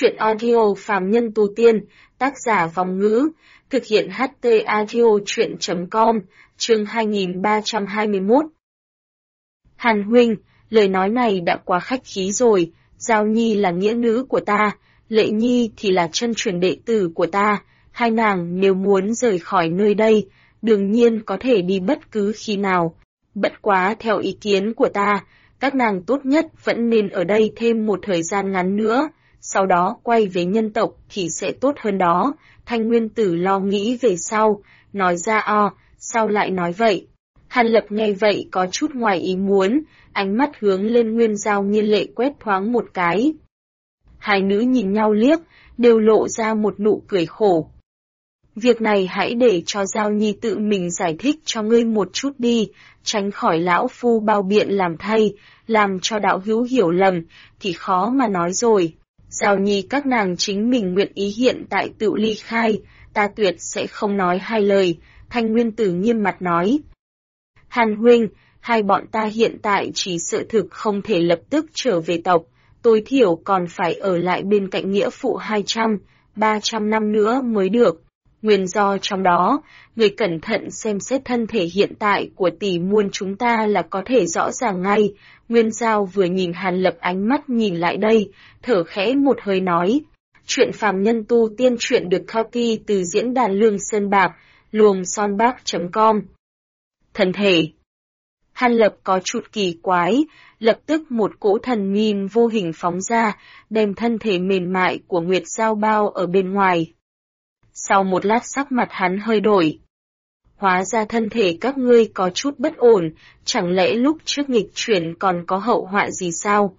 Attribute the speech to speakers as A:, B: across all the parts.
A: Truyện audio phàm nhân tu tiên, tác giả Vòng Ngữ, thực hiện HT audio truyện.com, chương 2321. Hàn huynh, lời nói này đã quá khách khí rồi, Giao Nhi là nghĩa nữ của ta, Lệ Nhi thì là chân truyền đệ tử của ta, hai nàng nếu muốn rời khỏi nơi đây, đương nhiên có thể đi bất cứ khi nào. Bất quá theo ý kiến của ta, các nàng tốt nhất vẫn nên ở đây thêm một thời gian ngắn nữa, sau đó quay về nhân tộc thì sẽ tốt hơn đó. Thanh Nguyên Tử lo nghĩ về sau, nói ra sao lại nói vậy? Hàn Lập nghe vậy có chút ngoài ý muốn, ánh mắt hướng lên Nguyên Giao Nhiên Lệ quét thoáng một cái. Hai nữ nhìn nhau liếc, đều lộ ra một nụ cười khổ. Việc này hãy để cho Giao Nhi tự mình giải thích cho ngươi một chút đi, tránh khỏi lão phu bao biện làm thay, làm cho đạo hữu hiểu lầm, thì khó mà nói rồi. Giao Nhi các nàng chính mình nguyện ý hiện tại tự ly khai, ta tuyệt sẽ không nói hai lời, Thanh Nguyên Tử nghiêm mặt nói. Hàn huynh, hai bọn ta hiện tại chỉ sợ thực không thể lập tức trở về tộc, tối thiểu còn phải ở lại bên cạnh nghĩa phụ 200, 300 năm nữa mới được. Nguyên do trong đó, người cẩn thận xem xét thân thể hiện tại của tỷ muôn chúng ta là có thể rõ ràng ngay. Nguyên Giao vừa nhìn Hàn Lập ánh mắt nhìn lại đây, thở khẽ một hơi nói. Chuyện phàm nhân tu tiên truyện được copy từ diễn đàn Lương Sơn Bạc, luồng son bác.com. Thân thể. Hàn Lập có chút kỳ quái, lập tức một cỗ thần nghìn vô hình phóng ra, đem thân thể mềm mại của Nguyệt Giao bao ở bên ngoài. Sau một lát sắc mặt hắn hơi đổi. Hóa ra thân thể các ngươi có chút bất ổn, chẳng lẽ lúc trước nghịch chuyển còn có hậu họa gì sao?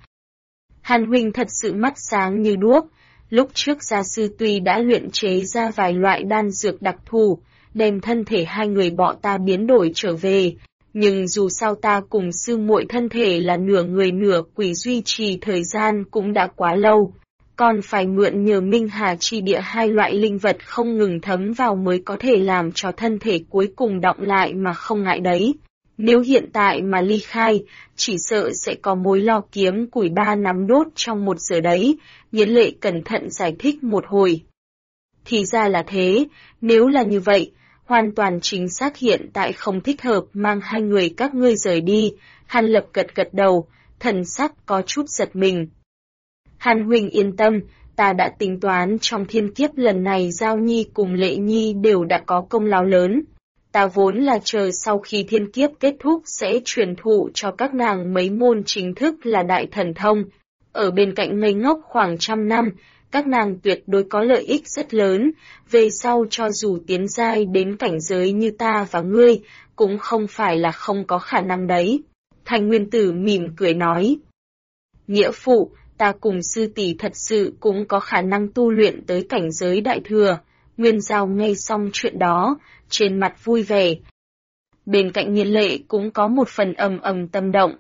A: Hàn huynh thật sự mắt sáng như đuốc, lúc trước gia sư tuy đã luyện chế ra vài loại đan dược đặc thù, đem thân thể hai người bọn ta biến đổi trở về, nhưng dù sao ta cùng sư muội thân thể là nửa người nửa quỷ duy trì thời gian cũng đã quá lâu. Còn phải mượn nhờ Minh Hà chi địa hai loại linh vật không ngừng thấm vào mới có thể làm cho thân thể cuối cùng đọng lại mà không ngại đấy. Nếu hiện tại mà ly khai, chỉ sợ sẽ có mối lo kiếm củi 3 năm đốt trong 1 giờ đấy, Nghiến Lệ cẩn thận giải thích một hồi. Thì ra là thế, nếu là như vậy, hoàn toàn chính xác hiện tại không thích hợp mang hai người các ngươi rời đi. Hàn Lập gật gật đầu, thần sắc có chút giật mình. Hàn huynh yên tâm, ta đã tính toán trong thiên kiếp lần này Giao Nhi cùng Lệ Nhi đều đã có công lao lớn. Ta vốn là chờ sau khi thiên kiếp kết thúc sẽ truyền thụ cho các nàng mấy môn chính thức là đại thần thông. Ở bên cạnh ngây ngốc khoảng 100 năm, các nàng tuyệt đối có lợi ích rất lớn, về sau cho dù tiến giai đến cảnh giới như ta và ngươi, cũng không phải là không có khả năng đấy. Thanh Nguyên Tử mỉm cười nói. Nghĩa phụ, ta cùng sư tỷ thật sự cũng có khả năng tu luyện tới cảnh giới đại thừa. Nguyên Giao nghe xong chuyện đó, trên mặt vui vẻ. Bên cạnh Nghiến Lệ cũng có một phần ầm tâm động.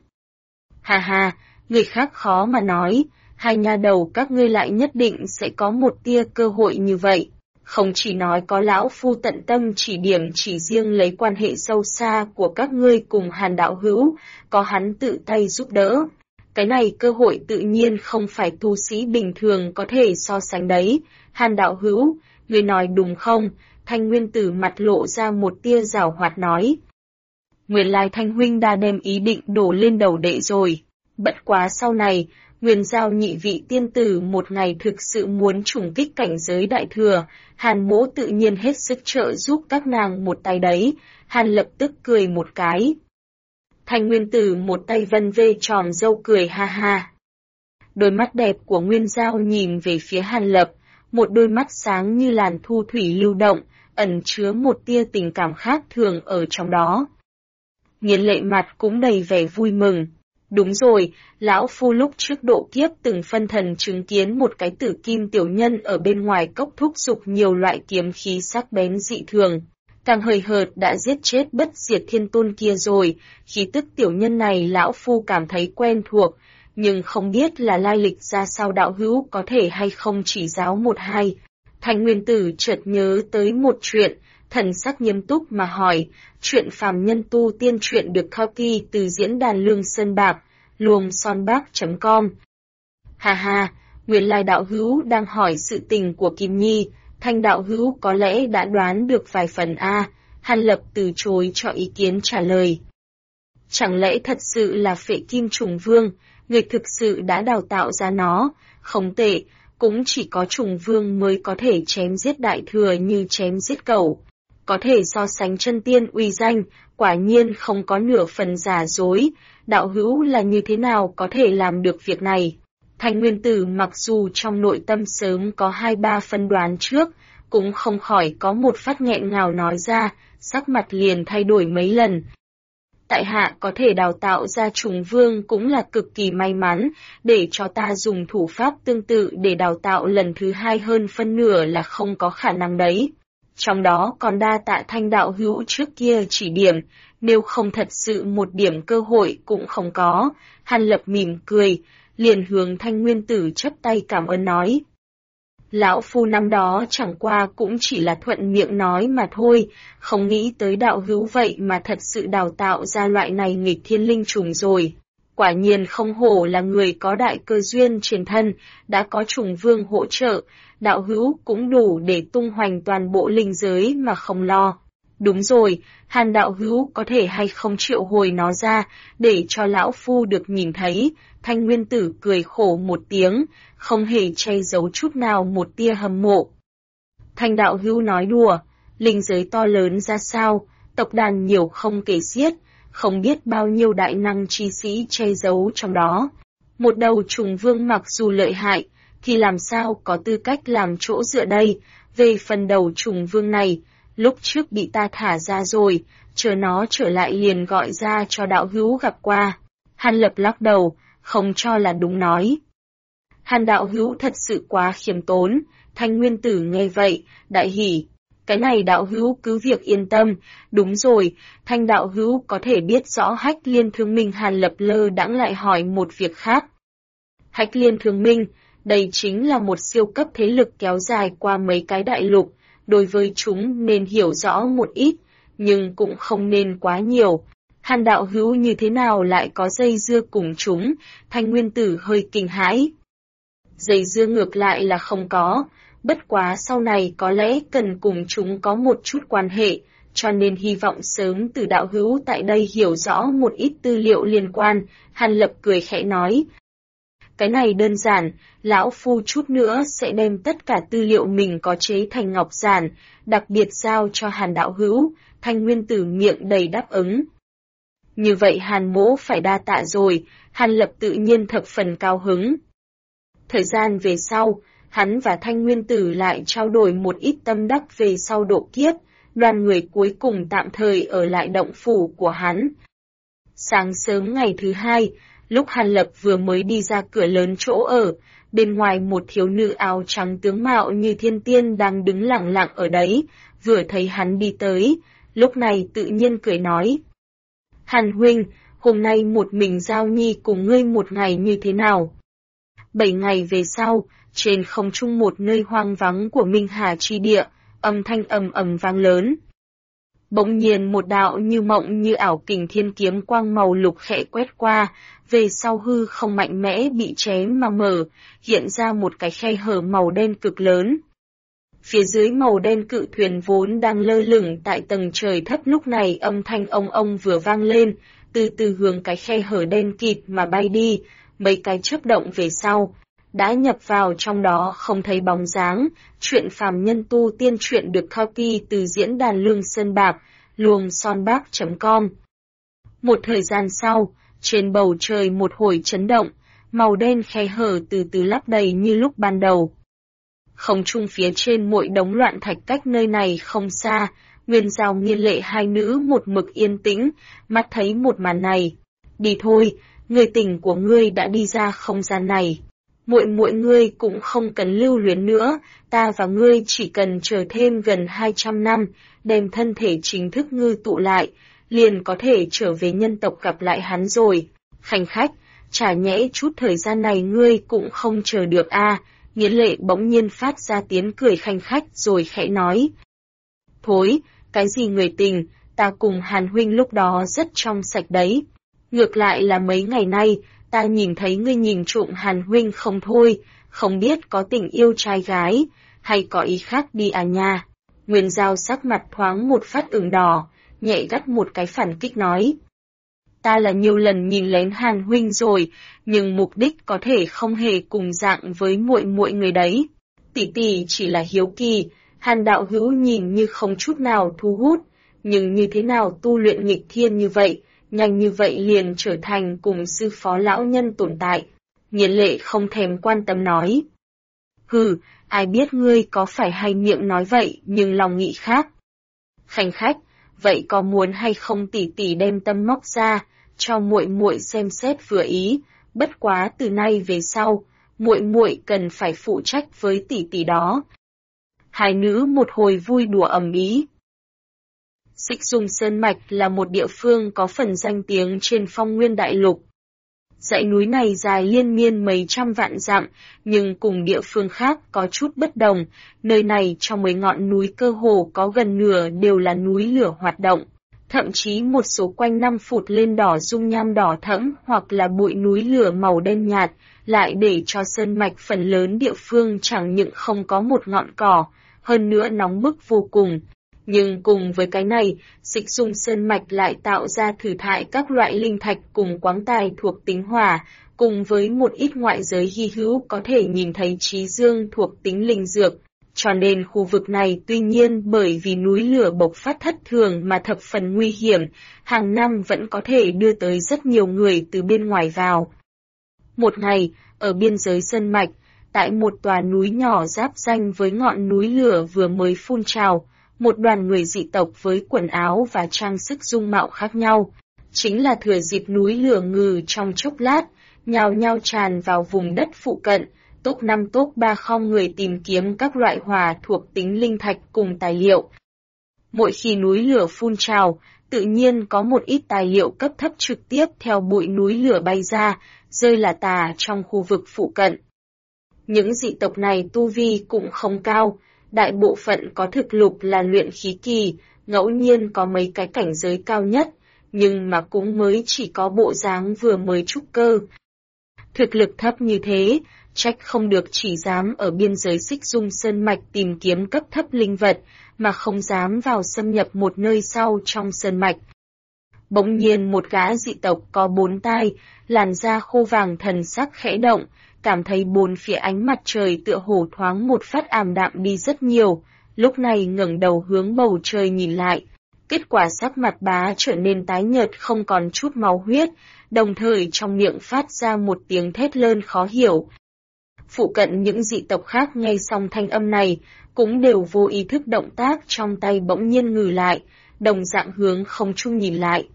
A: Ha ha, người khác khó mà nói, hai nha đầu các ngươi lại nhất định sẽ có một tia cơ hội như vậy. Không chỉ nói có lão phu tận tâm chỉ điểm chỉ riêng lấy quan hệ sâu xa của các ngươi cùng Hàn đạo hữu, có hắn tự tay giúp đỡ. Cái này cơ hội tự nhiên không phải tu sĩ bình thường có thể so sánh đấy. Hàn đạo hữu, người nói đúng không? Thanh Nguyên Tử mặt lộ ra một tia giảo hoạt nói. Nguyên lai Thanh huynh đã đem ý định đổ lên đầu đệ rồi. Bất quá sau này, Nguyên Giao nhị vị tiên tử một ngày thực sự muốn trùng kích cảnh giới đại thừa, Hàn mỗ tự nhiên hết sức trợ giúp các nàng một tay đấy. Hàn lập tức cười một cái. Thanh Nguyên Tử một tay vân vê tròm râu cười ha ha. Đôi mắt đẹp của Nguyên Giao nhìn về phía Hàn Lập, một đôi mắt sáng như làn thu thủy lưu động, ẩn chứa một tia tình cảm khác thường ở trong đó. Nghiến Lệ mặt cũng đầy vẻ vui mừng. Đúng rồi, lão phu lúc trước độ kiếp từng phân thần chứng kiến một cái tử kim tiểu nhân ở bên ngoài cốc thúc giục nhiều loại kiếm khí sắc bén dị thường. Càng hời hợt đã giết chết bất diệt thiên tôn kia rồi, khí tức tiểu nhân này lão phu cảm thấy quen thuộc, nhưng không biết là lai lịch ra sao đạo hữu có thể hay không chỉ giáo một hai. Thanh Nguyên Tử chợt nhớ tới một chuyện, thần sắc nghiêm túc mà hỏi, chuyện phàm nhân tu tiên truyện được copy từ diễn đàn Lương Sơn Bạc, luồng son bác.com. Ha ha, Nguyên lai đạo hữu đang hỏi sự tình của Kim Nhi, Thanh đạo hữu có lẽ đã đoán được vài phần a. Hàn Lập từ chối cho ý kiến trả lời. Chẳng lẽ thật sự là Phệ Kim Trùng Vương, người thực sự đã đào tạo ra nó, không tệ, cũng chỉ có Trùng Vương mới có thể chém giết đại thừa như chém giết cẩu. Có thể so sánh chân tiên uy danh, quả nhiên không có nửa phần giả dối, đạo hữu là như thế nào có thể làm được việc này. Thanh Nguyên Tử mặc dù trong nội tâm sớm có 2-3 phân đoán trước, cũng không khỏi có một phát nghẹn ngào nói ra, sắc mặt liền thay đổi mấy lần. Tại hạ có thể đào tạo ra Trùng Vương cũng là cực kỳ may mắn, để cho ta dùng thủ pháp tương tự để đào tạo lần thứ 2 hơn phân nửa là không có khả năng đấy. Trong đó còn đa tạ Thanh đạo hữu trước kia chỉ điểm, nếu không thật sự một điểm cơ hội cũng không có. Hàn Lập mỉm cười, liền hướng Thanh Nguyên Tử chắp tay cảm ơn nói. Lão phu năm đó chẳng qua cũng chỉ là thuận miệng nói mà thôi, không nghĩ tới đạo hữu vậy mà thật sự đào tạo ra loại này nghịch thiên linh trùng rồi. Quả nhiên không hổ là người có đại cơ duyên trên thân, đã có Trùng Vương hỗ trợ, đạo hữu cũng đủ để tung hoành toàn bộ linh giới mà không lo. Đúng rồi, Hàn đạo hữu có thể hay không triệu hồi nó ra, để cho lão phu được nhìn thấy. Thanh Nguyên Tử cười khổ một tiếng, không hề che giấu chút nào một tia hâm mộ. Thanh đạo hữu nói đùa, linh giới to lớn ra sao, tộc đàn nhiều không kể xiết, không biết bao nhiêu đại năng chi sĩ che giấu trong đó. Một đầu Trùng Vương mặc dù lợi hại, thì làm sao có tư cách làm chỗ dựa đây. Về phần đầu Trùng Vương này, lúc trước bị ta thả ra rồi, chờ nó trở lại liền gọi ra cho đạo hữu gặp qua. Hàn Lập lắc đầu, không cho là đúng nói. Hàn đạo hữu thật sự quá khiêm tốn. Thanh Nguyên Tử nghe vậy, đại hỉ. Cái này đạo hữu cứ việc yên tâm, đúng rồi, Thanh đạo hữu có thể biết rõ Hách Liên Thương Minh. Hàn Lập lơ đãng lại hỏi một việc khác. Hách Liên Thương Minh, đây chính là một siêu cấp thế lực kéo dài qua mấy cái đại lục, đối với chúng nên hiểu rõ một ít, nhưng cũng không nên quá nhiều. Hàn đạo hữu như thế nào lại có dây dưa cùng chúng? Thanh Nguyên Tử hơi kinh hãi. Dây dưa ngược lại là không có, bất quá sau này có lẽ cần cùng chúng có một chút quan hệ, cho nên hy vọng sớm từ đạo hữu tại đây hiểu rõ một ít tư liệu liên quan. Hàn Lập cười khẽ nói. Cái này đơn giản, lão phu chút nữa sẽ đem tất cả tư liệu mình có chế thành ngọc giản, đặc biệt giao cho Hàn đạo hữu. Thanh Nguyên Tử miệng đầy đáp ứng. Như vậy Hàn mỗ phải đa tạ rồi, Hàn Lập tự nhiên thập phần cao hứng. Thời gian về sau, hắn và Thanh Nguyên Tử lại trao đổi một ít tâm đắc về sau độ kiếp, đoàn người cuối cùng tạm thời ở lại động phủ của hắn. Sáng sớm ngày thứ 2, lúc Hàn Lập vừa mới đi ra cửa lớn chỗ ở, bên ngoài một thiếu nữ áo trắng tướng mạo như thiên tiên đang đứng lặng lặng ở đấy, vừa thấy hắn đi tới, lúc này tự nhiên cười nói. Hàn huynh, hôm nay một mình Giao Nhi cùng ngươi một ngày như thế nào? 7 ngày về sau, trên không trung một nơi hoang vắng của Minh Hà chi địa, âm thanh ầm ầm vang lớn. Bỗng nhiên một đạo như mộng như ảo kình thiên kiếm quang màu lục khẽ quét qua, về sau hư không mạnh mẽ bị chém mà mở, hiện ra một cái khe hở màu đen cực lớn. Phía dưới màu đen cự thuyền vốn đang lơ lửng tại tầng trời thấp lúc này âm thanh ông ông vừa vang lên, từ từ hướng cái khe hở đen kịt mà bay đi, mấy cái chớp động về sau, đã nhập vào trong đó không thấy bóng dáng. Chuyện phàm nhân tu tiên truyện được copy từ diễn đàn Lương Sơn Bạc, luồng son bác.com. Một thời gian sau, trên bầu trời một hồi chấn động, màu đen khe hở từ từ lấp đầy như lúc ban đầu. Không trung phía trên mỗi đống loạn thạch cách nơi này không xa, Nguyên Giao Nghiên Lệ hai nữ một mực yên tĩnh, mắt thấy một màn này. Đi thôi, người tình của ngươi đã đi ra không gian này. Muội ngươi cũng không cần lưu luyến nữa, ta và ngươi chỉ cần chờ thêm gần 200 năm, đem thân thể chính thức ngư tụ lại, liền có thể trở về nhân tộc gặp lại hắn rồi. Khanh khách, chả nhẽ chút thời gian này ngươi cũng không chờ được a? Nghiến Lệ bỗng nhiên phát ra tiếng cười khanh khách rồi khẽ nói. Thối, cái gì người tình, ta cùng Hàn huynh lúc đó rất trong sạch đấy. Ngược lại là mấy ngày nay, ta nhìn thấy ngươi nhìn trộm Hàn huynh không thôi, không biết có tình yêu trai gái, hay có ý khác đi à nha. Nguyên Giao sắc mặt thoáng một phát ửng đỏ, nhẹ gắt một cái phản kích nói. Ta là nhiều lần nhìn lén Hàn huynh rồi, nhưng mục đích có thể không hề cùng dạng với muội muội người đấy. Tỷ tỷ chỉ là hiếu kỳ, Hàn đạo hữu nhìn như không chút nào thu hút, nhưng như thế nào tu luyện nghịch thiên như vậy, nhanh như vậy liền trở thành cùng sư phó lão nhân tồn tại. Nghiền Lệ không thèm quan tâm nói. Hừ, ai biết ngươi có phải hay miệng nói vậy nhưng lòng nghĩ khác. Khanh khách, vậy có muốn hay không tỷ tỷ đem tâm móc ra, cho muội muội xem xét vừa ý, bất quá từ nay về sau, muội muội cần phải phụ trách với tỷ tỷ đó. Hai nữ một hồi vui đùa ầm ĩ. Xích Dung Sơn Mạch là một địa phương có phần danh tiếng trên Phong Nguyên Đại Lục. Dãy núi này dài liên miên mấy trăm vạn dặm, nhưng cùng địa phương khác có chút bất đồng, nơi này trong mấy ngọn núi cơ hồ có gần nửa đều là núi lửa hoạt động. Thậm chí một số quanh năm phụt lên đỏ dung nham đỏ thẫm hoặc là bụi núi lửa màu đen nhạt, lại để cho sơn mạch phần lớn địa phương chẳng những không có một ngọn cỏ, hơn nữa nóng bức vô cùng. Nhưng cùng với cái này, Xích Dung Sơn Mạch lại tạo ra thử thại các loại linh thạch cùng quáng tài thuộc tính hỏa, cùng với một ít ngoại giới hy hữu có thể nhìn thấy trí dương thuộc tính linh dược. Cho nên khu vực này tuy nhiên bởi vì núi lửa bộc phát thất thường mà thập phần nguy hiểm, hàng năm vẫn có thể đưa tới rất nhiều người từ bên ngoài vào. Một ngày, ở biên giới Sơn Mạch, tại một tòa núi nhỏ giáp danh với ngọn núi lửa vừa mới phun trào, một đoàn người dị tộc với quần áo và trang sức dung mạo khác nhau, chính là thừa dịp núi lửa ngừ trong chốc lát, nhào nhao tràn vào vùng đất phụ cận, top 5 top 3 không người tìm kiếm các loại hỏa thuộc tính linh thạch cùng tài liệu. Mỗi khi núi lửa phun trào, tự nhiên có một ít tài liệu cấp thấp trực tiếp theo bụi núi lửa bay ra, rơi là tà trong khu vực phụ cận. Những dị tộc này tu vi cũng không cao, đại bộ phận có thực lực là luyện khí kỳ, ngẫu nhiên có mấy cái cảnh giới cao nhất, nhưng mà cũng mới chỉ có bộ dáng vừa mới trúc cơ. Thực lực thấp như thế, trách không được chỉ dám ở biên giới Xích Dung Sơn Mạch tìm kiếm cấp thấp linh vật, mà không dám vào xâm nhập một nơi sau trong Sơn Mạch. Bỗng nhiên một gã dị tộc có 4 tai, làn da khô vàng thần sắc khẽ động, cảm thấy bốn phía ánh mặt trời tựa hồ thoáng một phát ảm đạm đi rất nhiều, lúc này ngẩng đầu hướng bầu trời nhìn lại. Kết quả sắc mặt bá trở nên tái nhợt không còn chút máu huyết, đồng thời trong miệng phát ra một tiếng thét lớn khó hiểu. Phụ cận những dị tộc khác nghe xong thanh âm này, cũng đều vô ý thức động tác trong tay bỗng nhiên ngừng lại, đồng dạng hướng không trung nhìn lại.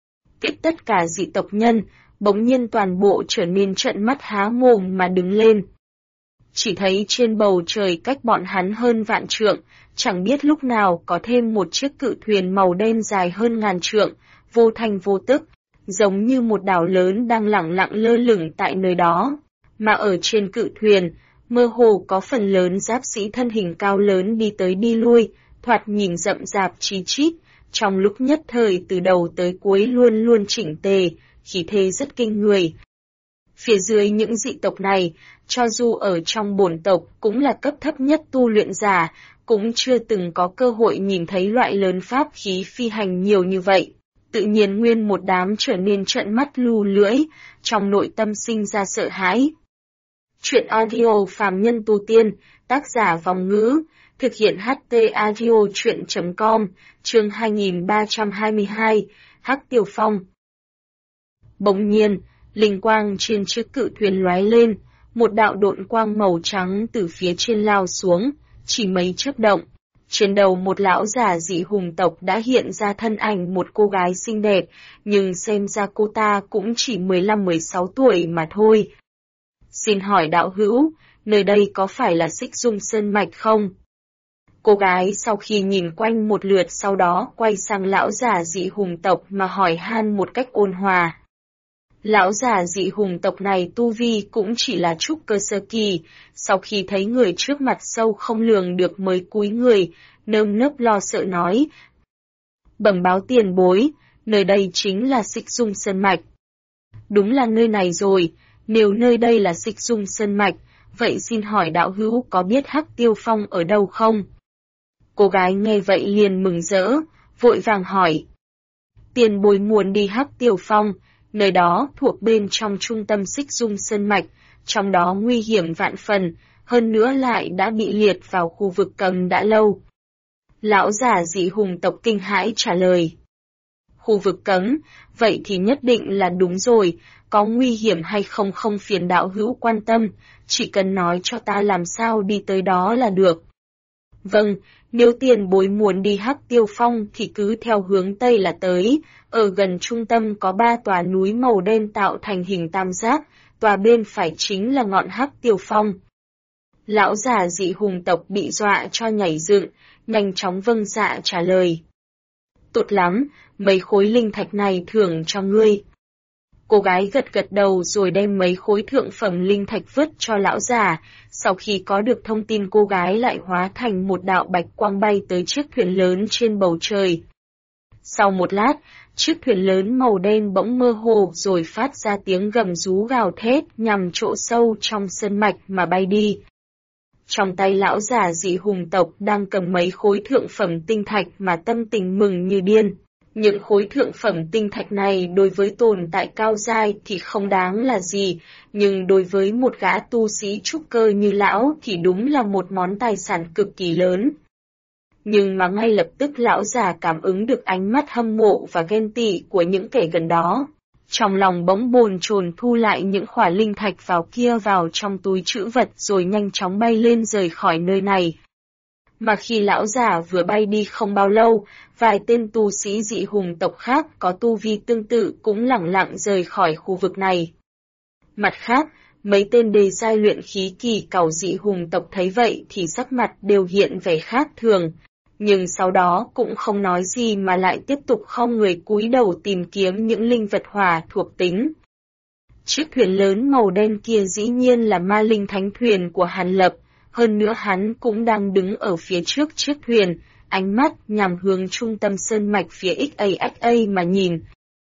A: Tất cả dị tộc nhân, bỗng nhiên toàn bộ trở nên trợn mắt há mồm mà đứng lên. Chỉ thấy trên bầu trời cách bọn hắn hơn vạn trượng, chẳng biết lúc nào có thêm một chiếc cự thuyền màu đen dài hơn ngàn trượng, vô thanh vô tức, giống như một đảo lớn đang lẳng lặng lơ lửng tại nơi đó. Mà ở trên cự thuyền, mơ hồ có phần lớn giáp sĩ thân hình cao lớn đi tới đi lui, thoạt nhìn rậm rạp chí chít, trong lúc nhất thời từ đầu tới cuối luôn luôn chỉnh tề, khí thế rất kinh người. Phía dưới những dị tộc này, cho dù ở trong bổn tộc cũng là cấp thấp nhất tu luyện giả, cũng chưa từng có cơ hội nhìn thấy loại lớn pháp khí phi hành nhiều như vậy. Tự nhiên nguyên một đám trở nên trợn mắt lù lưỡi, trong nội tâm sinh ra sợ hãi. Chuyện audio phàm nhân tu tiên, tác giả Vòng Ngữ, thực hiện HT audio chuyện.com, chương 2322, Hắc Tiểu Phong. Bỗng nhiên, linh quang trên chiếc cự thuyền lóe lên, một đạo độn quang màu trắng từ phía trên lao xuống, chỉ mấy chớp động. Trên đầu một lão già dị hùng tộc đã hiện ra thân ảnh một cô gái xinh đẹp, nhưng xem ra cô ta cũng chỉ 15-16 tuổi mà thôi. Xin hỏi đạo hữu, nơi đây có phải là Xích Dung Sơn Mạch không? Cô gái sau khi nhìn quanh một lượt sau đó quay sang lão già dị hùng tộc mà hỏi han một cách ôn hòa. Lão già dị hùng tộc này tu vi cũng chỉ là trúc cơ sơ kỳ, sau khi thấy người trước mặt sâu không lường được mới cúi người, nơm nớp lo sợ nói. Bẩm báo tiền bối, nơi đây chính là Xích Dung Sơn Mạch. Đúng là nơi này rồi, nếu nơi đây là Xích Dung Sơn Mạch, vậy xin hỏi đạo hữu có biết Hắc Tiêu Phong ở đâu không? Cô gái nghe vậy liền mừng rỡ, vội vàng hỏi. Tiền bối muốn đi Hắc Tiêu Phong, nơi đó thuộc bên trong trung tâm Xích Dung Sơn Mạch, trong đó nguy hiểm vạn phần, hơn nữa lại đã bị liệt vào khu vực cấm đã lâu. Lão giả dị hùng tộc kinh hãi trả lời. Khu vực cấm, vậy thì nhất định là đúng rồi, có nguy hiểm hay không không phiền đạo hữu quan tâm, chỉ cần nói cho ta làm sao đi tới đó là được. Vâng, nếu tiền bối muốn đi Hắc Tiêu Phong thì cứ theo hướng Tây là tới, ở gần trung tâm có 3 tòa núi màu đen tạo thành hình tam giác, tòa bên phải chính là ngọn Hắc Tiêu Phong. Lão già dị hùng tộc bị dọa cho nhảy dựng, nhanh chóng vâng dạ trả lời. Tốt lắm, mấy khối linh thạch này thưởng cho ngươi. Cô gái gật gật đầu rồi đem mấy khối thượng phẩm linh thạch vứt cho lão già, sau khi có được thông tin cô gái lại hóa thành một đạo bạch quang bay tới chiếc thuyền lớn trên bầu trời. Sau một lát, chiếc thuyền lớn màu đen bỗng mơ hồ rồi phát ra tiếng gầm rú gào thét nhằm chỗ sâu trong sơn mạch mà bay đi. Trong tay lão già dị hùng tộc đang cầm mấy khối thượng phẩm tinh thạch mà tâm tình mừng như điên. Những khối thượng phẩm tinh thạch này đối với tồn tại cao giai thì không đáng là gì, nhưng đối với một gã tu sĩ trúc cơ như lão thì đúng là một món tài sản cực kỳ lớn. Nhưng mà ngay lập tức lão già cảm ứng được ánh mắt hâm mộ và ghen tị của những kẻ gần đó. Trong lòng bỗng bồn chồn thu lại những khỏa linh thạch vào trong túi trữ vật rồi nhanh chóng bay lên rời khỏi nơi này. Mà khi lão già vừa bay đi không bao lâu, vài tên tu sĩ dị hùng tộc khác có tu vi tương tự cũng lẳng lặng rời khỏi khu vực này. Mặt khác, mấy tên đề giai luyện khí kỳ cẩu dị hùng tộc thấy vậy thì sắc mặt đều hiện vẻ khác thường, nhưng sau đó cũng không nói gì mà lại tiếp tục khom người cúi đầu tìm kiếm những linh vật hỏa thuộc tính. Chiếc thuyền lớn màu đen kia dĩ nhiên là ma linh thánh thuyền của Hàn Lập, hơn nữa hắn cũng đang đứng ở phía trước chiếc thuyền, ánh mắt nhằm hướng trung tâm sơn mạch phía XAXA mà nhìn.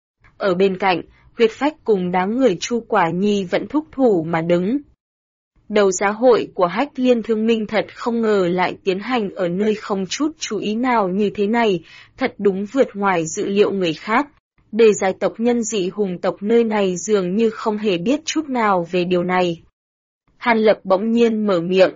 A: Ở bên cạnh, Huyết Phách cùng đám người Chu Quả Nhi vẫn thúc thủ mà đứng. Đấu giá hội của Hách Liên Thương Minh thật không ngờ lại tiến hành ở nơi không chút chú ý nào như thế này, thật đúng vượt ngoài dự liệu người khác. Đề giai tộc nhân dị hùng tộc nơi này dường như không hề biết chút nào về điều này. Hàn Lập bỗng nhiên mở miệng.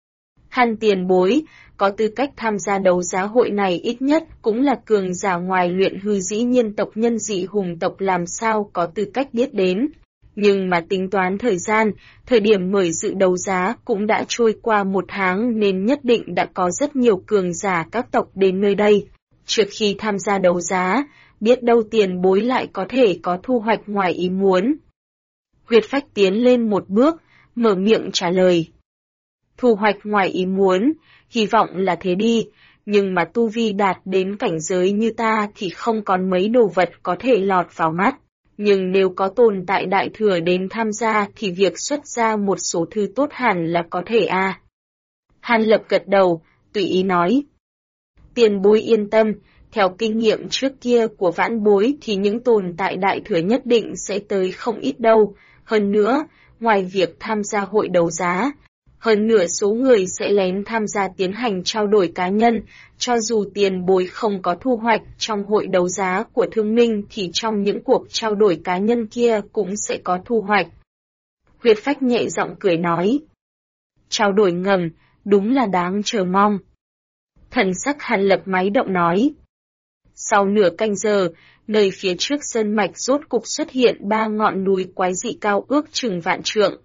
A: Hàn tiền bối, có tư cách tham gia đấu giá hội này ít nhất cũng là cường giả ngoài luyện hư dĩ nhiên tộc nhân dị hùng tộc làm sao có tư cách biết đến. Nhưng mà tính toán thời điểm mời dự đấu giá cũng đã trôi qua 1 tháng nên nhất định đã có rất nhiều cường giả các tộc đến nơi đây. Trước khi tham gia đấu giá, biết đâu tiền bối lại có thể có thu hoạch ngoài ý muốn. Huyết Phách tiến lên một bước, mở miệng trả lời. Thu hoạch ngoài ý muốn, hy vọng là thế đi, nhưng mà tu vi đạt đến cảnh giới như ta thì không còn mấy đồ vật có thể lọt vào mắt. Nhưng nếu có tồn tại đại thừa đến tham gia thì việc xuất ra một số thư tốt hẳn là có thể a. Hàn Lập gật đầu, tùy ý nói. Tiền bối yên tâm, theo kinh nghiệm trước kia của vãn bối thì những tồn tại đại thừa nhất định sẽ tới không ít đâu. Hơn nữa, ngoài việc tham gia hội đấu giá, hơn nửa số người sẽ lén tham gia tiến hành trao đổi cá nhân, cho dù tiền bối không có thu hoạch trong hội đấu giá của thương minh thì trong những cuộc trao đổi cá nhân kia cũng sẽ có thu hoạch. Huyết Phách nhẹ giọng cười nói. Trao đổi ngầm, đúng là đáng chờ mong. Thần sắc Hàn Lập máy động nói. Sau nửa canh giờ, nơi phía trước sơn mạch rốt cục xuất hiện 3 ngọn núi quái dị cao ước chừng vạn trượng.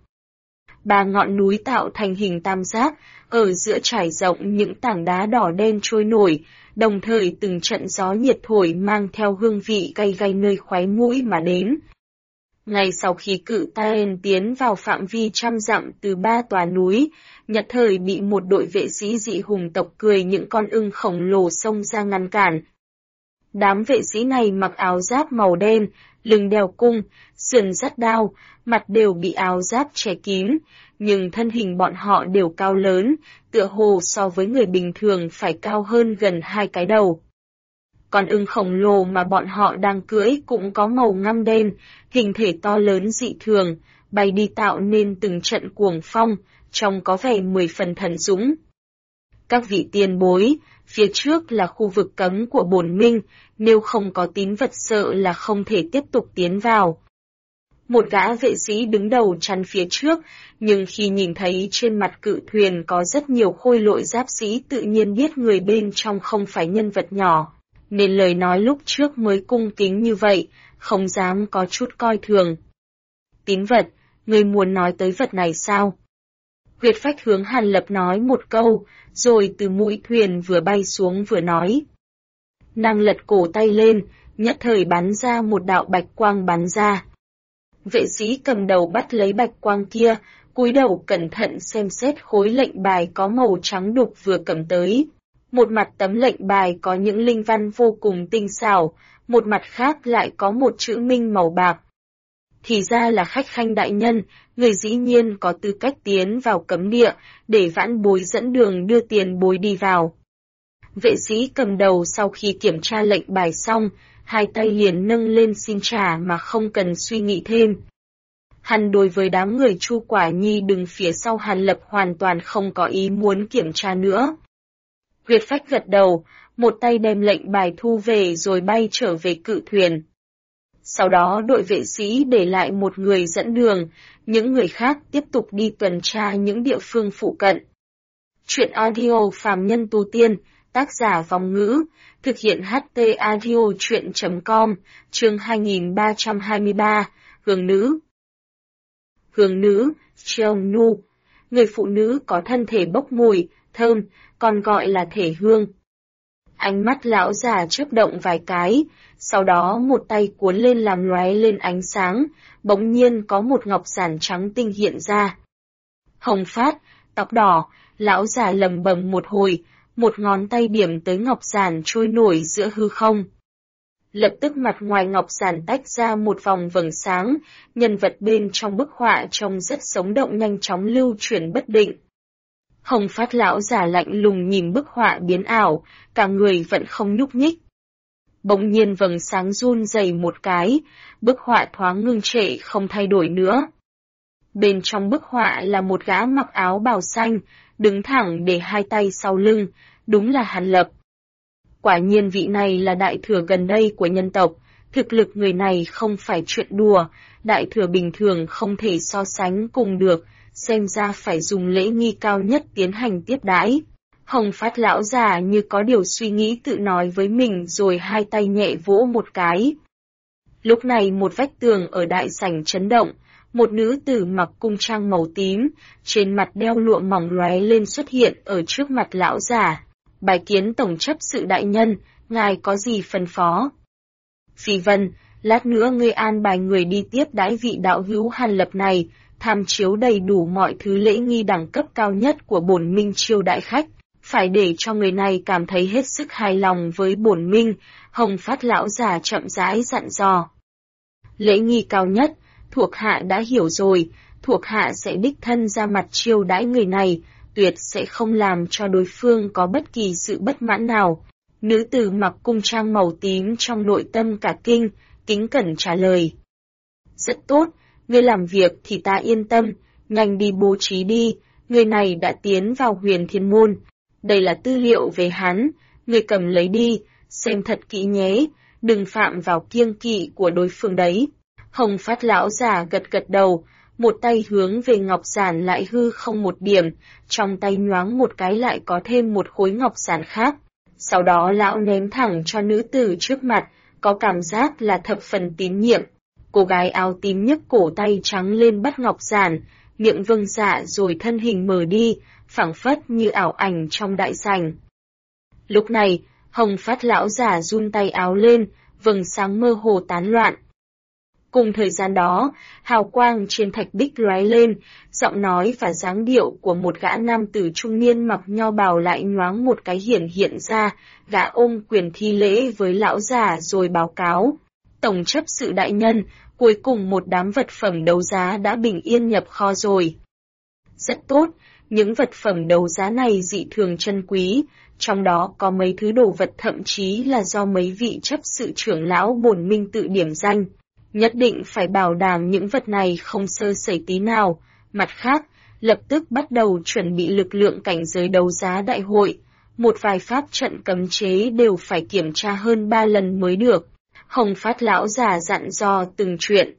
A: 3 ngọn núi tạo thành hình tam giác, ở giữa trải rộng những tảng đá đỏ đen trôi nổi, đồng thời từng trận gió nhiệt thổi mang theo hương vị gay gay nơi khóe mũi mà đến. Ngay sau khi cự tên tiến vào phạm vi trăm dặm từ 3 tòa núi, nhất thời bị một đội vệ sĩ dị hùng tộc cười những con ưng khổng lồ xông ra ngăn cản. Đám vệ sĩ này mặc áo giáp màu đen, lưng đeo cung, sườn dắt đao, mặt đều bị áo giáp che kín, nhưng thân hình bọn họ đều cao lớn, tựa hồ so với người bình thường phải cao hơn gần 2 cái đầu. Con ưng khổng lồ mà bọn họ đang cưỡi cũng có màu ngăm đen, hình thể to lớn dị thường, bay đi tạo nên từng trận cuồng phong, trông có vẻ 10 phần thần dũng. Các vị tiền bối, phía trước là khu vực cấm của bổn minh, nếu không có tín vật sợ là không thể tiếp tục tiến vào. Một gã vệ sĩ đứng đầu chắn phía trước, nhưng khi nhìn thấy trên mặt cự thuyền có rất nhiều khôi lội giáp sĩ tự nhiên biết người bên trong không phải nhân vật nhỏ, nên lời nói lúc trước mới cung kính như vậy, không dám có chút coi thường. Tín vật, người muốn nói tới vật này sao? Huyệt Phách hướng Hàn Lập nói một câu, rồi từ mũi thuyền vừa bay xuống vừa nói. Nàng lật cổ tay lên, nhất thời bắn ra một đạo bạch quang bắn ra. Vệ sĩ cầm đầu bắt lấy bạch quang kia, cúi đầu cẩn thận xem xét khối lệnh bài có màu trắng đục vừa cầm tới. Một mặt tấm lệnh bài có những linh văn vô cùng tinh xảo, một mặt khác lại có một chữ minh màu bạc. Thì ra là Khách Khanh đại nhân, người dĩ nhiên có tư cách tiến vào cấm địa, để vãn bối dẫn đường đưa tiền bối đi vào. Vệ sĩ cầm đầu sau khi kiểm tra lệnh bài xong, hai tay liền nâng lên xin trả mà không cần suy nghĩ thêm. Hắn đối với đám người Chu Quả Nhi đứng phía sau Hàn Lập hoàn toàn không có ý muốn kiểm tra nữa. Huyệt Phách gật đầu, một tay đem lệnh bài thu về rồi bay trở về cự thuyền. Sau đó đội vệ sĩ để lại một người dẫn đường, những người khác tiếp tục đi tuần tra những địa phương phụ cận. Chuyện audio Phàm Nhân Tu Tiên, tác giả Vong Ngữ, thực hiện HT Audio Chuyện.com, chương 2323, Hương Nữ. Hương nữ, Cheong Nu, người phụ nữ có thân thể bốc mùi, thơm, còn gọi là thể hương. Ánh mắt lão già chớp động vài cái, sau đó một tay cuốn lên làm lóe lên ánh sáng, bỗng nhiên có một ngọc giản trắng tinh hiện ra. Hồng phát, tóc đỏ, lão già lầm bầm một hồi, một ngón tay điểm tới ngọc giản trôi nổi giữa hư không. Lập tức mặt ngoài ngọc giản tách ra một vòng vầng sáng, nhân vật bên trong bức họa trông rất sống động nhanh chóng lưu chuyển bất định. Hồng phát lão già lạnh lùng nhìn bức họa biến ảo, cả người vẫn không nhúc nhích. Bỗng nhiên vầng sáng run rẩy một cái, bức họa thoáng ngưng trệ không thay đổi nữa. Bên trong bức họa là một gã mặc áo bào xanh, đứng thẳng để hai tay sau lưng, đúng là Hàn Lập. Quả nhiên vị này là đại thừa gần đây của nhân tộc, thực lực người này không phải chuyện đùa, đại thừa bình thường không thể so sánh cùng được, xem ra phải dùng lễ nghi cao nhất tiến hành tiếp đãi. Hồng phát lão già như có điều suy nghĩ tự nói với mình rồi hai tay nhẹ vỗ một cái. Lúc này một vách tường ở đại sảnh chấn động, một nữ tử mặc cung trang màu tím, trên mặt đeo lụa mỏng lóe lên xuất hiện ở trước mặt lão già. Bái kiến tổng chấp sự đại nhân, ngài có gì phân phó? Phi Vân, lát nữa ngươi an bài người đi tiếp đãi vị đạo hữu Hàn Lập này, tham chiếu đầy đủ mọi thứ lễ nghi đẳng cấp cao nhất của bổn minh chiêu đại khách, phải để cho người này cảm thấy hết sức hài lòng với bổn minh, Hồng phát lão già chậm rãi dặn dò. Lễ nghi cao nhất, thuộc hạ đã hiểu rồi, thuộc hạ sẽ đích thân ra mặt chiêu đãi người này, tuyệt sẽ không làm cho đối phương có bất kỳ sự bất mãn nào. Nữ tử mặc cung trang màu tím trong nội tâm cả kinh, kính cẩn trả lời. Rất tốt, ngươi làm việc thì ta yên tâm, nhanh đi bố trí đi, người này đã tiến vào Huyền Thiên Môn. Đây là tư liệu về hắn, ngươi cầm lấy đi, xem thật kỹ nhé, đừng phạm vào kiêng kỵ của đối phương đấy. Hồng phát lão già gật gật đầu, một tay hướng về ngọc giản lại hư không một điểm, trong tay nhoáng một cái lại có thêm một khối ngọc giản khác. Sau đó lão ném thẳng cho nữ tử trước mặt, có cảm giác là thập phần tín nhiệm. Cô gái áo tím nhấc cổ tay trắng lên bắt ngọc giản, miệng vâng dạ rồi thân hình mờ đi, phảng phất như ảo ảnh trong đại sảnh. Lúc này, Hồng phát lão già run tay áo lên, vầng sáng mơ hồ tán loạn. Cùng thời gian đó, hào quang trên thạch bích lóe lên, giọng nói và dáng điệu của một gã nam tử trung niên mặc nho bào lại nhoáng một cái hiện ra, gã ôm quyền thi lễ với lão già rồi báo cáo. Tổng chấp sự đại nhân, cuối cùng một đám vật phẩm đấu giá đã bình yên nhập kho rồi. Rất tốt, những vật phẩm đấu giá này dị thường chân quý, trong đó có mấy thứ đồ vật thậm chí là do mấy vị chấp sự trưởng lão bổn minh tự điểm danh. Nhất định phải bảo đảm những vật này không sơ sẩy tí nào. Mặt khác, lập tức bắt đầu chuẩn bị lực lượng cảnh giới đấu giá đại hội. Một vài pháp trận cấm chế đều phải kiểm tra hơn 3 lần mới được. Hồng Phát lão già dặn dò từng chuyện.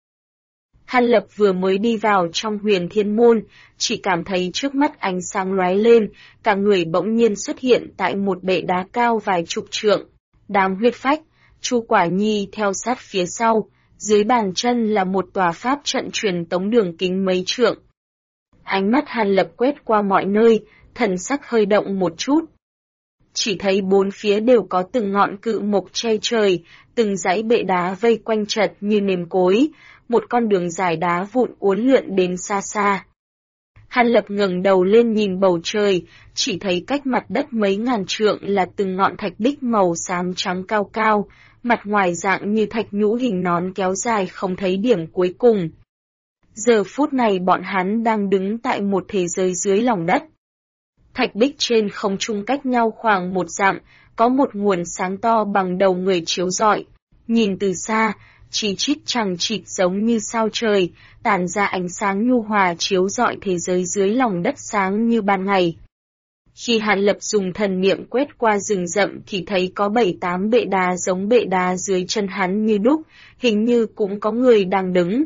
A: Hàn Lập vừa mới đi vào trong Huyền Thiên Môn, chỉ cảm thấy trước mắt ánh sáng lóe lên, cả người bỗng nhiên xuất hiện tại một bệ đá cao vài chục trượng. Đám huyết phách, Chu Quả Nhi theo sát phía sau, dưới bàn chân là một tòa pháp trận truyền tống đường kính mấy trượng. Ánh mắt Hàn Lập quét qua mọi nơi, thần sắc hơi động một chút. Chỉ thấy bốn phía đều có từng ngọn cự mộc che trời, từng dãy bệ đá vây quanh chật như nêm cối, một con đường dài đá vụn uốn lượn đến xa xa. Hàn Lập ngẩng đầu lên nhìn bầu trời, chỉ thấy cách mặt đất mấy ngàn trượng là từng ngọn thạch bích màu xám trắng cao cao, mặt ngoài dạng như thạch nhũ hình nón kéo dài không thấy điểm cuối cùng. Giờ phút này bọn hắn đang đứng tại một thế giới dưới lòng đất. Thạch bích trên không trung cách nhau khoảng 1 dặm, có một nguồn sáng to bằng đầu người chiếu rọi. Nhìn từ xa, chi chít chằng chịt giống như sao trời, tản ra ánh sáng nhu hòa chiếu rọi thế giới dưới lòng đất sáng như ban ngày. Khi Hàn Lập dùng thần niệm quét qua rừng rậm thì thấy có 7-8 bệ đá giống bệ đá dưới chân hắn như đúc, hình như cũng có người đang đứng.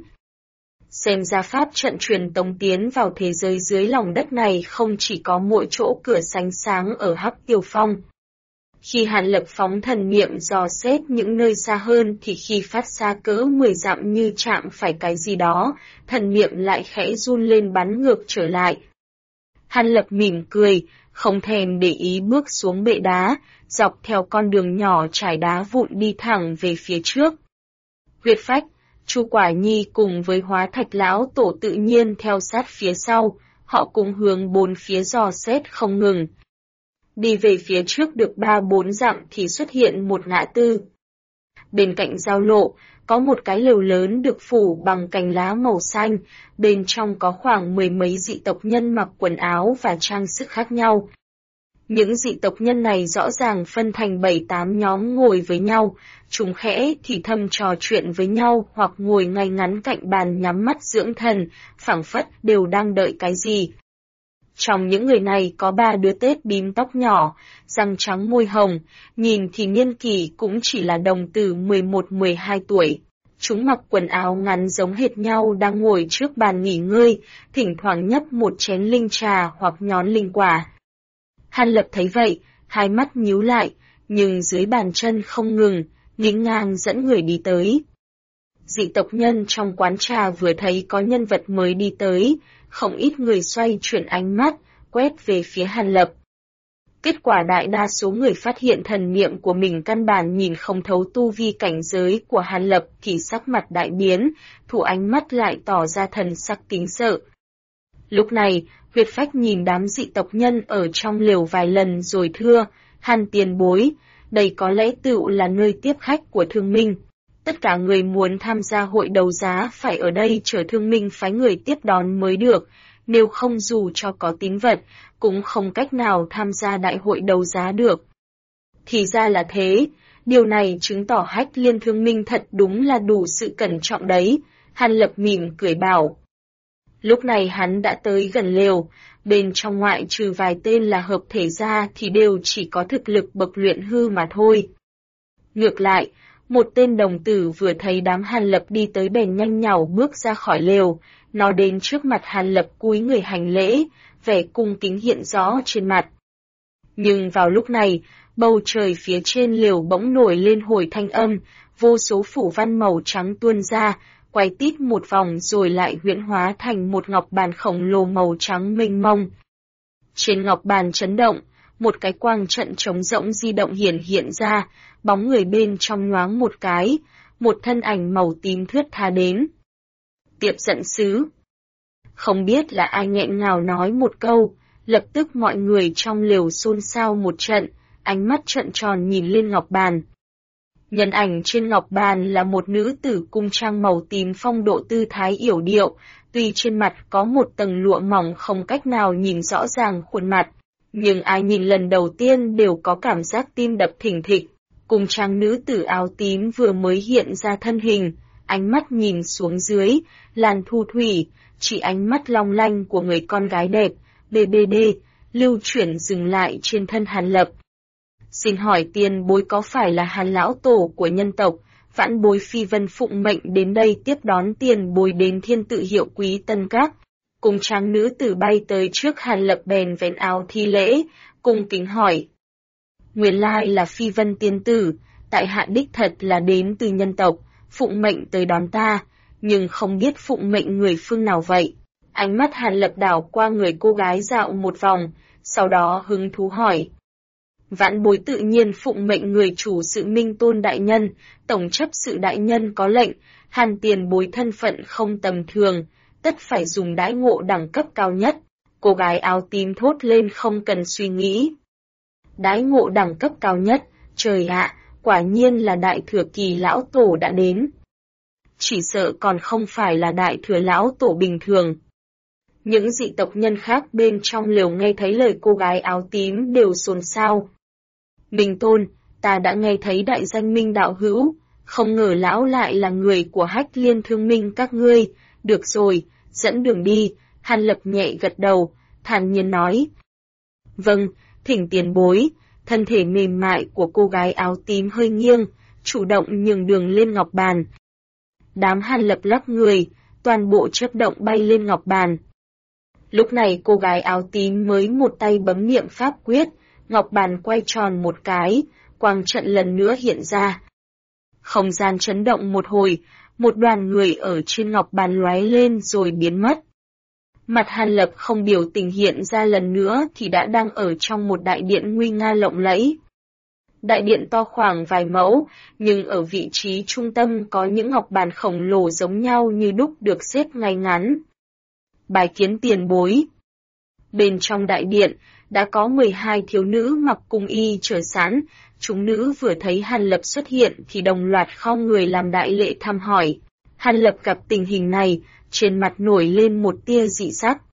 A: Xem ra pháp trận truyền tống tiến vào thế giới dưới lòng đất này không chỉ có mỗi chỗ cửa sánh sáng ở Hắc Tiêu Phong. Khi Hàn Lập phóng thần niệm dò xét những nơi xa hơn thì khi phát xa cỡ 10 dặm như chạm phải cái gì đó, thần niệm lại khẽ run lên bắn ngược trở lại. Hàn Lập mỉm cười, không thèm để ý bước xuống bệ đá, dọc theo con đường nhỏ trải đá vụn đi thẳng về phía trước. Huyết phách, Chu Quả Nhi cùng với Hóa Thạch lão tổ tự nhiên theo sát phía sau, họ cùng hướng bốn phía dò xét không ngừng. Đi về phía trước được 3-4 dặm thì xuất hiện một ngã tư. Bên cạnh giao lộ, có một cái lều lớn được phủ bằng cành lá màu xanh, bên trong có khoảng 10 mấy dị tộc nhân mặc quần áo và trang sức khác nhau. Những dị tộc nhân này rõ ràng phân thành 7-8 nhóm ngồi với nhau, chúng khẽ thì thầm trò chuyện với nhau hoặc ngồi ngay ngắn cạnh bàn nhắm mắt dưỡng thần, phảng phất đều đang đợi cái gì. Trong những người này có 3 đứa tết bím tóc nhỏ, răng trắng môi hồng, nhìn thì niên kỷ cũng chỉ là đồng tử 11-12 tuổi. Chúng mặc quần áo ngắn giống hệt nhau đang ngồi trước bàn nghỉ ngơi, thỉnh thoảng nhấp một chén linh trà hoặc nhón linh quả. Hàn Lập thấy vậy, hai mắt nhíu lại, nhưng dưới bàn chân không ngừng, nghênh ngang dẫn người đi tới. Dị tộc nhân trong quán trà vừa thấy có nhân vật mới đi tới, không ít người xoay chuyển ánh mắt, quét về phía Hàn Lập. Kết quả đại đa số người phát hiện thần niệm của mình căn bản nhìn không thấu tu vi cảnh giới của Hàn Lập thì sắc mặt đại biến, thủ ánh mắt lại tỏ ra thần sắc kính sợ. Lúc này, huyết phách nhìn đám dị tộc nhân ở trong lều vài lần rồi thưa, Hàn tiền bối, đây có lẽ tựu là nơi tiếp khách của Thương Minh. Tất cả người muốn tham gia hội đấu giá phải ở đây chờ Thương Minh phái người tiếp đón mới được, nếu không dù cho có tín vật, cũng không cách nào tham gia đại hội đấu giá được. Thì ra là thế, điều này chứng tỏ Hách Liên Thương Minh thật đúng là đủ sự cẩn trọng đấy, Hàn Lập mỉm cười bảo. Lúc này hắn đã tới gần lều, bên trong ngoại trừ vài tên là hợp thể ra thì đều chỉ có thực lực bậc luyện hư mà thôi. Ngược lại, một tên đồng tử vừa thấy đám Hàn Lập đi tới bèn nhanh nhảu bước ra khỏi lều, nó đến trước mặt Hàn Lập cúi người hành lễ, vẻ cung kính hiện rõ trên mặt. Nhưng vào lúc này, bầu trời phía trên lều bỗng nổi lên hồi thanh âm, vô số phủ văn màu trắng tuôn ra, quay tít một vòng rồi lại huyễn hóa thành một ngọc bàn khổng lồ màu trắng mênh mông. Trên ngọc bàn chấn động, một cái quang trận trống rỗng di động hiện ra, bóng người bên trong nhoáng một cái, một thân ảnh màu tím thướt tha đến. Tiệp Giận Sứ. Không biết là ai nghẹn ngào nói một câu, lập tức mọi người trong lều xôn xao một trận, ánh mắt trợn tròn nhìn lên ngọc bàn. Nhân ảnh trên ngọc bàn là một nữ tử cung trang màu tím phong độ tư thái yểu điệu, tuy trên mặt có một tầng lụa mỏng không cách nào nhìn rõ ràng khuôn mặt, nhưng ai nhìn lần đầu tiên đều có cảm giác tim đập thình thịch. Cung trang nữ tử áo tím vừa mới hiện ra thân hình, ánh mắt nhìn xuống dưới, làn thu thủy, chỉ ánh mắt long lanh của người con gái đẹp, BBD, lưu chuyển dừng lại trên thân Hàn Lập. Xin hỏi tiền bối có phải là Hàn lão tổ của nhân tộc, vãn bối phi vân phụng mệnh đến đây tiếp đón tiền bối đến Thiên Tự Hiệu Quý Tân Các. Cùng tráng nữ tử bay tới trước Hàn Lập bèn vén áo thi lễ, cung kính hỏi. Nguyên lai là phi vân tiên tử, tại hạ đích thật là đến từ nhân tộc, phụng mệnh tới đón ta, nhưng không biết phụng mệnh người phương nào vậy. Ánh mắt Hàn Lập đảo qua người cô gái dạo một vòng, sau đó hứng thú hỏi. Vãn bối tự nhiên phụng mệnh người chủ sự Minh Tôn đại nhân, tổng chấp sự đại nhân có lệnh, Hàn tiền bối thân phận không tầm thường, tất phải dùng đãi ngộ đẳng cấp cao nhất. Cô gái áo tím thốt lên không cần suy nghĩ. Đãi ngộ đẳng cấp cao nhất, trời ạ, quả nhiên là đại thừa kỳ lão tổ đã đến. Chỉ sợ còn không phải là đại thừa lão tổ bình thường. Những dị tộc nhân khác bên trong lều nghe thấy lời cô gái áo tím đều xôn xao. Minh Tôn, ta đã nghe thấy đại danh Minh đạo hữu, không ngờ lão lại là người của Hách Liên Thương Minh các ngươi, được rồi, dẫn đường đi, Hàn Lập nhẹ gật đầu, thản nhiên nói. Vâng, thỉnh tiền bối, thân thể mềm mại của cô gái áo tím hơi nghiêng, chủ động nhường đường lên ngọc bàn. Đám Hàn Lập lắc người, toàn bộ chớp động bay lên ngọc bàn. Lúc này cô gái áo tím mới một tay bấm niệm pháp quyết, ngọc bàn quay tròn một cái, quang trận lần nữa hiện ra. Không gian chấn động một hồi, một đoàn người ở trên ngọc bàn lóe lên rồi biến mất. Mặt Hàn Lập không biểu tình hiện ra lần nữa thì đã đang ở trong một đại điện nguy nga lộng lẫy. Đại điện to khoảng vài mẫu, nhưng ở vị trí trung tâm có những ngọc bàn khổng lồ giống nhau như đúc được xếp ngay ngắn. Bài kiến tiền bối. Bên trong đại điện, đã có 12 thiếu nữ mặc cung y chờ sẵn, chúng nữ vừa thấy Hàn Lập xuất hiện thì đồng loạt khom người làm đại lễ thăm hỏi. Hàn Lập gặp tình hình này, trên mặt nổi lên một tia dị sắc.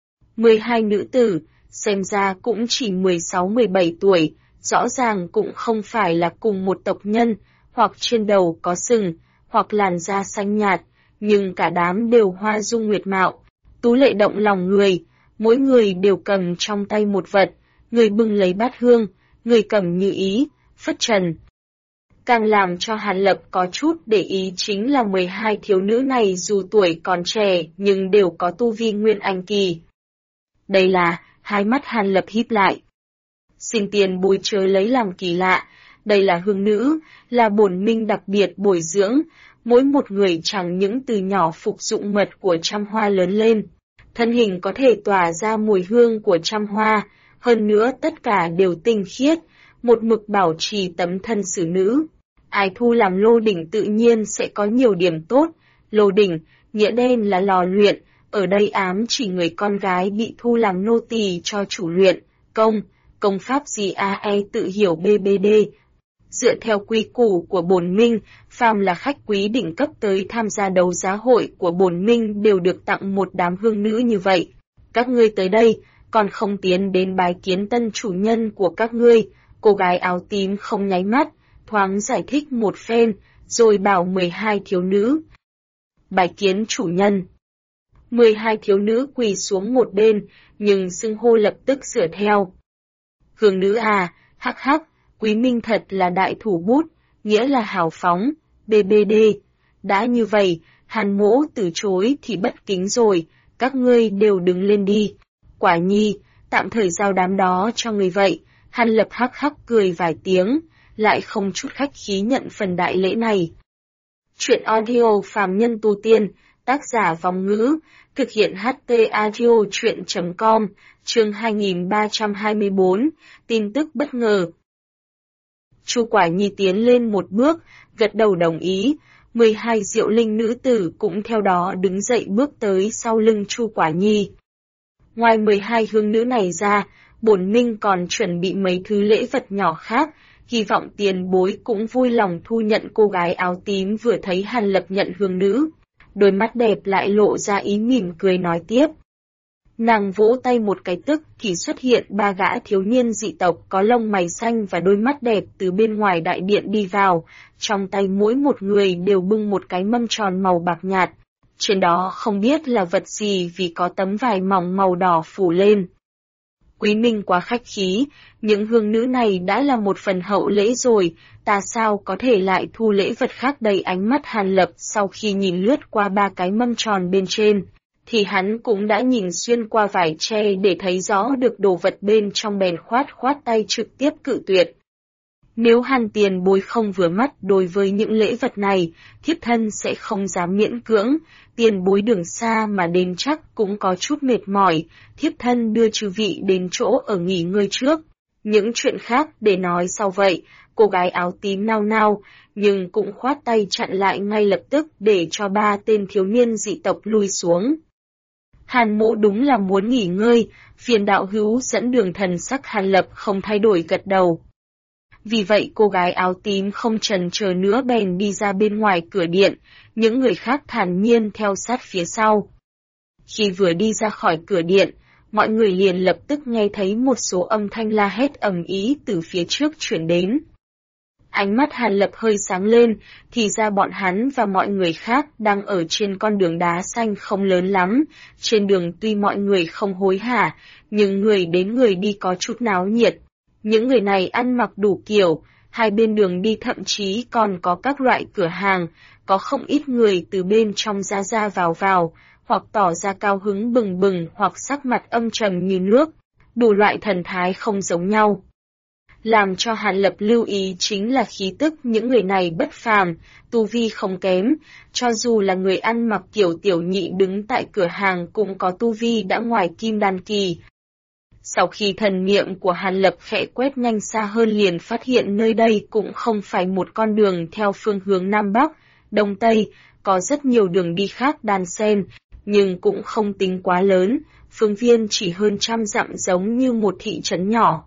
A: 12 nữ tử, xem ra cũng chỉ 16-17 tuổi, rõ ràng cũng không phải là cùng một tộc nhân, hoặc trên đầu có sừng, hoặc làn da xanh nhạt, nhưng cả đám đều hoa dung nguyệt mạo, tú lệ động lòng người, mỗi người đều cầm trong tay một vật, người bưng lấy bát hương, người cầm như ý, phất trần. Càng làm cho Hàn Lập có chút để ý chính là 12 thiếu nữ này dù tuổi còn trẻ nhưng đều có tu vi nguyên anh kỳ. Đây là, hai mắt Hàn Lập híp lại. Xin tiền bối chớ lấy làm kỳ lạ, đây là hương nữ, là bổn minh đặc biệt bồi dưỡng, mỗi một người chẳng những từ nhỏ phục dụng mật của trăm hoa lớn lên. Thân hình có thể tỏa ra mùi hương của trăm hoa, hơn nữa tất cả đều tinh khiết, một mực bảo trì tấm thân xử nữ. Ai thu làm lô đỉnh tự nhiên sẽ có nhiều điểm tốt, lô đỉnh, nghĩa đen là lò luyện, ở đây ám chỉ người con gái bị thu làm nô tỳ cho chủ luyện, công pháp gì tự hiểu BBD. Dựa theo quy củ của bổn minh, phàm là khách quý đỉnh cấp tới tham gia đấu giá hội của bổn minh đều được tặng một đám hương nữ như vậy. Các ngươi tới đây, còn không tiến đến bái kiến tân chủ nhân của các ngươi. Cô gái áo tím không nháy mắt, thoáng giải thích một phen, rồi bảo 12 thiếu nữ. Bái kiến chủ nhân. 12 thiếu nữ quỳ xuống một bên, nhưng xưng hô lập tức sửa theo. Hương nữ à, hắc hắc, quý minh thật là đại thủ bút, nghĩa là hào phóng, BBD. Đã như vậy, Hàn mỗ từ chối thì bất kính rồi, các ngươi đều đứng lên đi. Quả nhi, tạm thời giao đám đó cho người vậy. Hàn Lập hắc hắc cười vài tiếng, lại không chút khách khí nhận phần đại lễ này. Chuyện audio phàm nhân tu tiên, tác giả Vong Ngữ, thực hiện HT Audio Chuyện.com, chương 2324, tin tức bất ngờ. Chu Quả Nhi tiến lên một bước, gật đầu đồng ý, 12 Diệu Linh nữ tử cũng theo đó đứng dậy bước tới sau lưng Chu Quả Nhi. Ngoài 12 hương nữ này ra, bổn minh còn chuẩn bị mấy thứ lễ vật nhỏ khác, hy vọng tiền bối cũng vui lòng thu nhận. Cô gái áo tím vừa thấy Hàn Lập nhận hương nữ, đôi mắt đẹp lại lộ ra ý mỉm cười nói tiếp. Nàng vỗ tay một cái tức thì xuất hiện ba gã thiếu niên dị tộc có lông mày xanh và đôi mắt đẹp từ bên ngoài đại điện đi vào, trong tay mỗi một người đều bưng một cái mâm tròn màu bạc nhạt. Trên đó không biết là vật gì vì có tấm vải mỏng màu đỏ phủ lên. Quý Minh quá khách khí, những hương nữ này đã là một phần hậu lễ rồi, ta sao có thể lại thu lễ vật khác đầy. Ánh mắt Hàn Lập sau khi nhìn lướt qua ba cái mâm tròn bên trên, thì hắn cũng đã nhìn xuyên qua vải tre để thấy rõ được đồ vật bên trong, bèn khoát khoát tay trực tiếp cự tuyệt. Nếu Hàn tiền bối không vừa mắt đối với những lễ vật này, thiếp thân sẽ không dám miễn cưỡng, tiền bối đường xa mà đến chắc cũng có chút mệt mỏi, thiếp thân đưa chư vị đến chỗ ở nghỉ ngơi trước. Những chuyện khác để nói sau vậy, cô gái áo tím nao nao, nhưng cũng khoát tay chặn lại ngay lập tức để cho ba tên thiếu niên dị tộc lui xuống. Hàn Mỗ đúng là muốn nghỉ ngơi, phiền đạo hữu dẫn đường. Thần sắc Hàn Lập không thay đổi gật đầu. Vì vậy cô gái áo tím không chần chờ nữa bèn đi ra bên ngoài cửa điện, những người khác thản nhiên theo sát phía sau. Khi vừa đi ra khỏi cửa điện, mọi người liền lập tức nghe thấy một số âm thanh la hét ầm ĩ từ phía trước chuyển đến. Ánh mắt Hàn Lập hơi sáng lên, thì ra bọn hắn và mọi người khác đang ở trên con đường đá xanh không lớn lắm. Trên đường tuy mọi người không hối hả, nhưng người đến người đi có chút náo nhiệt. Những người này ăn mặc đủ kiểu, hai bên đường đi thậm chí còn có các loại cửa hàng, có không ít người từ bên trong ra vào, hoặc tỏ ra cao hứng bừng bừng hoặc sắc mặt âm trầm như nước, đủ loại thần thái không giống nhau. Làm cho Hàn Lập lưu ý chính là khí tức những người này bất phàm, tu vi không kém, cho dù là người ăn mặc kiểu tiểu nhị đứng tại cửa hàng cũng có tu vi đã ngoài kim đan kỳ. Sau khi thần niệm của Hàn Lập khẽ quét nhanh xa hơn liền phát hiện nơi đây cũng không phải một con đường theo phương hướng Nam Bắc, Đông Tây, có rất nhiều đường đi khác đan xen, nhưng cũng không tính quá lớn, phương viên chỉ hơn 100 dặm giống như một thị trấn nhỏ.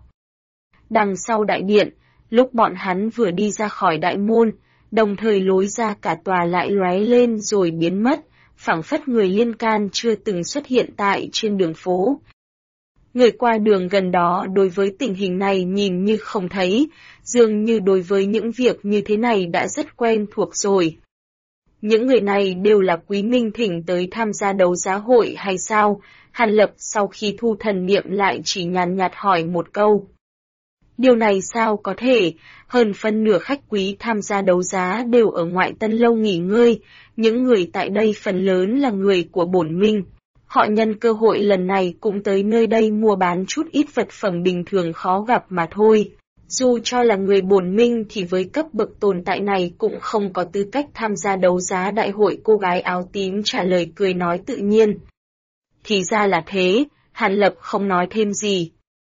A: Đằng sau đại điện, lúc bọn hắn vừa đi ra khỏi đại môn, đồng thời lối ra cả tòa lại lóe lên rồi biến mất, phảng phất người liên can chưa từng xuất hiện tại trên đường phố. Người qua đường gần đó đối với tình hình này nhìn như không thấy, dường như đối với những việc như thế này đã rất quen thuộc rồi. Những người này đều là Quý Minh thỉnh tới tham gia đấu giá hội hay sao? Hàn Lập sau khi thu thần niệm lại chỉ nhàn nhạt hỏi một câu. Điều này sao có thể, hơn phân nửa khách quý tham gia đấu giá đều ở ngoại Tân Lâu nghỉ ngơi, những người tại đây phần lớn là người của bổn Minh. Họ nhân cơ hội lần này cũng tới nơi đây mua bán chút ít vật phẩm bình thường khó gặp mà thôi. Dù cho là người bổn Minh thì với cấp bậc tồn tại này cũng không có tư cách tham gia đấu giá đại hội. Cô gái áo tím trả lời cười nói tự nhiên. Thì ra là thế, Hàn Lập không nói thêm gì.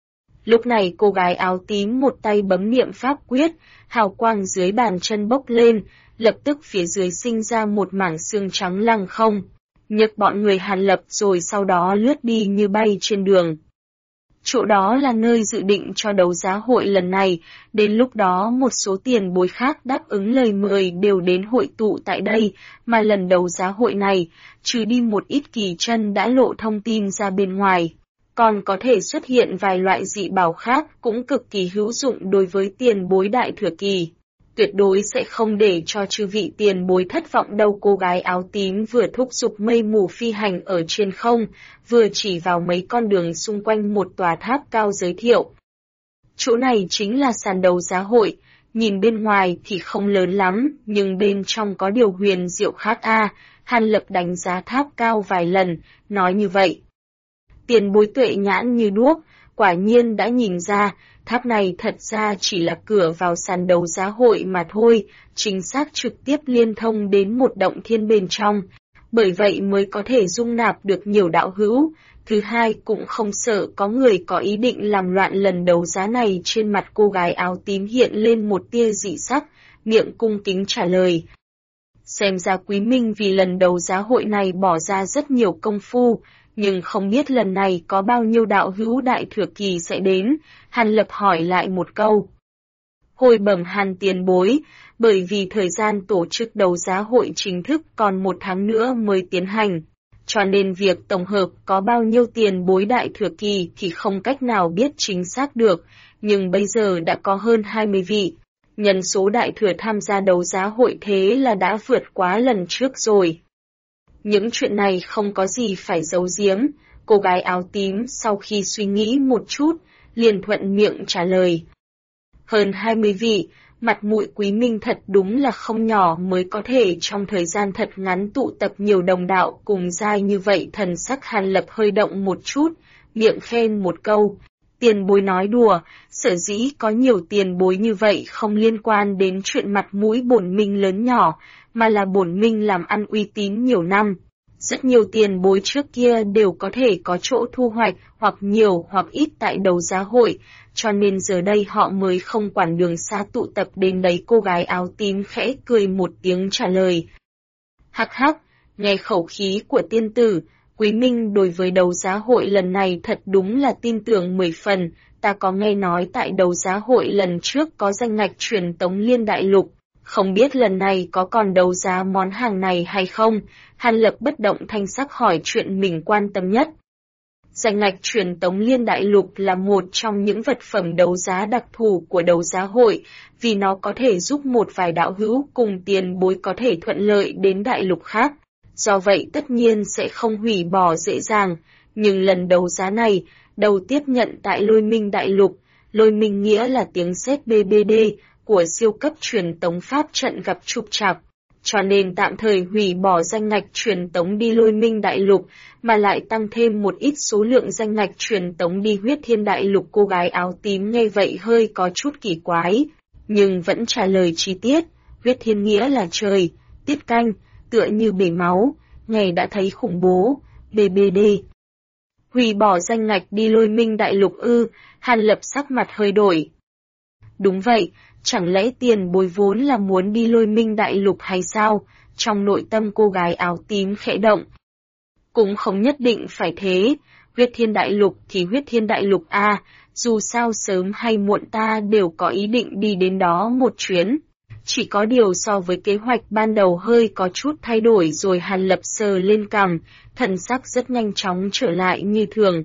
A: Lúc này cô gái áo tím một tay bấm niệm pháp quyết, hào quang dưới bàn chân bốc lên, lập tức phía dưới sinh ra một mảng xương trắng lăng không, nhấc bọn người Hàn Lập rồi sau đó lướt đi như bay trên đường. Chỗ đó là nơi dự định cho đấu giá hội lần này, đến lúc đó một số tiền bối khác đáp ứng lời mời đều đến hội tụ tại đây, mà lần đấu giá hội này, trừ đi một ít kỳ chân đã lộ thông tin ra bên ngoài. Còn có thể xuất hiện vài loại dị bảo khác cũng cực kỳ hữu dụng đối với tiền bối đại thừa kỳ. Tuyệt đối sẽ không để cho chư vị tiền bối thất vọng đâu. Cô gái áo tím vừa thúc giục mây mù phi hành ở trên không, vừa chỉ vào mấy con đường xung quanh một tòa tháp cao giới thiệu. Chỗ này chính là sàn đấu giá hội, nhìn bên ngoài thì không lớn lắm, nhưng bên trong có điều huyền diệu khác a. Hàn Lập đánh giá tháp cao vài lần, nói như vậy. Tiền bối tuệ nhãn như đuốc, quả nhiên đã nhìn ra, tháp này thật ra chỉ là cửa vào sàn đấu giá hội mà thôi, chính xác trực tiếp liên thông đến một động thiên bên trong, bởi vậy mới có thể dung nạp được nhiều đạo hữu. Thứ hai cũng không sợ có người có ý định làm loạn lần đấu giá này. Trên mặt cô gái áo tím hiện lên một tia dị sắc, miệng cung kính trả lời. Xem ra Quý Minh vì lần đấu giá hội này bỏ ra rất nhiều công phu, nhưng không biết lần này có bao nhiêu đạo hữu đại thừa kỳ sẽ đến. Hàn Lập hỏi lại một câu. Hồi bẩm Hàn tiền bối, bởi vì thời gian tổ chức đấu giá hội chính thức còn 1 tháng nữa mới tiến hành, cho nên việc tổng hợp có bao nhiêu tiền bối đại thừa kỳ thì không cách nào biết chính xác được, nhưng bây giờ đã có hơn 20 vị. Nhân số đại thừa tham gia đấu giá hội thế là đã vượt quá lần trước rồi. Những chuyện này không có gì phải giấu giếm, cô gái áo tím sau khi suy nghĩ một chút, liền thuận miệng trả lời. Hơn 20 vị, mặt mũi Quý Minh thật đúng là không nhỏ mới có thể trong thời gian thật ngắn tụ tập nhiều đồng đạo cùng giai như vậy. Thần sắc Hàn Lập hơi động một chút, miệng khen một câu. Tiền bối nói đùa, sở dĩ có nhiều tiền bối như vậy không liên quan đến chuyện mặt mũi bổn minh lớn nhỏ, mà là bổn minh làm ăn uy tín nhiều năm. Rất nhiều tiền bối trước kia đều có thể có chỗ thu hoạch hoặc nhiều hoặc ít tại đấu giá hội, cho nên giờ đây họ mới không quản đường xa tụ tập đến đấy. Cô gái áo tím khẽ cười một tiếng trả lời. Hắc hắc, nghe khẩu khí của tiên tử, Quý Minh đối với đấu giá hội lần này thật đúng là tin tưởng 10 phần, ta có nghe nói tại đấu giá hội lần trước có danh ngạch truyền tống liên đại lục, không biết lần này có còn đấu giá món hàng này hay không? Hàn Lập bất động thanh sắc hỏi chuyện mình quan tâm nhất. Danh ngạch truyền tống liên đại lục là một trong những vật phẩm đấu giá đặc thù của đấu giá hội, vì nó có thể giúp một vài đạo hữu cùng tiền bối có thể thuận lợi đến đại lục khác. Do vậy tất nhiên sẽ không hủy bỏ dễ dàng, nhưng lần đấu giá này, đầu tiếp nhận tại Lôi Minh đại lục, Lôi Minh nghĩa là tiếng sét BBD của siêu cấp truyền tống pháp trận gặp trục trặc, cho nên tạm thời hủy bỏ danh ngạch truyền tống đi Lôi Minh đại lục, mà lại tăng thêm một ít số lượng danh ngạch truyền tống đi Huyết Thiên đại lục. Cô gái áo tím nghe vậy hơi có chút kỳ quái, nhưng vẫn trả lời chi tiết. Huyết Thiên nghĩa là trời, tiết canh, tựa như bể máu, nghe đã thấy khủng bố. BBD hủy bỏ danh ngạch đi Lôi Minh đại lục ư? Hàn Lập sắc mặt hơi đổi. Đúng vậy, chẳng lẽ tiền bối vốn là muốn đi Lôi Minh đại lục hay sao? Trong nội tâm cô gái áo tím khẽ động. Cũng không nhất định phải thế, Huyết Thiên đại lục thì Huyết Thiên đại lục a, dù sao sớm hay muộn ta đều có ý định đi đến đó một chuyến. Chỉ có điều so với kế hoạch ban đầu hơi có chút thay đổi rồi. Hàn Lập sờ lên cằm, thần sắc rất nhanh chóng trở lại như thường.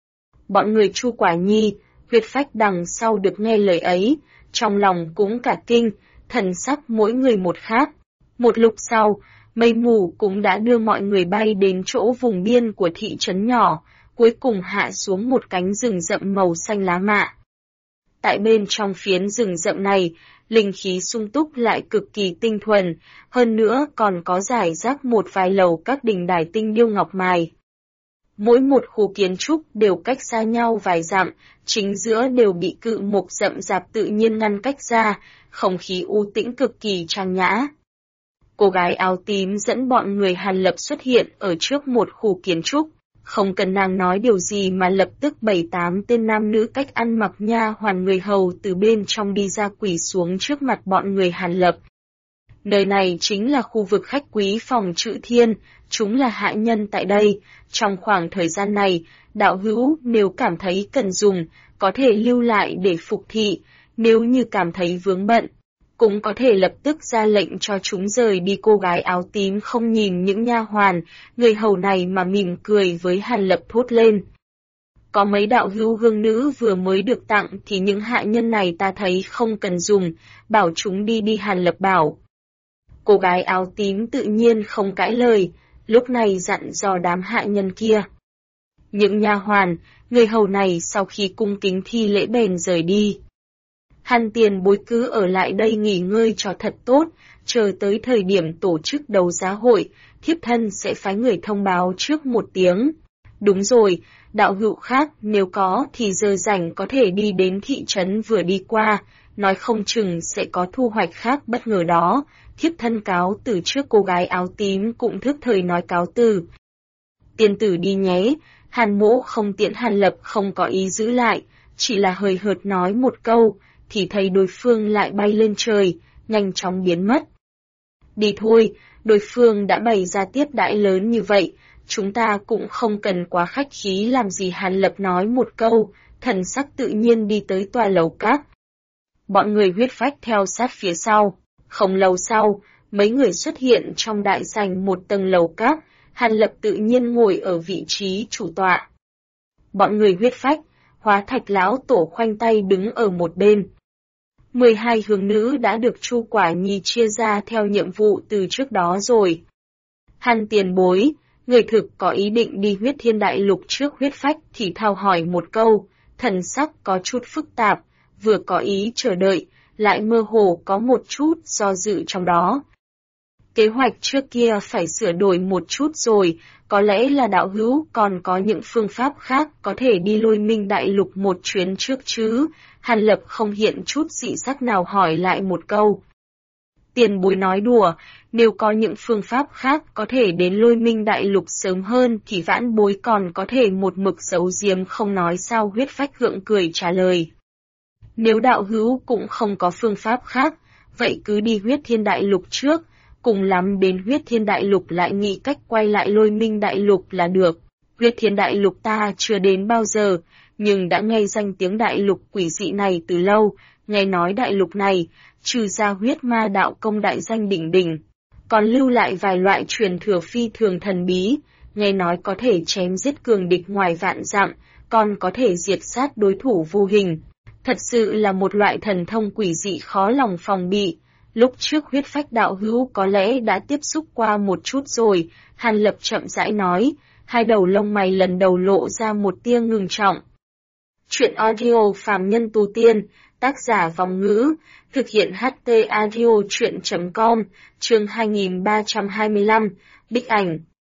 A: Bọn người Chu Quả Nhi, Huyết Phách đằng sau được nghe lời ấy, trong lòng cũng cả kinh, thần sắc mỗi người một khác. Một lúc sau, mây mù cũng đã đưa mọi người bay đến chỗ vùng biên của thị trấn nhỏ, cuối cùng hạ xuống một cánh rừng rậm màu xanh lá mạ. Tại bên trong phiến rừng rậm này, linh khí sung túc lại cực kỳ tinh thuần, hơn nữa còn có rải rác một vài lầu các đình đài tinh điêu ngọc mài. Mỗi một khu kiến trúc đều cách xa nhau vài dặm, chính giữa đều bị cự mục rậm rạp tự nhiên ngăn cách ra, không khí u tĩnh cực kỳ trang nhã. Cô gái áo tím dẫn bọn người Hàn Lập xuất hiện ở trước một khu kiến trúc, không cần nàng nói điều gì mà lập tức 7-8 tên nam nữ cách ăn mặc nha hoàn người hầu từ bên trong đi ra quỳ xuống trước mặt bọn người Hàn Lập. Nơi này chính là khu vực khách quý phòng Trự Thiên, chúng là hạ nhân tại đây. Trong khoảng thời gian này, đạo hữu nếu cảm thấy cần dùng, có thể lưu lại để phục thị, nếu như cảm thấy vướng bận, cũng có thể lập tức ra lệnh cho chúng rời đi. Cô gái áo tím không nhìn những nha hoàn, người hầu này mà mỉm cười với Hàn Lập thốt lên. Có mấy đạo hữu hương nữ vừa mới được tặng thì những hạ nhân này ta thấy không cần dùng, bảo chúng đi đi. Hàn Lập bảo. Cô gái áo tím tự nhiên không cãi lời, lúc này dặn dò đám hạ nhân kia. Những nha hoàn, người hầu này sau khi cung kính thi lễ bèn rời đi. Hàn tiền bối cứ ở lại đây nghỉ ngơi cho thật tốt, chờ tới thời điểm tổ chức đấu giá hội, thiếp thân sẽ phái người thông báo trước một tiếng. Đúng rồi, đạo hữu khác nếu có thì giờ rảnh có thể đi đến thị trấn vừa đi qua, nói không chừng sẽ có thu hoạch khác bất ngờ đó. Thiếp thân cáo từ. Trước cô gái áo tím cũng thức thời nói cáo từ. Tiên tử đi nhé. Hàn Mỗ không tiễn. Hàn Lập không có ý giữ lại, chỉ là hời hợt nói một câu, thì thấy đối phương lại bay lên trời, nhanh chóng biến mất. Đi thôi, đối phương đã bày ra tiếp đãi lớn như vậy, chúng ta cũng không cần quá khách khí làm gì. Hàn Lập nói một câu, thần sắc tự nhiên đi tới tòa lầu các. Bọn người Huyết Phách theo sát phía sau. Không lâu sau, mấy người xuất hiện trong đại sảnh một tầng lầu các, Hàn Lập tự nhiên ngồi ở vị trí chủ tọa. Bọn người huyết phách, Hóa Thạch lão tổ khoanh tay đứng ở một bên. 12 hướng nữ đã được Chu Quả Nhi chia ra theo nhiệm vụ từ trước đó rồi. Hàn tiền bối, người thực có ý định đi Huyết Thiên Đại Lục trước huyết phách thì thao hỏi một câu, thần sắc có chút phức tạp, vừa có ý chờ đợi, lại mơ hồ có một chút do dự trong đó. Kế hoạch trước kia phải sửa đổi một chút rồi, có lẽ là đạo hữu còn có những phương pháp khác có thể đi Lôi Minh Đại Lục một chuyến trước chứ. Hàn Lập không hiện chút dị sắc nào hỏi lại một câu. Tiền bối nói đùa, nếu có những phương pháp khác có thể đến Lôi Minh Đại Lục sớm hơn thì vãn bối còn có thể một mực giấu giếm không nói sao. Huyết phách gượng cười trả lời. Nếu đạo hữu cũng không có phương pháp khác, vậy cứ đi Huyết Thiên Đại Lục trước, cùng lắm đến Huyết Thiên Đại Lục lại nghĩ cách quay lại Lôi Minh Đại Lục là được. Huyết Thiên Đại Lục ta chưa đến bao giờ, nhưng đã nghe danh tiếng đại lục quỷ dị này từ lâu, nghe nói đại lục này, trừ ra huyết ma đạo công đại danh đỉnh đỉnh, còn lưu lại vài loại truyền thừa phi thường thần bí, nghe nói có thể chém giết cường địch ngoài vạn dặm, còn có thể diệt sát đối thủ vô hình. Thật sự là một loại thần thông quỷ dị khó lòng phòng bị. Lúc trước huyết phách đạo hữu có lẽ đã tiếp xúc qua một chút rồi, Hàn Lập chậm rãi nói, hai đầu lông mày lần đầu lộ ra một tia ngưng trọng. Chuyện audio phàm nhân tu tiên, tác giả Vòng Ngữ, thực hiện HT audio chuyện.com, chương 2325, Bích Ảnh.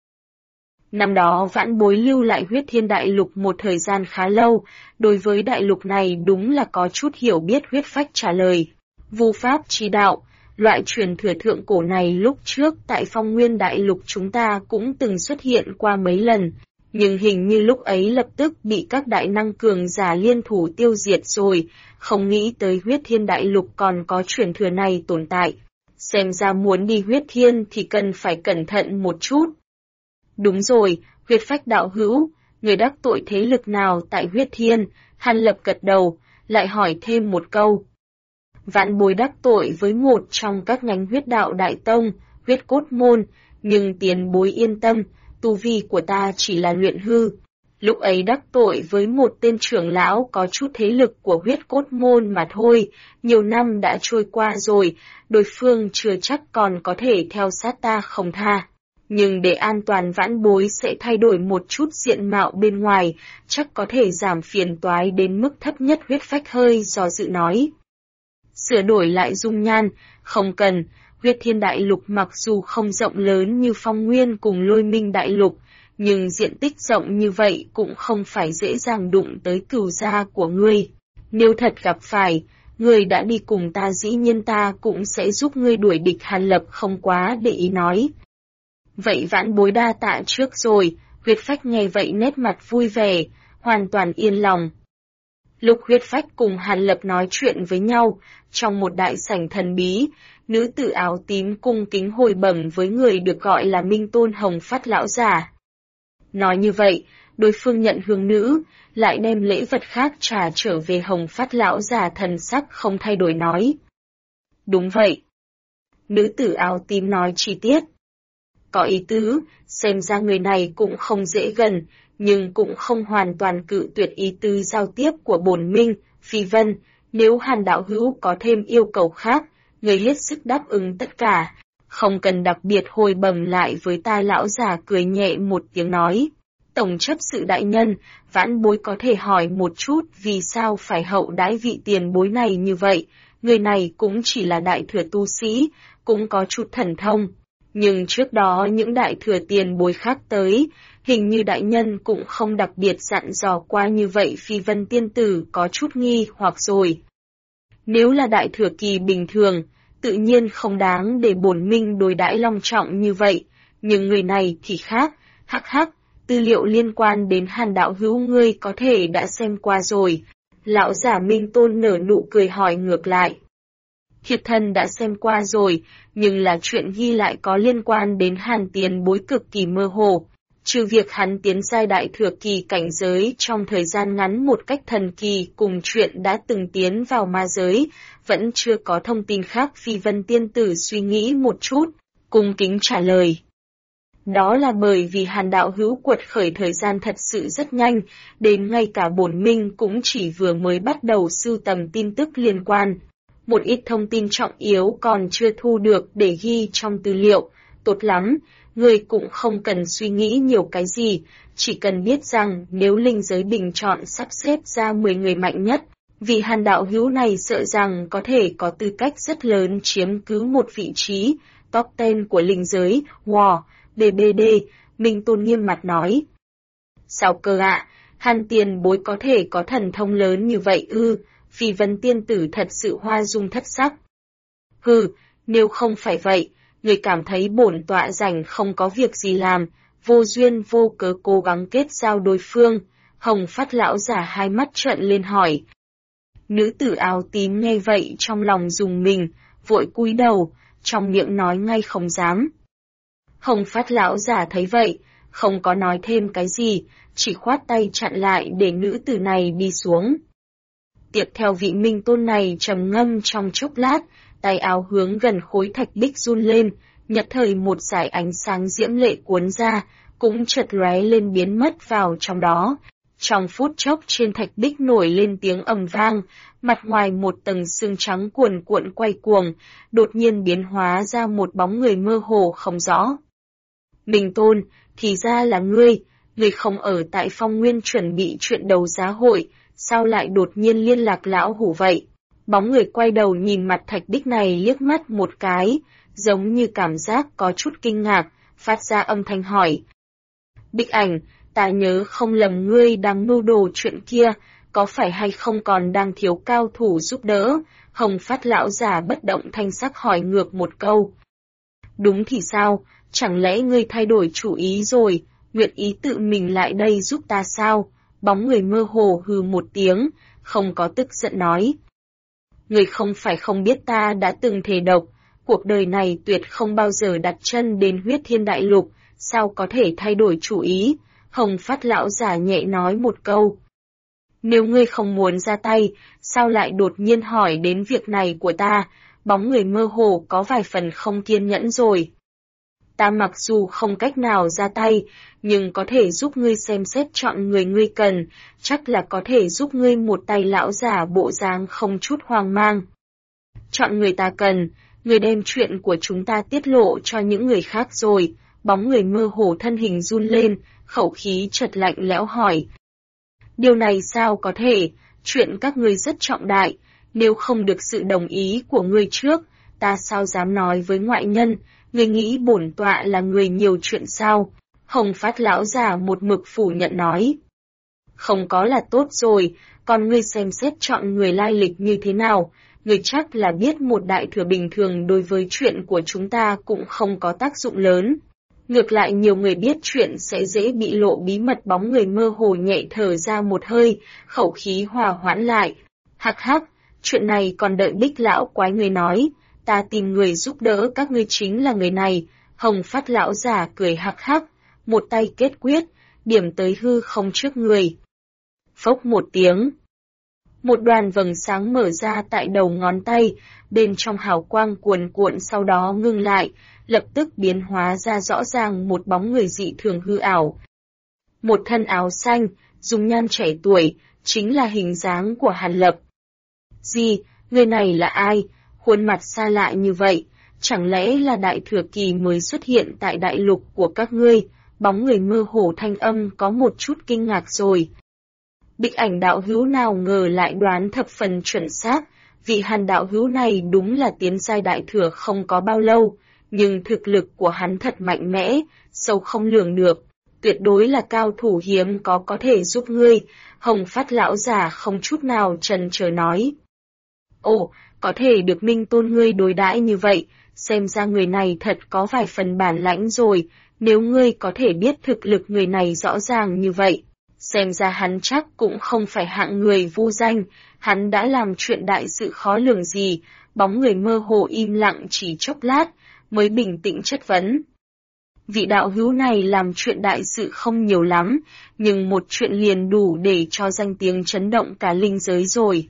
A: Năm đó vãn bối lưu lại Huyết Thiên Đại Lục một thời gian khá lâu, đối với đại lục này đúng là có chút hiểu biết. Huyết phách trả lời. Vu pháp chi đạo, loại truyền thừa thượng cổ này lúc trước tại Phong Nguyên Đại Lục chúng ta cũng từng xuất hiện qua mấy lần, nhưng hình như lúc ấy lập tức bị các đại năng cường giả liên thủ tiêu diệt rồi, không nghĩ tới Huyết Thiên Đại Lục còn có truyền thừa này tồn tại. Xem ra muốn đi Huyết Thiên thì cần phải cẩn thận một chút. Đúng rồi, huyết phách đạo hữu, người đắc tội thế lực nào tại Huyết Thiên? Hàn Lập gật đầu, lại hỏi thêm một câu. Vãn bối đắc tội với một trong các nhánh huyết đạo đại tông, huyết cốt môn, nhưng tiền bối yên tâm, tu vi của ta chỉ là luyện hư. Lúc ấy đắc tội với một tên trưởng lão có chút thế lực của huyết cốt môn mà thôi, nhiều năm đã trôi qua rồi, đối phương chưa chắc còn có thể theo sát ta không tha. Nhưng để an toàn vãn bối sẽ thay đổi một chút diện mạo bên ngoài, chắc có thể giảm phiền toái đến mức thấp nhất. Huyết phách hơi do dự nói. Sửa đổi lại dung nhan, không cần. Huyết Thiên Đại Lục mặc dù không rộng lớn như Phong Nguyên cùng Lôi Minh Đại Lục, nhưng diện tích rộng như vậy cũng không phải dễ dàng đụng tới cửu gia của ngươi. Nếu thật gặp phải, ngươi đã đi cùng ta dĩ nhiên ta cũng sẽ giúp ngươi đuổi địch. Hàn Lập không quá để ý nói. Vậy vãn bối đa tạ trước rồi. Huyết phách nghe vậy nét mặt vui vẻ, hoàn toàn yên lòng. Lúc huyết phách cùng Hàn Lập nói chuyện với nhau, trong một đại sảnh thần bí, nữ tử áo tím cung kính hồi bẩm với người được gọi là Minh Tôn Hồng Phát lão giả. Nói như vậy, đối phương nhận hướng nữ, lại đem lễ vật khác trả trở về. Hồng Phát lão giả thần sắc không thay đổi nói. Đúng vậy. Nữ tử áo tím nói chi tiết. Có ý tứ, xem ra người này cũng không dễ gần, nhưng cũng không hoàn toàn cự tuyệt ý tứ giao tiếp của bổn minh. Phi Vân, nếu Hàn đạo hữu có thêm yêu cầu khác, người hết sức đáp ứng tất cả, không cần đặc biệt hồi bẩm lại với ta. Lão già cười nhẹ một tiếng nói. Tổng chấp sự đại nhân, vãn bối có thể hỏi một chút vì sao phải hậu đãi vị tiền bối này như vậy. Người này cũng chỉ là đại thừa tu sĩ, cũng có chút thần thông. Nhưng trước đó những đại thừa tiền bối khác tới, hình như đại nhân cũng không đặc biệt dặn dò qua như vậy. Phi Vân tiên tử có chút nghi hoặc rồi. Nếu là đại thừa kỳ bình thường, tự nhiên không đáng để bổn minh đối đãi long trọng như vậy, nhưng người này thì khác. Hắc hắc, tư liệu liên quan đến Hàn đạo hữu ngươi có thể đã xem qua rồi. Lão giả Minh Tôn nở nụ cười hỏi ngược lại. Thiệt thân đã xem qua rồi, nhưng là chuyện ghi lại có liên quan đến Hàn tiền bối cực kỳ mơ hồ. Trừ việc hắn tiến giai đại thừa kỳ cảnh giới trong thời gian ngắn một cách thần kỳ cùng chuyện đã từng tiến vào ma giới, vẫn chưa có thông tin khác. Phi Vân tiên tử suy nghĩ một chút, cung kính trả lời. Đó là bởi vì Hàn đạo hữu quật khởi thời gian thật sự rất nhanh, đến ngay cả bổn minh cũng chỉ vừa mới bắt đầu sưu tầm tin tức liên quan. Một ít thông tin trọng yếu còn chưa thu được để ghi trong tư liệu. Tốt lắm, ngươi cũng không cần suy nghĩ nhiều cái gì, chỉ cần biết rằng nếu linh giới bình chọn sắp xếp ra 10 người mạnh nhất, vị Hàn đạo hữu này sợ rằng có thể có tư cách rất lớn chiếm cứ một vị trí top 10 của linh giới. Wow, BBD, Minh Tôn nghiêm mặt nói. Sao cơ ạ, Hàn tiền bối có thể có thần thông lớn như vậy ư? Phi Vân tiên tử thật sự hoa dung thất sắc. Hừ, nếu không phải vậy, người cảm thấy bổn tọa rảnh không có việc gì làm, vô duyên vô cớ cố gắng kết giao đối phương. Hồng Phát lão giả hai mắt trợn lên hỏi. Nữ tử áo tím nghe vậy trong lòng rùng mình, vội cúi đầu, trong miệng nói ngay không dám. Hồng Phát lão giả thấy vậy, không có nói thêm cái gì, chỉ khoát tay chặn lại để nữ tử này đi xuống. Tiếp theo vị Minh Tôn này trầm ngâm trong chốc lát, tay áo hướng gần khối thạch bích run lên, nhất thời một dải ánh sáng diễm lệ cuốn ra, cũng chợt lóe lên biến mất vào trong đó. Trong phút chốc trên thạch bích nổi lên tiếng ầm vang, mặt ngoài một tầng sương trắng cuồn cuộn quay cuồng, đột nhiên biến hóa ra một bóng người mơ hồ không rõ. Minh Tôn, thì ra là ngươi không ở tại Phong Nguyên chuẩn bị chuyện đấu giá hội, sao lại đột nhiên liên lạc lão hủ vậy? Bóng người quay đầu nhìn mặt thạch bích này liếc mắt một cái, giống như cảm giác có chút kinh ngạc, phát ra âm thanh hỏi. Bích Ảnh, ta nhớ không lầm ngươi đang mưu đồ chuyện kia, có phải hay không còn đang thiếu cao thủ giúp đỡ? Hồng Phát lão giả bất động thanh sắc hỏi ngược một câu. Đúng thì sao, chẳng lẽ ngươi thay đổi chủ ý rồi, nguyện ý tự mình lại đây giúp ta sao? Bóng người mơ hồ hừ một tiếng, không có tức giận nói. Ngươi không phải không biết ta đã từng thề độc, cuộc đời này tuyệt không bao giờ đặt chân đến Huyết Thiên Đại Lục, sao có thể thay đổi chủ ý? Hồng Phát lão giả nhẹ nói một câu. Nếu ngươi không muốn ra tay, sao lại đột nhiên hỏi đến việc này của ta? Bóng người mơ hồ có vài phần không kiên nhẫn rồi. Ta mặc dù không cách nào ra tay, nhưng có thể giúp ngươi xem xét chọn người ngươi cần, chắc là có thể giúp ngươi một tay lão giả bộ dáng không chút hoang mang. Chọn người ta cần, ngươi đem chuyện của chúng ta tiết lộ cho những người khác rồi. Bóng người mơ hồ thân hình run lên, khẩu khí chợt lạnh lẽo hỏi. Điều này sao có thể, chuyện các ngươi rất trọng đại, nếu không được sự đồng ý của ngươi trước, ta sao dám nói với ngoại nhân, ngươi nghĩ bổn tọa là người nhiều chuyện sao? Hồng Phát lão giả một mực phủ nhận nói. Không có là tốt rồi, còn ngươi xem xét chọn người lai lịch như thế nào, ngươi chắc là biết một đại thừa bình thường đối với chuyện của chúng ta cũng không có tác dụng lớn. Ngược lại nhiều người biết chuyện sẽ dễ bị lộ bí mật. Bóng người mơ hồ nhẹ thở ra một hơi, khẩu khí hòa hoãn lại. Hắc hắc, chuyện này còn đợi Bích lão quái người nói, ta tìm người giúp đỡ các ngươi chính là người này. Hồng Phát lão giả cười hắc hắc, một tay kết quyết, điểm tới hư không trước người. Phốc một tiếng. Một đoàn vầng sáng mở ra tại đầu ngón tay, bên trong hào quang cuồn cuộn sau đó ngưng lại, lập tức biến hóa ra rõ ràng một bóng người dị thường hư ảo. Một thân áo xanh, dung nhan trẻ tuổi, chính là hình dáng của Hàn Lập. Gì, người này là ai? Khuôn mặt xa lạ như vậy, chẳng lẽ là đại thừa kỳ mới xuất hiện tại đại lục của các ngươi? Bóng người mơ hồ thanh âm có một chút kinh ngạc rồi. Bích Ảnh đạo hữu nào ngờ lại đoán thập phần chuẩn xác, vị Hàn đạo hữu này đúng là tiến giai đại thừa không có bao lâu, nhưng thực lực của hắn thật mạnh mẽ, sâu không lường được, tuyệt đối là cao thủ hiếm có thể giúp ngươi. Hồng Phát lão giả không chút nào chần chờ nói. Ồ, có thể được Minh Tôn ngươi đối đãi như vậy, xem ra người này thật có vài phần bản lãnh rồi, nếu ngươi có thể biết thực lực người này rõ ràng như vậy. Xem ra hắn chắc cũng không phải hạng người vô danh, hắn đã làm chuyện đại sự khó lường gì. Bóng người mơ hồ im lặng chỉ chốc lát, mới bình tĩnh chất vấn. Vị đạo hữu này làm chuyện đại sự không nhiều lắm, nhưng một chuyện liền đủ để cho danh tiếng chấn động cả linh giới rồi.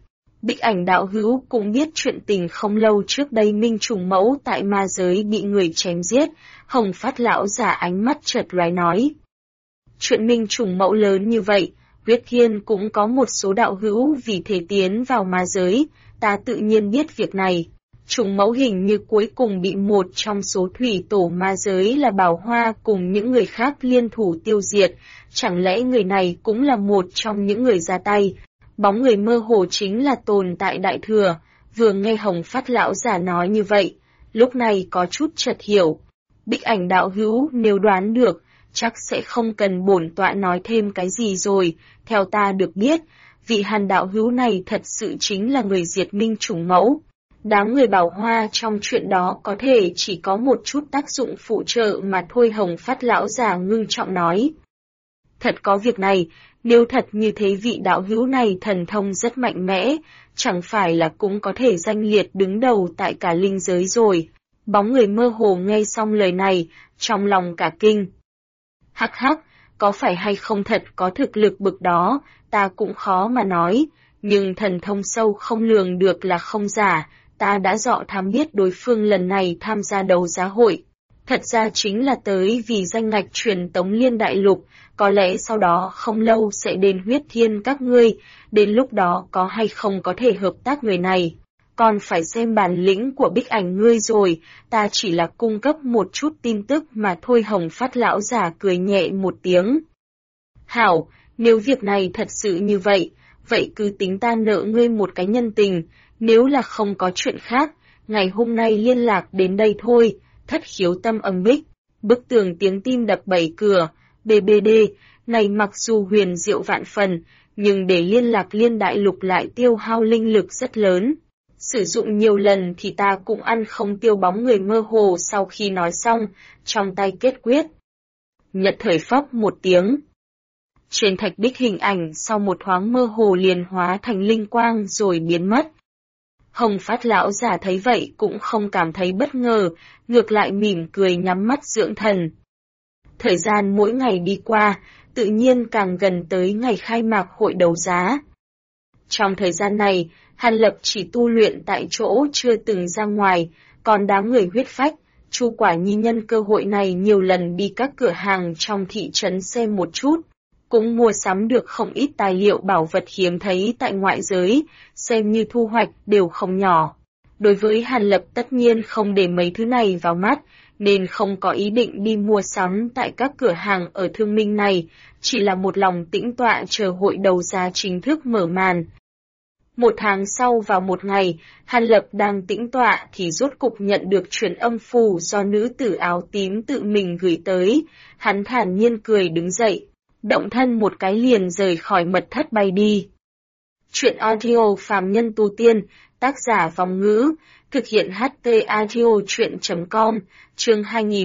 A: Bích Ảnh đạo hữu cũng biết chuyện tình không lâu trước đây Minh Trùng Mẫu tại ma giới bị người chém giết, Hồng Phát lão giả ánh mắt chợt lóe nói. Chuyện Minh Trùng Mẫu lớn như vậy, Huyết Thiên cũng có một số đạo hữu vì thế tiến vào ma giới, ta tự nhiên biết việc này. Trùng Mẫu hình như cuối cùng bị một trong số thủy tổ ma giới là Bảo Hoa cùng những người khác liên thủ tiêu diệt, chẳng lẽ người này cũng là một trong những người ra tay? Bóng người mơ hồ chính là tồn tại đại thừa, vừa nghe Hồng Phát lão giả nói như vậy, lúc này có chút chợt hiểu. Bích Ảnh đạo hữu nếu đoán được, chắc sẽ không cần bổn tọa nói thêm cái gì rồi, theo ta được biết, vị Hàn đạo hữu này thật sự chính là người diệt Minh Trùng Mẫu. Đám người Bảo Hoa trong chuyện đó có thể chỉ có một chút tác dụng phụ trợ mà thôi, Hồng Phát lão già ngưng trọng nói. Thật có việc này, nếu thật như thế vị đạo hữu này thần thông rất mạnh mẽ, chẳng phải là cũng có thể danh liệt đứng đầu tại cả linh giới rồi. Bóng người mơ hồ nghe xong lời này, trong lòng cả kinh. Hắc hắc, có phải hay không thật có thực lực bực đó, ta cũng khó mà nói, nhưng thần thông sâu không lường được là không giả, ta đã dọ thám biết đối phương lần này tham gia đấu giá hội. Thật ra chính là tới vì danh ngạch truyền tống liên đại lục, có lẽ sau đó không lâu sẽ đến Huyết Thiên các ngươi, đến lúc đó có hay không có thể hợp tác người này. Còn phải xem bản lĩnh của Bích Ảnh ngươi rồi, ta chỉ là cung cấp một chút tin tức mà thôi. Hồng Phát lão giả cười nhẹ một tiếng. Hảo, nếu việc này thật sự như vậy, vậy cứ tính ta nợ ngươi một cái nhân tình, nếu là không có chuyện khác, ngày hôm nay liên lạc đến đây thôi. Thất khiếu tâm âm bích, bức tường tiếng tim đập bảy cửa, BBD, này mặc dù huyền diệu vạn phần, nhưng để liên lạc liên đại lục lại tiêu hao linh lực rất lớn. Sử dụng nhiều lần thì ta cũng ăn không tiêu. Bóng người mơ hồ sau khi nói xong, trong tay kết quyết. Nhật thời phốc một tiếng. Trên thạch bích hình ảnh sau một thoáng mơ hồ liền hóa thành linh quang rồi biến mất. Hồng Phát lão giả thấy vậy cũng không cảm thấy bất ngờ, ngược lại mỉm cười nhắm mắt dưỡng thần. Thời gian mỗi ngày đi qua, tự nhiên càng gần tới ngày khai mạc hội đấu giá. Trong thời gian này, Hàn Lập chỉ tu luyện tại chỗ chưa từng ra ngoài, còn đám người huyết phách, Chu Quả Nhi nhân cơ hội này nhiều lần đi các cửa hàng trong thị trấn xem một chút, cũng mua sắm được không ít tài liệu bảo vật hiếm thấy tại ngoại giới, xem như thu hoạch đều không nhỏ. Đối với Hàn Lập tất nhiên không để mấy thứ này vào mắt, nên không có ý định đi mua sắm tại các cửa hàng ở Thương Minh này, chỉ là một lòng tĩnh tọa chờ hội đấu giá chính thức mở màn. Một tháng sau vào một ngày, Hàn Lập đang tĩnh tọa thì rốt cục nhận được truyền âm phù do nữ tử áo tím tự mình gửi tới, hắn thản nhiên cười đứng dậy, động thân một cái liền rời khỏi mật thất bay đi. Chuyện audio phàm nhân tu tiên, tác giả Vòng Ngữ, thực hiện HT audio chuyện.com, chương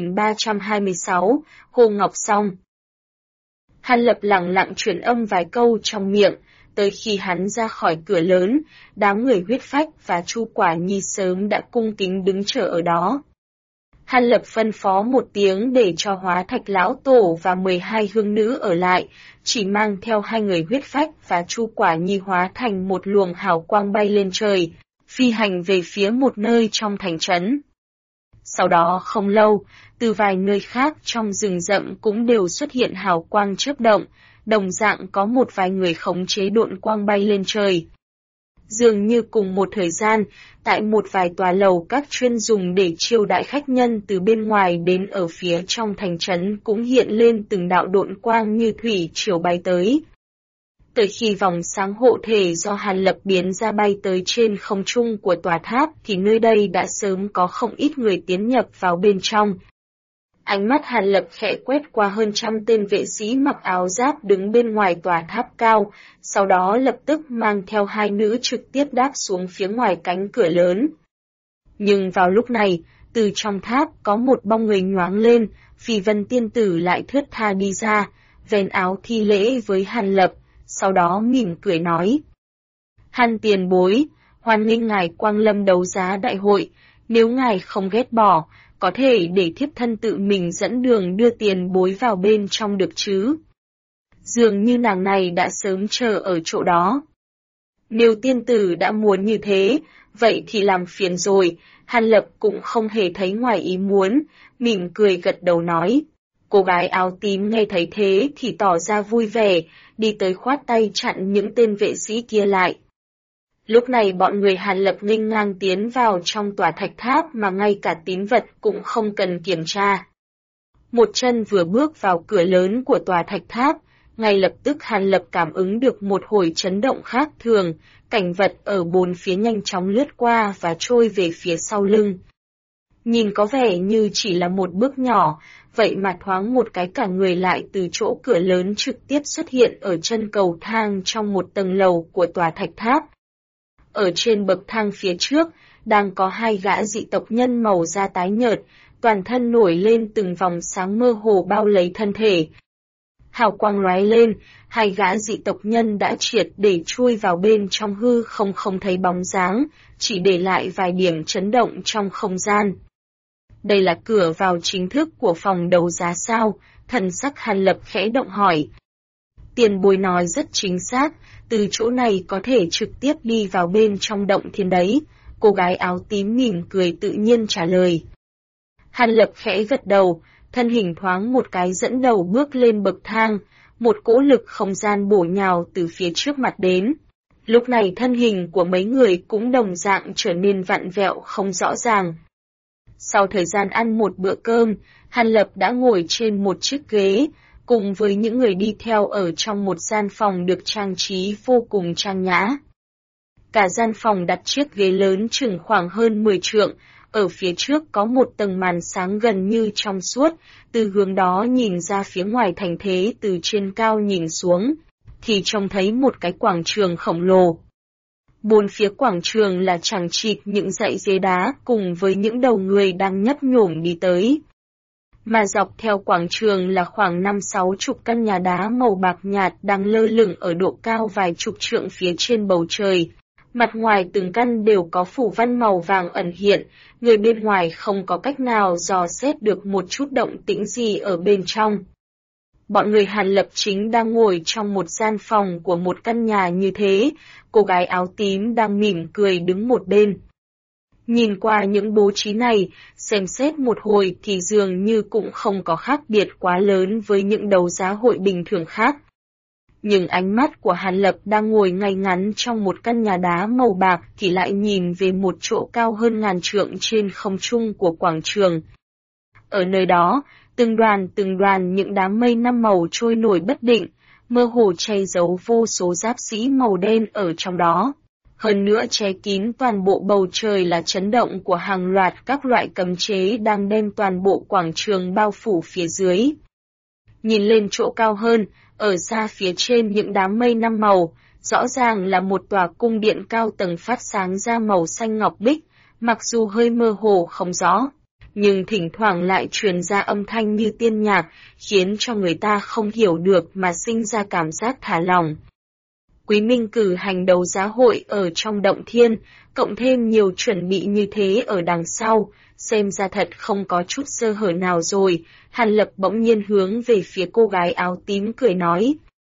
A: 2326, Hồ Ngọc Song. Hàn Lập lặng lặng truyền âm vài câu trong miệng, tới khi hắn ra khỏi cửa lớn, đám người huyết phách và Chu Quả Nhi sớm đã cung kính đứng chờ ở đó. Hàn Lập phân phó một tiếng để cho Hóa Thạch lão tổ và 12 hương nữ ở lại, chỉ mang theo hai người huyết phách và Chu Quả Nhi hóa thành một luồng hào quang bay lên trời, phi hành về phía một nơi trong thành trấn. Sau đó không lâu, từ vài nơi khác trong rừng rậm cũng đều xuất hiện hào quang chớp động, đồng dạng có một vài người khống chế độn quang bay lên trời. Dường như cùng một thời gian, tại một vài tòa lầu các chuyên dùng để chiêu đãi khách nhân từ bên ngoài đến ở phía trong thành trấn cũng hiện lên từng đạo độn quang như thủy triều bay tới. Tới khi vòng sáng hộ thể do Hàn Lập biến ra bay tới trên không trung của tòa tháp thì nơi đây đã sớm có không ít người tiến nhập vào bên trong. Ánh mắt Hàn Lập khẽ quét qua hơn 100 tên vệ sĩ mặc áo giáp đứng bên ngoài tòa tháp cao, sau đó lập tức mang theo hai nữ trực tiếp đáp xuống phía ngoài cánh cửa lớn. Nhưng vào lúc này, từ trong tháp có một bóng người nhoáng lên, Phỉ Vân tiên tử lại thướt tha đi ra, vén áo thi lễ với Hàn Lập, sau đó mỉm cười nói. Hàn tiền bối, hoan nghênh ngài quang lâm đấu giá đại hội, nếu ngài không ghét bỏ, có thể để thiếp thân tự mình dẫn đường đưa tiền bối vào bên trong được chứ. Dường như nàng này đã sớm chờ ở chỗ đó. Nếu tiên tử đã muốn như thế, vậy thì làm phiền rồi, Hàn Lập cũng không hề thấy ngoài ý muốn, mỉm cười gật đầu nói. Cô gái áo tím nghe thấy thế thì tỏ ra vui vẻ, đi tới khoát tay chặn những tên vệ sĩ kia lại. Lúc này bọn người Hàn Lập nghênh ngang tiến vào trong tòa thạch tháp mà ngay cả tín vật cũng không cần kiểm tra. Một chân vừa bước vào cửa lớn của tòa thạch tháp, ngay lập tức Hàn Lập cảm ứng được một hồi chấn động khác thường, cảnh vật ở bốn phía nhanh chóng lướt qua và trôi về phía sau lưng. Nhìn có vẻ như chỉ là một bước nhỏ, vậy mà thoáng một cái cả người lại từ chỗ cửa lớn trực tiếp xuất hiện ở chân cầu thang trong một tầng lầu của tòa thạch tháp. Ở trên bậc thang phía trước, đang có hai gã dị tộc nhân màu da tái nhợt, toàn thân nổi lên từng vòng sáng mơ hồ bao lấy thân thể. Hào quang lóe lên, hai gã dị tộc nhân đã triệt để chui vào bên trong hư không thấy bóng dáng, chỉ để lại vài điểm chấn động trong không gian. Đây là cửa vào chính thức của phòng đấu giá sao? Thần sắc Hàn Lập khẽ động hỏi. Tiền bối nói rất chính xác, từ chỗ này có thể trực tiếp đi vào bên trong động thiên đấy. Cô gái áo tím mỉm cười tự nhiên trả lời. Hàn Lập khẽ gật đầu, thân hình thoáng một cái dẫn đầu bước lên bậc thang, một cỗ lực không gian bổ nhào từ phía trước mặt đến. Lúc này thân hình của mấy người cũng đồng dạng trở nên vặn vẹo không rõ ràng. Sau thời gian ăn một bữa cơm, Hàn Lập đã ngồi trên một chiếc ghế, cùng với những người đi theo ở trong một gian phòng được trang trí vô cùng trang nhã. Cả gian phòng đặt chiếc ghế lớn chừng khoảng hơn 10 trượng, ở phía trước có một tầng màn sáng gần như trong suốt, từ hướng đó nhìn ra phía ngoài thành thế từ trên cao nhìn xuống, thì trông thấy một cái quảng trường khổng lồ. Bốn phía quảng trường là chằng chịt những dãy ghế đá cùng với những đầu người đang nhấp nhổm đi tới. Mà dọc theo quảng trường là khoảng 5-6 chục căn nhà đá màu bạc nhạt đang lơ lửng ở độ cao vài chục trượng phía trên bầu trời. Mặt ngoài từng căn đều có phủ văn màu vàng ẩn hiện, người bên ngoài không có cách nào dò xét được một chút động tĩnh gì ở bên trong. Bọn người Hàn Lập chính đang ngồi trong một gian phòng của một căn nhà như thế, cô gái áo tím đang mỉm cười đứng một bên. Nhìn qua những bố trí này, xem xét một hồi thì dường như cũng không có khác biệt quá lớn với những đấu giá hội bình thường khác. Nhưng ánh mắt của Hàn Lập đang ngồi ngay ngắn trong một căn nhà đá màu bạc thì lại nhìn về một chỗ cao hơn ngàn trượng trên không trung của quảng trường. Ở nơi đó, từng đoàn những đám mây năm màu trôi nổi bất định, mơ hồ che giấu vô số giáp sĩ màu đen ở trong đó. Hơn nữa che kín toàn bộ bầu trời là chấn động của hàng loạt các loại cấm chế đang đem toàn bộ quảng trường bao phủ phía dưới. Nhìn lên chỗ cao hơn, ở xa phía trên những đám mây năm màu, rõ ràng là một tòa cung điện cao tầng phát sáng ra màu xanh ngọc bích, mặc dù hơi mơ hồ không rõ, nhưng thỉnh thoảng lại truyền ra âm thanh như tiên nhạc, khiến cho người ta không hiểu được mà sinh ra cảm giác thả lỏng. Quý Minh cử hành đấu giá hội ở trong động thiên, cộng thêm nhiều chuẩn bị như thế ở đằng sau, xem ra thật không có chút sơ hở nào rồi. Hàn Lập bỗng nhiên hướng về phía cô gái áo tím cười nói.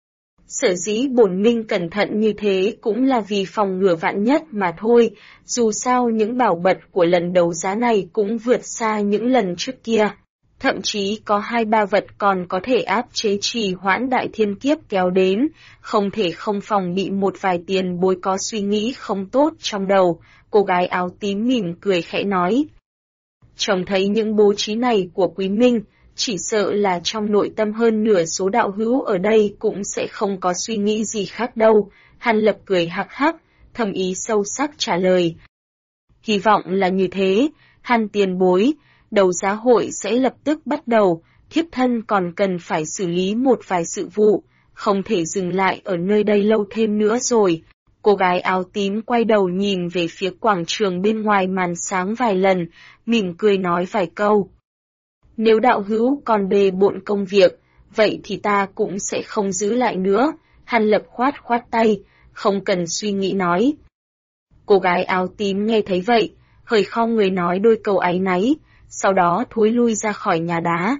A: Sở dĩ bổn Minh cẩn thận như thế cũng là vì phòng ngừa vạn nhất mà thôi, dù sao những bảo vật của lần đấu giá này cũng vượt xa những lần trước kia. Thậm chí có 2-3 vật còn có thể áp chế trì hoãn đại thiên kiếp kéo đến, không thể không phòng bị một vài tiền bối có suy nghĩ không tốt trong đầu, cô gái áo tím mỉm cười khẽ nói. Trông thấy những bố trí này của Quý Minh, chỉ sợ là trong nội tâm hơn nửa số đạo hữu ở đây cũng sẽ không có suy nghĩ gì khác đâu. Hàn Lập cười hắc hắc, thầm ý sâu sắc trả lời. Hy vọng là như thế, Hàn tiền bối. Đấu giá hội sẽ lập tức bắt đầu, thiếp thân còn cần phải xử lý một vài sự vụ, không thể dừng lại ở nơi đây lâu thêm nữa rồi. Cô gái áo tím quay đầu nhìn về phía quảng trường bên ngoài màn sáng vài lần, mỉm cười nói vài câu. Nếu đạo hữu còn bề bộn công việc, vậy thì ta cũng sẽ không giữ lại nữa. Hàn Lập khoát tay, không cần suy nghĩ nói. Cô gái áo tím nghe thấy vậy, hơi khom người nói đôi câu áy náy, sau đó thối lui ra khỏi nhà đá.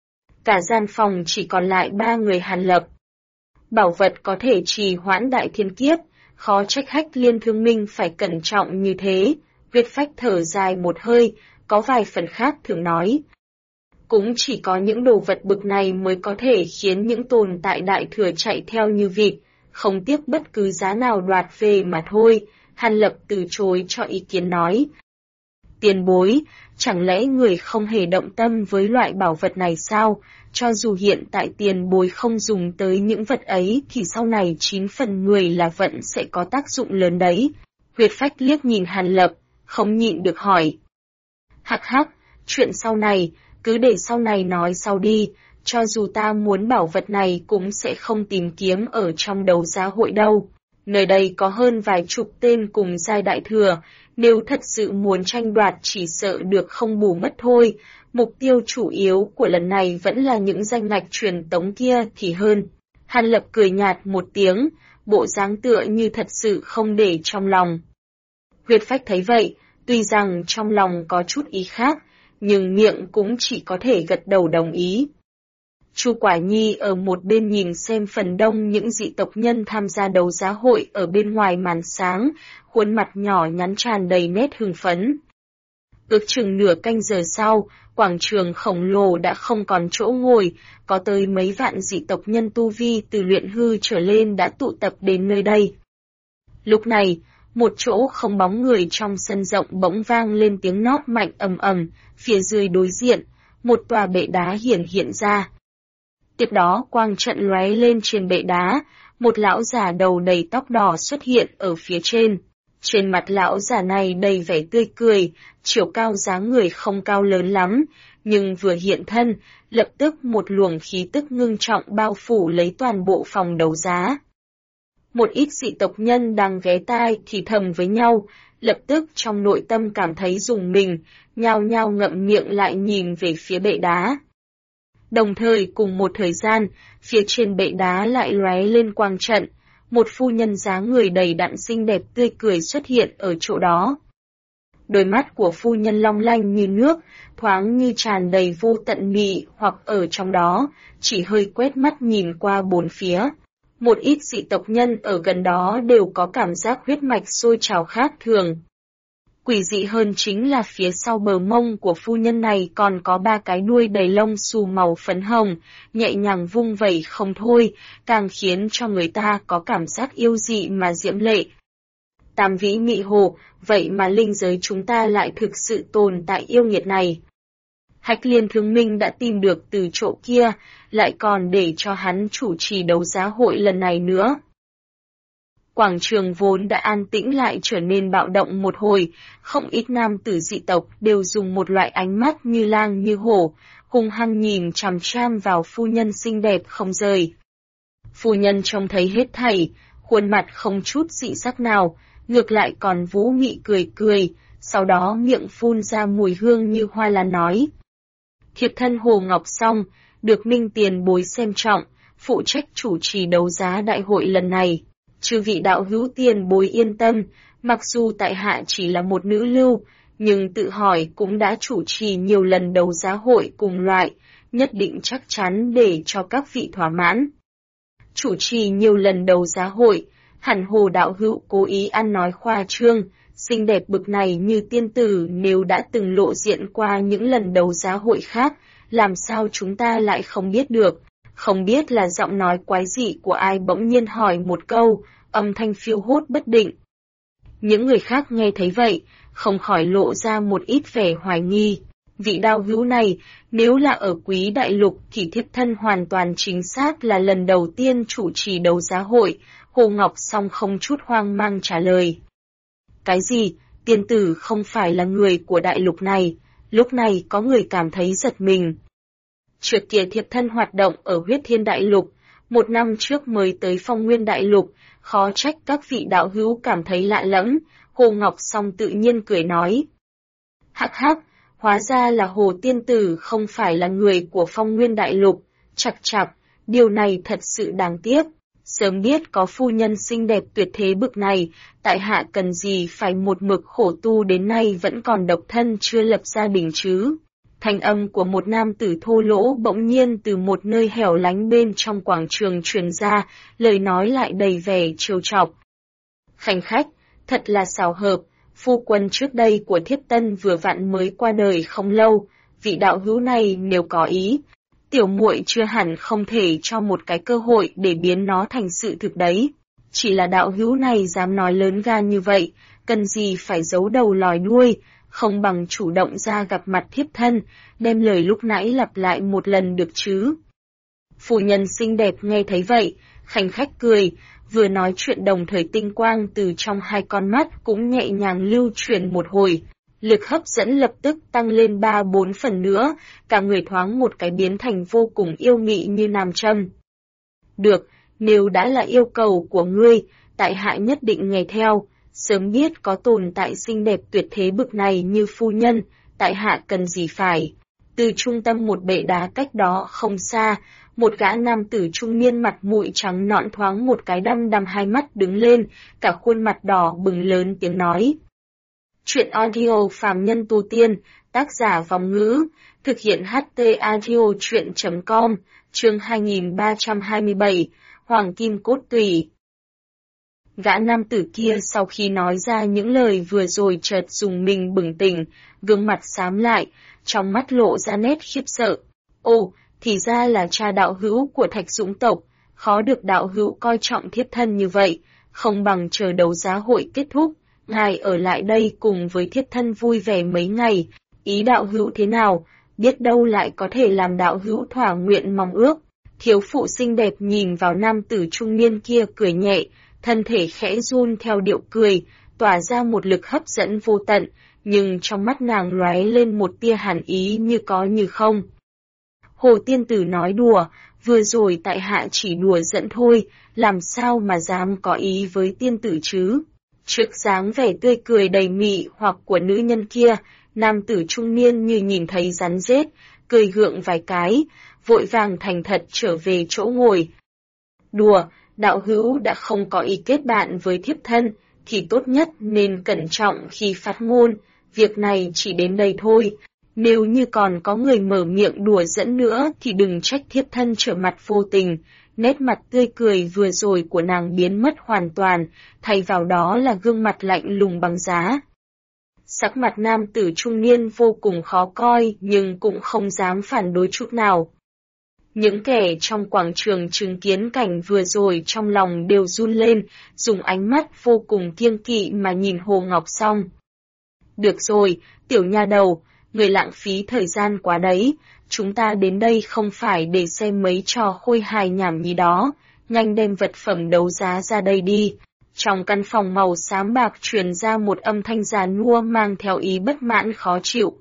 A: Cả gian phòng chỉ còn lại 3 người Hàn Lập. Bảo vật có thể trì hoãn đại thiên kiếp, khó trách Hách Liên Thương Minh phải cẩn trọng như thế. Huyết Phách thở dài một hơi, có vài phần khác thường nói. Cũng chỉ có những đồ vật bực này mới có thể khiến những tồn tại đại thừa chạy theo như vịt, không tiếc bất cứ giá nào đoạt về mà thôi. Hàn Lập từ chối cho ý kiến nói. Tiền bối, chẳng lẽ người không hề động tâm với loại bảo vật này sao? Cho dù hiện tại tiền bối không dùng tới những vật ấy thì sau này 9 phần 10 là vẫn sẽ có tác dụng lớn đấy. Huyết Phách liếc nhìn Hàn Lập, không nhịn được hỏi. Hắc hắc, chuyện sau này, cứ để sau này nói sau đi, cho dù ta muốn bảo vật này cũng sẽ không tìm kiếm ở trong đấu giá hội đâu. Nơi đây có hơn vài chục tên cùng giai đại thừa, nếu thật sự muốn tranh đoạt chỉ sợ được không bù mất thôi. Mục tiêu chủ yếu của lần này vẫn là những danh ngạch truyền tống kia thì hơn. Hàn Lập cười nhạt một tiếng, bộ dáng tựa như thật sự không để trong lòng. Huyết Phách thấy vậy, tuy rằng trong lòng có chút ý khác, nhưng miệng cũng chỉ có thể gật đầu đồng ý. Chu Quả Nhi ở một bên nhìn xem phần đông những dị tộc nhân tham gia đấu giá hội ở bên ngoài màn sáng, khuôn mặt nhỏ nhắn tràn đầy nét hưng phấn. Ước chừng nửa canh giờ sau, quảng trường khổng lồ đã không còn chỗ ngồi, có tới mấy vạn dị tộc nhân tu vi từ luyện hư trở lên đã tụ tập đến nơi đây. Lúc này, một chỗ không bóng người trong sân rộng bỗng vang lên tiếng nót mạnh ầm ầm, phía dưới đối diện, một tòa bệ đá hiện ra. Tiếp đó quang trận lóe lên trên bệ đá, một lão già đầu đầy tóc đỏ xuất hiện ở phía trên. Trên mặt lão già này đầy vẻ tươi cười, chiều cao dáng người không cao lớn lắm, nhưng vừa hiện thân, lập tức một luồng khí tức ngưng trọng bao phủ lấy toàn bộ phòng đấu giá. Một ít dị tộc nhân đang ghé tai thì thầm với nhau, lập tức trong nội tâm cảm thấy rùng mình, nhao nhao ngậm miệng lại nhìn về phía bệ đá. Đồng thời cùng một thời gian, phía trên bệ đá lại lóe lên quang trận, một phu nhân dáng người đầy đặn xinh đẹp tươi cười xuất hiện ở chỗ đó. Đôi mắt của phu nhân long lanh như nước, thoáng như tràn đầy vô tận mị hoặc ở trong đó, chỉ hơi quét mắt nhìn qua bốn phía. Một ít dị tộc nhân ở gần đó đều có cảm giác huyết mạch sôi trào khác thường. Quỷ dị hơn chính là phía sau bờ mông của phu nhân này còn có 3 cái đuôi đầy lông xù màu phấn hồng, nhẹ nhàng vung vẩy không thôi, càng khiến cho người ta có cảm giác yêu dị mà diễm lệ. Tam vĩ mị hồ, vậy mà linh giới chúng ta lại thực sự tồn tại yêu nghiệt này. Hách Liên Thương Minh đã tìm được từ chỗ kia, lại còn để cho hắn chủ trì đấu giá hội lần này nữa. Quảng trường vốn đã an tĩnh lại trở nên bạo động một hồi, không ít nam tử dị tộc đều dùng một loại ánh mắt như lang như hổ, hung hăng nhìn chằm chằm vào phu nhân xinh đẹp không rời. Phu nhân trông thấy hết thảy, khuôn mặt không chút dị sắc nào, ngược lại còn vũ mị cười cười, sau đó miệng phun ra mùi hương như hoa lan nói. Thiệp thân Hồ Ngọc Song, được Minh tiền bối xem trọng, phụ trách chủ trì đấu giá đại hội lần này. Chư vị đạo hữu tiền bối yên tâm, mặc dù tại hạ chỉ là một nữ lưu, nhưng tự hỏi cũng đã chủ trì nhiều lần đấu giá hội cùng loại, nhất định chắc chắn để cho các vị thỏa mãn. Chủ trì nhiều lần đấu giá hội, hẳn Hồ đạo hữu cố ý ăn nói khoa trương, xinh đẹp bực này như tiên tử nếu đã từng lộ diện qua những lần đấu giá hội khác, làm sao chúng ta lại không biết được. Không biết là giọng nói quái dị của ai bỗng nhiên hỏi một câu, âm thanh phiêu hốt bất định. Những người khác nghe thấy vậy, không khỏi lộ ra một ít vẻ hoài nghi. Vị đạo hữu này, nếu là ở Quý Đại Lục thì thiếp thân hoàn toàn chính xác là lần đầu tiên chủ trì đấu giá hội, Hồ Ngọc Song không chút hoang mang trả lời. Cái gì, tiên tử không phải là người của đại lục này, lúc này có người cảm thấy giật mình. Trước kia thiệp thân hoạt động ở Huyết Thiên Đại Lục, 1 năm trước mới tới Phong Nguyên Đại Lục, khó trách các vị đạo hữu cảm thấy lạ lẫm, Hồ Ngọc Song tự nhiên cười nói. Hắc hắc, hóa ra là Hồ tiên tử không phải là người của Phong Nguyên Đại Lục, chậc chậc, điều này thật sự đáng tiếc. Sớm biết có phu nhân xinh đẹp tuyệt thế bực này, tại hạ cần gì phải một mực khổ tu đến nay vẫn còn độc thân chưa lập gia đình chứ. Thanh âm của một nam tử thô lỗ bỗng nhiên từ một nơi hẻo lánh bên trong quảng trường truyền ra, lời nói lại đầy vẻ trêu chọc. Khanh khách, thật là xảo hợp, phu quân trước đây của thiếp tân vừa vặn mới qua đời không lâu, vị đạo hữu này nếu có ý, tiểu muội chưa hẳn không thể cho một cái cơ hội để biến nó thành sự thực đấy. Chỉ là đạo hữu này dám nói lớn gan như vậy, cần gì phải giấu đầu lòi đuôi, không bằng chủ động ra gặp mặt thiếp thân, đem lời lúc nãy lặp lại một lần được chứ. Phu nhân xinh đẹp nghe thấy vậy, khanh khách cười, vừa nói chuyện đồng thời tinh quang từ trong hai con mắt cũng nhẹ nhàng lưu chuyển một hồi. Lực hấp dẫn lập tức tăng lên 3-4 phần nữa, cả người thoáng một cái biến thành vô cùng yêu mị như nam châm. Được, nếu đã là yêu cầu của ngươi, tại hạ nhất định nghe theo, sớm biết có tồn tại xinh đẹp tuyệt thế bực này như phu nhân, tại hạ cần gì phải. Từ trung tâm một bệ đá cách đó không xa, một gã nam tử trung niên mặt mũi trắng nõn thoáng một cái đăm đăm hai mắt đứng lên, cả khuôn mặt đỏ bừng lớn tiếng nói. Chuyện audio phàm nhân tu tiên, tác giả Vòng Ngữ, thực hiện HT audio chuyện.com, chương 2327, Hoàng Kim Cốt Tùy. Gã nam tử kia sau khi nói ra những lời vừa rồi chợt dùng mình bừng tỉnh, gương mặt xám lại, trong mắt lộ ra nét khiếp sợ. Ồ, thì ra là cha đạo hữu của Thạch Dũng tộc, khó được đạo hữu coi trọng thiếp thân như vậy, không bằng chờ đấu giá hội kết thúc, ngài ở lại đây cùng với thiếp thân vui vẻ mấy ngày, ý đạo hữu thế nào, biết đâu lại có thể làm đạo hữu thỏa nguyện mong ước. Thiếu phụ xinh đẹp nhìn vào nam tử trung niên kia cười nhẹ, thân thể khẽ run theo điệu cười, tỏa ra một lực hấp dẫn vô tận, nhưng trong mắt nàng lóe lên một tia hàn ý như có như không. Hồ tiên tử nói đùa, vừa rồi tại hạ chỉ đùa giỡn thôi, làm sao mà dám có ý với tiên tử chứ? Trước dáng vẻ tươi cười đầy mị hoặc của nữ nhân kia, nam tử trung niên như nhìn thấy rắn rết, cười gượng vài cái, vội vàng thành thật trở về chỗ ngồi. Đùa, đạo hữu đã không có ý kết bạn với thiếp thân, thì tốt nhất nên cẩn trọng khi phát ngôn, việc này chỉ đến đây thôi. Nếu như còn có người mở miệng đùa giỡn nữa thì đừng trách thiếp thân trở mặt vô tình. Nét mặt tươi cười vừa rồi của nàng biến mất hoàn toàn, thay vào đó là gương mặt lạnh lùng băng giá. Sắc mặt nam tử trung niên vô cùng khó coi nhưng cũng không dám phản đối chút nào. Những kẻ trong quảng trường chứng kiến cảnh vừa rồi trong lòng đều run lên, dùng ánh mắt vô cùng kiêng kỵ mà nhìn Hồ Ngọc Song. Được rồi, tiểu nha đầu, người lãng phí thời gian quá đấy, chúng ta đến đây không phải để xem mấy trò khôi hài nhảm nhí đó, nhanh đem vật phẩm đấu giá ra đây đi. Trong căn phòng màu xám bạc truyền ra một âm thanh già nua mang theo ý bất mãn khó chịu.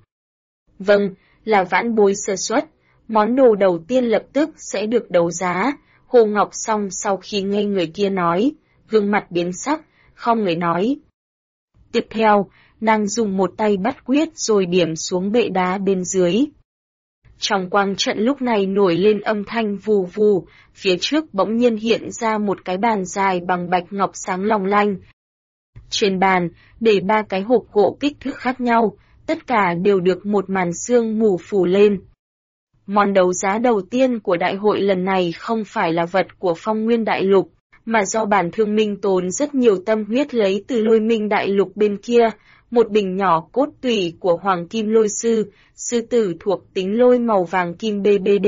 A: Vâng, là vãn bối sơ suất, món đồ đầu tiên lập tức sẽ được đấu giá. Hồ Ngọc Song sau khi nghe người kia nói, gương mặt biến sắc, không người nói. Tiếp theo, nàng dùng một tay bắt quyết rồi điểm xuống bệ đá bên dưới. Trong quang trận lúc này nổi lên âm thanh vù vù, phía trước bỗng nhiên hiện ra một cái bàn dài bằng bạch ngọc sáng long lanh. Trên bàn, để 3 cái hộp gỗ kích thước khác nhau, tất cả đều được một màn sương mù phủ lên. Món đấu giá đầu tiên của đại hội lần này không phải là vật của Phong Nguyên Đại Lục, mà do bản thương minh tốn rất nhiều tâm huyết lấy từ Lôi Minh Đại Lục bên kia, một bình nhỏ cốt tủy của Hoàng Kim Lôi Sư, sư tử thuộc tính lôi màu vàng kim BBD.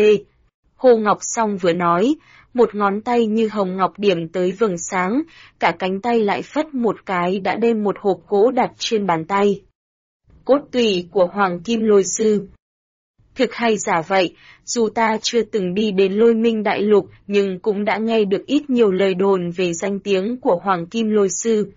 A: Hồ Ngọc Song vừa nói, một ngón tay như hồng ngọc điểm tới vầng sáng, cả cánh tay lại phất một cái đã đem một hộp gỗ đặt trên bàn tay. Cốt tủy của Hoàng Kim Lôi Sư. Thực hay giả vậy, dù ta chưa từng đi đến Lôi Minh Đại Lục nhưng cũng đã nghe được ít nhiều lời đồn về danh tiếng của Hoàng Kim Lôi Sư.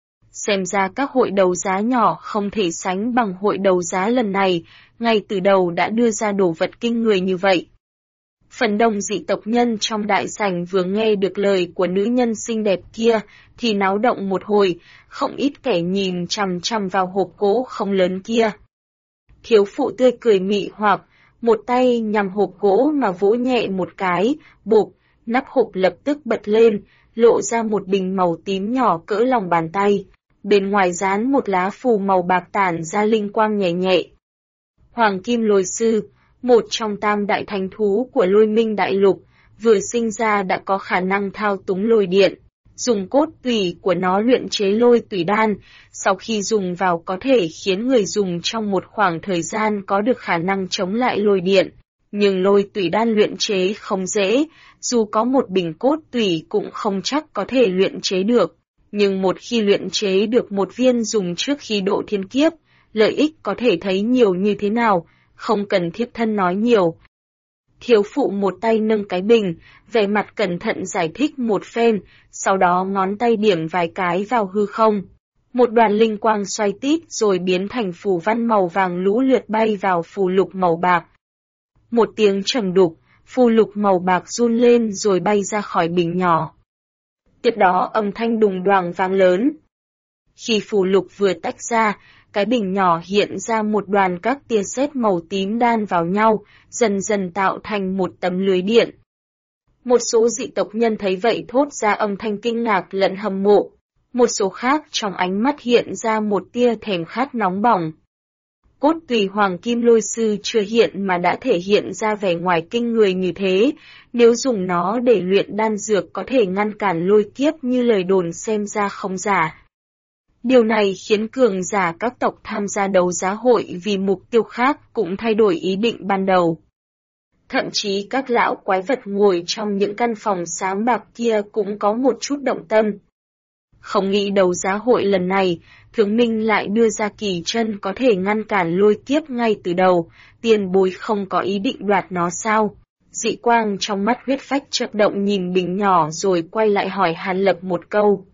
A: Xem ra các hội đấu giá nhỏ không thể sánh bằng hội đấu giá lần này, ngay từ đầu đã đưa ra đồ vật kinh người như vậy. Phần đông dị tộc nhân trong đại sảnh vừa nghe được lời của nữ nhân xinh đẹp kia, thì náo động một hồi, không ít kẻ nhìn chằm chằm vào hộp gỗ không lớn kia. Thiếu phụ tươi cười mị hoặc, một tay nhằm hộp gỗ mà vỗ nhẹ một cái, bộp, nắp hộp lập tức bật lên, lộ ra một bình màu tím nhỏ cỡ lòng bàn tay. Bên ngoài dán một lá phù màu bạc tản ra linh quang nhẹ nhẹ. Hoàng Kim Lôi Sư, một trong 3 đại thánh thú của Lôi Minh Đại Lục, vừa sinh ra đã có khả năng thao túng lôi điện. dùng cốt tủy của nó luyện chế lôi tủy đan, sau khi dùng vào có thể khiến người dùng trong một khoảng thời gian có được khả năng chống lại lôi điện. Nhưng lôi tủy đan luyện chế không dễ, dù có một bình cốt tủy cũng không chắc có thể luyện chế được. Nhưng một khi luyện chế được một viên dùng trước khi độ thiên kiếp, lợi ích có thể thấy nhiều như thế nào, không cần thiếp thân nói nhiều. Thiếu phụ một tay nâng cái bình, vẻ mặt cẩn thận giải thích một phen, sau đó ngón tay điểm vài cái vào hư không. Một đoàn linh quang xoay tít rồi biến thành phù văn màu vàng lũ lượt bay vào phù lục màu bạc. Một tiếng trầm đục, phù lục màu bạc run lên rồi bay ra khỏi bình nhỏ. Tiếp đó âm thanh đùng đoàng vang lớn. Khi phù lục vừa tách ra, cái bình nhỏ hiện ra một đoàn các tia sét màu tím đan vào nhau, dần dần tạo thành một tấm lưới điện. Một số dị tộc nhân thấy vậy thốt ra âm thanh kinh ngạc lẫn hâm mộ. Một số khác trong ánh mắt hiện ra một tia thèm khát nóng bỏng. Cốt tùy hoàng kim lôi sư chưa hiện mà đã thể hiện ra vẻ ngoài kinh người như thế, nếu dùng nó để luyện đan dược có thể ngăn cản lôi kiếp như lời đồn xem ra không giả. Điều này khiến cường giả các tộc tham gia đấu giá hội vì mục tiêu khác cũng thay đổi ý định ban đầu. Thậm chí các lão quái vật ngồi trong những căn phòng sáng bạc kia cũng có một chút động tâm. Không nghĩ đấu giá hội lần này, Thương Minh lại đưa ra kỳ chân có thể ngăn cản lôi kiếp ngay từ đầu, tiền bối không có ý định đoạt nó sao? Dị quang trong mắt huyết phách chợt động nhìn bình nhỏ rồi quay lại hỏi Hàn Lập một câu.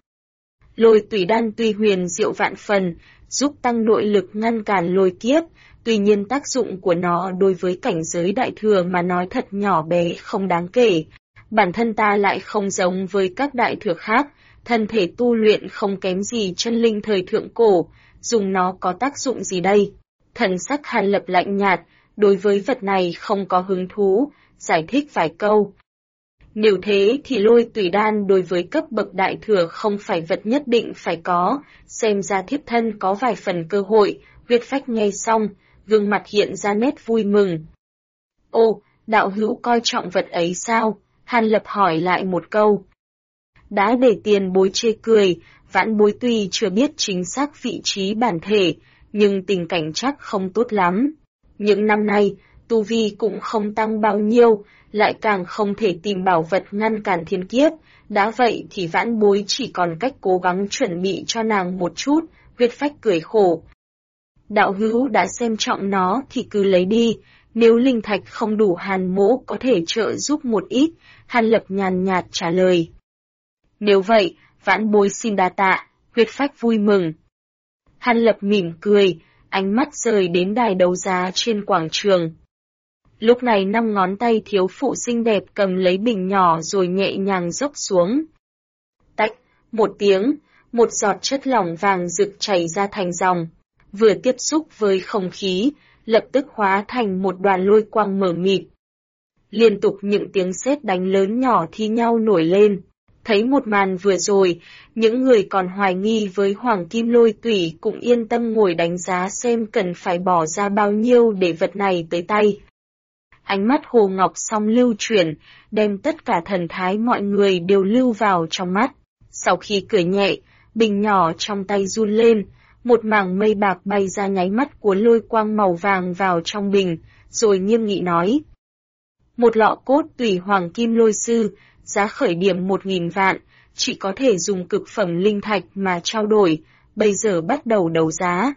A: Lôi tủy đan tuy huyền diệu vạn phần, giúp tăng nội lực ngăn cản lôi kiếp, tuy nhiên tác dụng của nó đối với cảnh giới đại thừa mà nói thật nhỏ bé không đáng kể. Bản thân ta lại không giống với các đại thừa khác, thân thể tu luyện không kém gì chân linh thời thượng cổ, dùng nó có tác dụng gì đây? Thần sắc Hàn Lập lạnh nhạt, đối với vật này không có hứng thú, giải thích vài câu. Nếu thế thì lôi tủy đan đối với cấp bậc đại thừa không phải vật nhất định phải có, xem ra thiếp thân có vài phần cơ hội, huyết phách nghe xong, gương mặt hiện ra nét vui mừng. Ô, đạo hữu coi trọng vật ấy sao? Hàn Lập hỏi lại một câu. Đã để tiền bối chê cười, vãn bối tuy chưa biết chính xác vị trí bản thể, nhưng tình cảnh chắc không tốt lắm. Những năm nay, tu vi cũng không tăng bao nhiêu, lại càng không thể tìm bảo vật ngăn cản thiên kiếp, đã vậy thì vãn bối chỉ còn cách cố gắng chuẩn bị cho nàng một chút, huyết phách cười khổ. Đạo hữu đã xem trọng nó thì cứ lấy đi, nếu linh thạch không đủ Hàn mỗ có thể trợ giúp một ít, Hàn Lập nhàn nhạt trả lời. Nếu vậy, vãn bối xin đa tạ, huyết phách vui mừng. Hàn Lập mỉm cười, ánh mắt rời đến đài đấu giá trên quảng trường. Lúc này 5 ngón tay thiếu phụ xinh đẹp cầm lấy bình nhỏ rồi nhẹ nhàng dốc xuống. Tách, một tiếng, một giọt chất lỏng vàng rực chảy ra thành dòng. Vừa tiếp xúc với không khí, lập tức hóa thành một đoàn lôi quang mờ mịt. Liên tục những tiếng sét đánh lớn nhỏ thi nhau nổi lên. Thấy một màn vừa rồi, những người còn hoài nghi với hoàng kim lôi tủy cũng yên tâm ngồi đánh giá xem cần phải bỏ ra bao nhiêu để vật này tới tay. Ánh mắt Hồ Ngọc Song lưu chuyển, đem tất cả thần thái mọi người đều lưu vào trong mắt. Sau khi cười nhẹ, bình nhỏ trong tay run lên, một mảng mây bạc bay ra nháy mắt cuốn lôi quang màu vàng vào trong bình, rồi nghiêm nghị nói. Một lọ cốt tủy hoàng kim lôi sư, giá khởi điểm 1.000 vạn, chỉ có thể dùng cực phẩm linh thạch mà trao đổi, bây giờ bắt đầu đấu giá.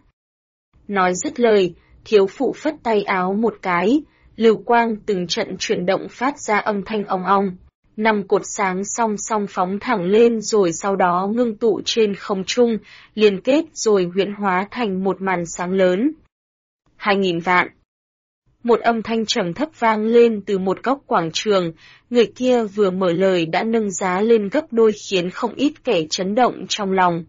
A: Nói dứt lời, thiếu phụ phất tay áo một cái, lưu quang từng trận chuyển động phát ra âm thanh ong ong. 5 cột sáng song song phóng thẳng lên rồi sau đó ngưng tụ trên không trung, liên kết rồi huyễn hóa thành một màn sáng lớn. 2.000 vạn. Một âm thanh trầm thấp vang lên từ một góc quảng trường, người kia vừa mở lời đã nâng giá lên gấp đôi khiến không ít kẻ chấn động trong lòng.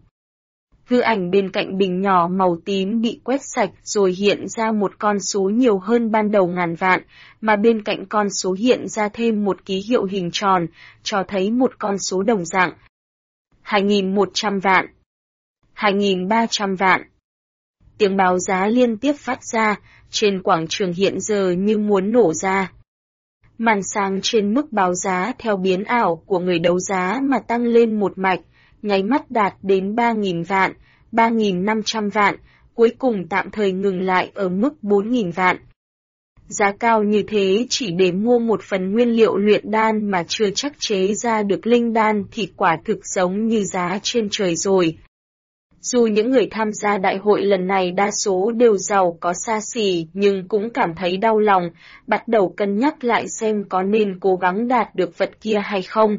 A: Hư ảnh bên cạnh bình nhỏ màu tím bị quét sạch rồi hiện ra một con số nhiều hơn ban đầu ngàn vạn, mà bên cạnh con số hiện ra thêm một ký hiệu hình tròn, cho thấy một con số đồng dạng. 2.100 vạn. 2.300 vạn. Tiếng báo giá liên tiếp phát ra, trên quảng trường hiện giờ như muốn nổ ra. Màn sáng trên mức báo giá theo biến ảo của người đấu giá mà tăng lên một mạch, nháy mắt đạt đến 3.000 vạn, 3.500 vạn, cuối cùng tạm thời ngừng lại ở mức 4.000 vạn. Giá cao như thế chỉ để mua một phần nguyên liệu luyện đan mà chưa chắc chế ra được linh đan thì quả thực giống như giá trên trời rồi. Dù những người tham gia đại hội lần này đa số đều giàu có xa xỉ nhưng cũng cảm thấy đau lòng, bắt đầu cân nhắc lại xem có nên cố gắng đạt được vật kia hay không.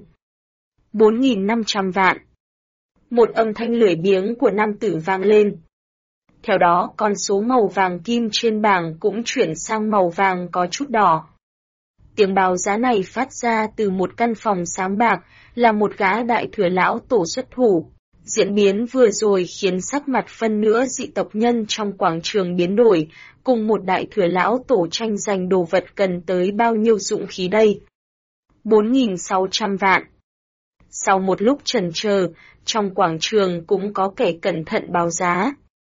A: 4.500 vạn. Một âm thanh lười biếng của nam tử vang lên. Theo đó con số màu vàng kim trên bảng cũng chuyển sang màu vàng có chút đỏ. Tiếng báo giá này phát ra từ một căn phòng sáng bạc, là một gã đại thừa lão tổ xuất thủ. Diễn biến vừa rồi khiến sắc mặt phân nữa dị tộc nhân trong quảng trường biến đổi, cùng một đại thừa lão tổ tranh giành đồ vật cần tới bao nhiêu dụng khí đây? 4.600 vạn. Sau một lúc chần chờ, trong quảng trường cũng có kẻ cẩn thận báo giá.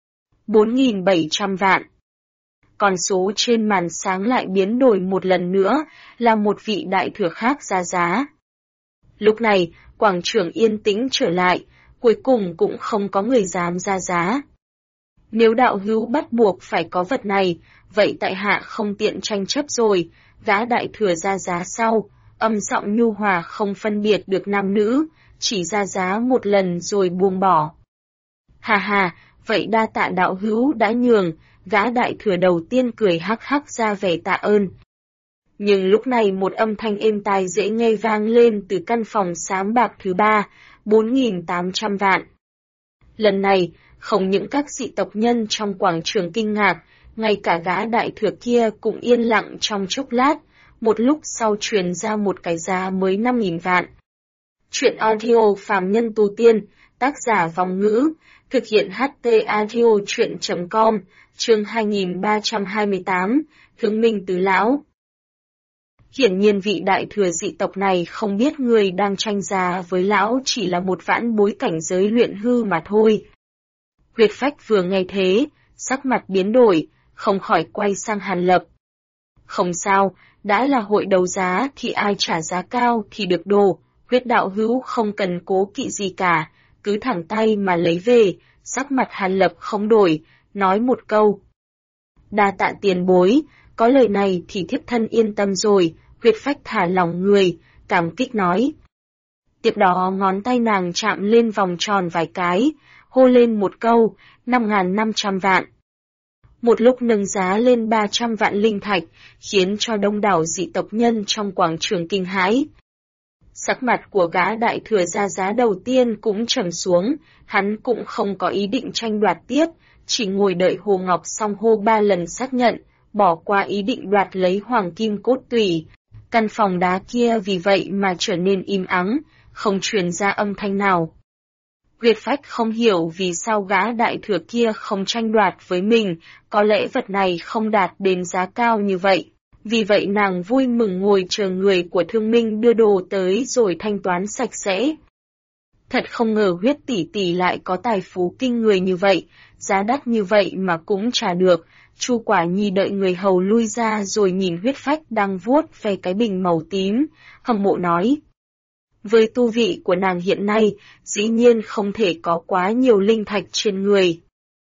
A: 4.700 vạn. Con số trên màn sáng lại biến đổi một lần nữa, là một vị đại thừa khác ra giá. Lúc này, quảng trường yên tĩnh trở lại, cuối cùng cũng không có người dám ra giá. Nếu đạo hữu bắt buộc phải có vật này, vậy tại hạ không tiện tranh chấp rồi, gã đại thừa ra giá sau, âm giọng nhu hòa không phân biệt được nam nữ, chỉ ra giá một lần rồi buông bỏ. Hà hà, vậy đa tạ đạo hữu đã nhường, gã đại thừa đầu tiên cười hắc hắc ra vẻ tạ ơn. Nhưng lúc này một âm thanh êm tai dễ nghe vang lên từ căn phòng sáng bạc thứ ba, 4.800 vạn. Lần này, không những các dị tộc nhân trong quảng trường kinh ngạc, ngay cả gã đại thừa kia cũng yên lặng trong chốc lát, một lúc sau truyền ra một cái giá mới 5.000 vạn. Chuyện audio phàm nhân tu tiên, tác giả Vòng Ngữ, thực hiện HT audio chuyện.com, chương 2328, Hướng Minh Tứ Lão. Hiển nhiên vị đại thừa dị tộc này không biết người đang tranh giá với lão chỉ là một vãn bối cảnh giới luyện hư mà thôi. Huyệt Phách vừa nghe thế, sắc mặt biến đổi, không khỏi quay sang Hàn Lập. Không sao, đã là hội đấu giá thì ai trả giá cao thì được đồ, Huyết đạo hữu không cần cố kỵ gì cả, cứ thẳng tay mà lấy về, sắc mặt Hàn Lập không đổi, nói một câu. Đa tạ tiền bối, có lời này thì thiếp thân yên tâm rồi, Huyết Phách thả lỏng người, cảm kích nói. Tiếp đó ngón tay nàng chạm lên vòng tròn vài cái, hô lên một câu, 5.500 vạn. Một lúc nâng giá lên 300 vạn linh thạch, khiến cho đông đảo dị tộc nhân trong quảng trường kinh hãi. Sắc mặt của gã đại thừa ra giá đầu tiên cũng trầm xuống, hắn cũng không có ý định tranh đoạt tiếp, chỉ ngồi đợi Hồ Ngọc xong hô 3 lần xác nhận, bỏ qua ý định đoạt lấy hoàng kim cốt tủy. Căn phòng đá kia vì vậy mà trở nên im ắng, không truyền ra âm thanh nào. Huyệt Phách không hiểu vì sao gã đại thừa kia không tranh đoạt với mình, có lẽ vật này không đạt đến giá cao như vậy. Vì vậy nàng vui mừng ngồi chờ người của Thương Minh đưa đồ tới rồi thanh toán sạch sẽ. Thật không ngờ Huyết tỷ tỷ lại có tài phú kinh người như vậy, giá đắt như vậy mà cũng trả được. Chu Quả Nhi đợi người hầu lui ra rồi nhìn Huyết Phách đang vuốt về cái bình màu tím, hâm mộ nói. Với tu vị của nàng hiện nay, dĩ nhiên không thể có quá nhiều linh thạch trên người.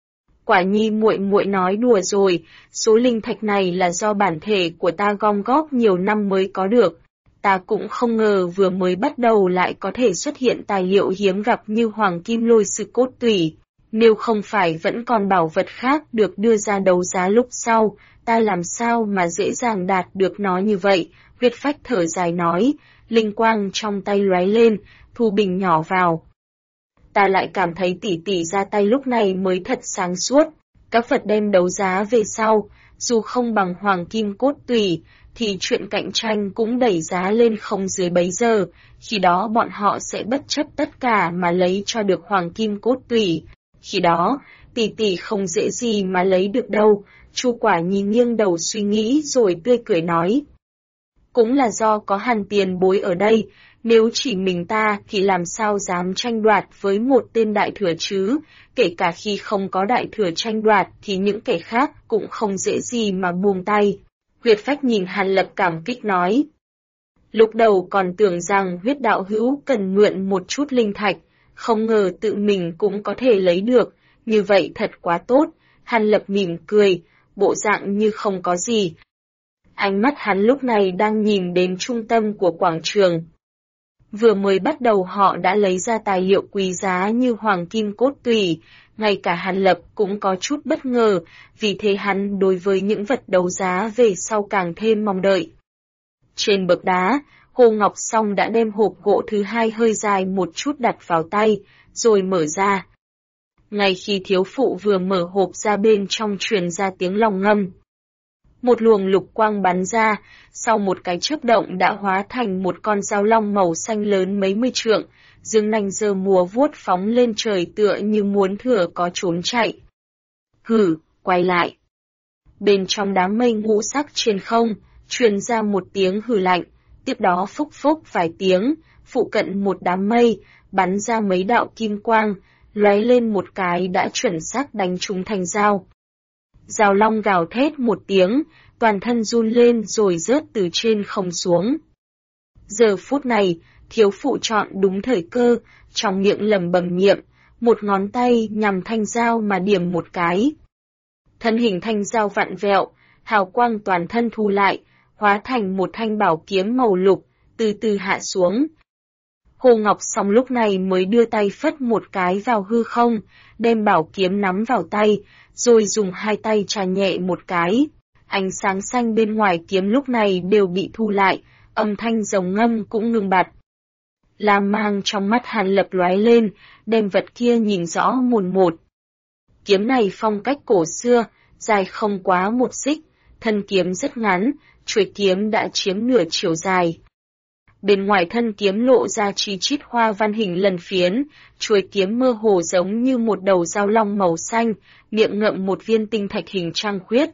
A: Quả Nhi muội muội nói đùa rồi, số linh thạch này là do bản thể của ta gom góp nhiều năm mới có được. Ta cũng không ngờ vừa mới bắt đầu lại có thể xuất hiện tài liệu hiếm gặp như hoàng kim lôi sư cốt tủy. Nếu không phải vẫn còn bảo vật khác được đưa ra đấu giá lúc sau, ta làm sao mà dễ dàng đạt được nó như vậy? Huyết Phách thở dài nói, linh quang trong tay lóe lên, thu bình nhỏ vào. Ta lại cảm thấy tỷ tỷ ra tay lúc này mới thật sáng suốt. Các vật đem đấu giá về sau, dù không bằng hoàng kim cốt tủy, thì chuyện cạnh tranh cũng đẩy giá lên không dưới bấy giờ, khi đó bọn họ sẽ bất chấp tất cả mà lấy cho được hoàng kim cốt tủy. Khi đó, tỷ tỷ không dễ gì mà lấy được đâu. Chu Quả Nhi nghiêng đầu suy nghĩ rồi tươi cười nói. Cũng là do có Hàn tiền bối ở đây, nếu chỉ mình ta thì làm sao dám tranh đoạt với một tên đại thừa chứ, kể cả khi không có đại thừa tranh đoạt thì những kẻ khác cũng không dễ gì mà buông tay. Huyệt Phách nhìn Hàn Lập cảm kích nói, Lúc đầu còn tưởng rằng huyết đạo hữu cần mượn một chút linh thạch, không ngờ tự mình cũng có thể lấy được, như vậy thật quá tốt. Hàn Lập mỉm cười, bộ dạng như không có gì. Ánh mắt hắn lúc này đang nhìn đến trung tâm của quảng trường. Vừa mới bắt đầu họ đã lấy ra tài liệu quý giá như hoàng kim cốt tủy, ngay cả Hàn Lập cũng có chút bất ngờ, vì thế hắn đối với những vật đấu giá về sau càng thêm mong đợi. Trên bậc đá, Hồ Ngọc Song đã đem hộp gỗ thứ hai hơi dài một chút đặt vào tay, rồi mở ra. Ngay khi thiếu phụ vừa mở hộp ra bên trong truyền ra tiếng long ngâm. Một luồng lục quang bắn ra, sau một cái chớp động đã hóa thành một con dao long màu xanh lớn mấy mươi trượng, dương nanh giơ múa vuốt phóng lên trời tựa như muốn thừa có trốn chạy. Hử, quay lại. Bên trong đám mây ngũ sắc trên không, truyền ra một tiếng hừ lạnh, tiếp đó phúc phúc vài tiếng, phụ cận một đám mây, bắn ra mấy đạo kim quang, lóe lên một cái đã chuẩn xác đánh trúng thành dao. Dao long gào thét một tiếng, toàn thân run lên rồi rớt từ trên không xuống. Giờ phút này, thiếu phụ chọn đúng thời cơ, trong miệng lẩm bẩm niệm, một ngón tay nhằm thanh dao mà điểm một cái. Thân hình thanh dao vặn vẹo, hào quang toàn thân thu lại, hóa thành một thanh bảo kiếm màu lục, từ từ hạ xuống. Hồ Ngọc Song lúc này mới đưa tay phất một cái vào hư không, đem bảo kiếm nắm vào tay, rồi dùng hai tay chà nhẹ một cái. Ánh sáng xanh bên ngoài kiếm lúc này đều bị thu lại, âm thanh rồng ngâm cũng ngừng bặt. Lam mang trong mắt Hàn Lập lóe lên, đem vật kia nhìn rõ mồn một. Kiếm này phong cách cổ xưa, dài không quá một xích, thân kiếm rất ngắn, chuôi kiếm đã chiếm nửa chiều dài. Bên ngoài thân kiếm lộ ra chi chít hoa văn hình lần phiến, chuôi kiếm mơ hồ giống như một đầu dao long màu xanh, miệng ngậm một viên tinh thạch hình trăng khuyết.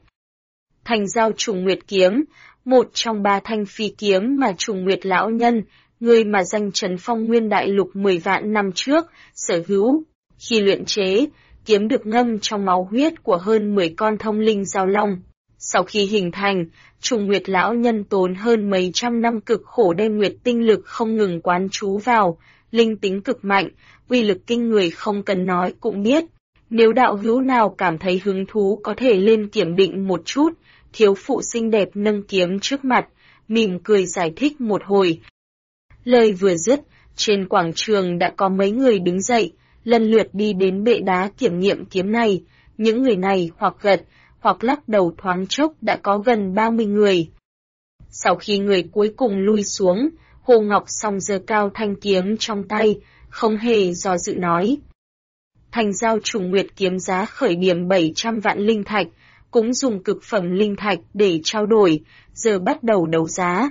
A: Thành dao Trùng Nguyệt kiếm, một trong ba thanh phi kiếm mà Trùng Nguyệt lão nhân, người mà danh chấn phong nguyên đại lục 10 vạn năm trước, sở hữu. Khi luyện chế, kiếm được ngâm trong máu huyết của hơn 10 con thông linh dao long. Sau khi hình thành, Trùng Nguyệt lão nhân tốn hơn mấy trăm năm cực khổ đem nguyệt tinh lực không ngừng quán trú vào, linh tính cực mạnh, uy lực kinh người không cần nói cũng biết. Nếu đạo hữu nào cảm thấy hứng thú có thể lên kiểm định một chút, thiếu phụ xinh đẹp nâng kiếm trước mặt, mỉm cười giải thích một hồi. Lời vừa dứt, trên quảng trường đã có mấy người đứng dậy, lần lượt đi đến bệ đá kiểm nghiệm kiếm này, những người này hoặc gật, hoặc lắc đầu thoáng chốc đã có gần 30 người. Sau khi người cuối cùng lui xuống, Hồ Ngọc Song giơ cao thanh kiếm trong tay, không hề do dự nói. Thành dao Trùng Nguyệt kiếm giá khởi điểm 700 vạn linh thạch, cũng dùng cực phẩm linh thạch để trao đổi, giờ bắt đầu đấu giá.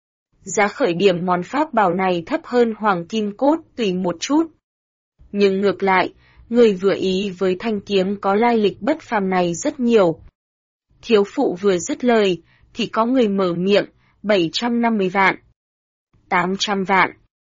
A: Giá khởi điểm món pháp bảo này thấp hơn hoàng kim cốt tùy một chút. Nhưng ngược lại, người vừa ý với thanh kiếm có lai lịch bất phàm này rất nhiều. Thiếu phụ vừa dứt lời, thì có người mở miệng, 750 vạn, 800 vạn,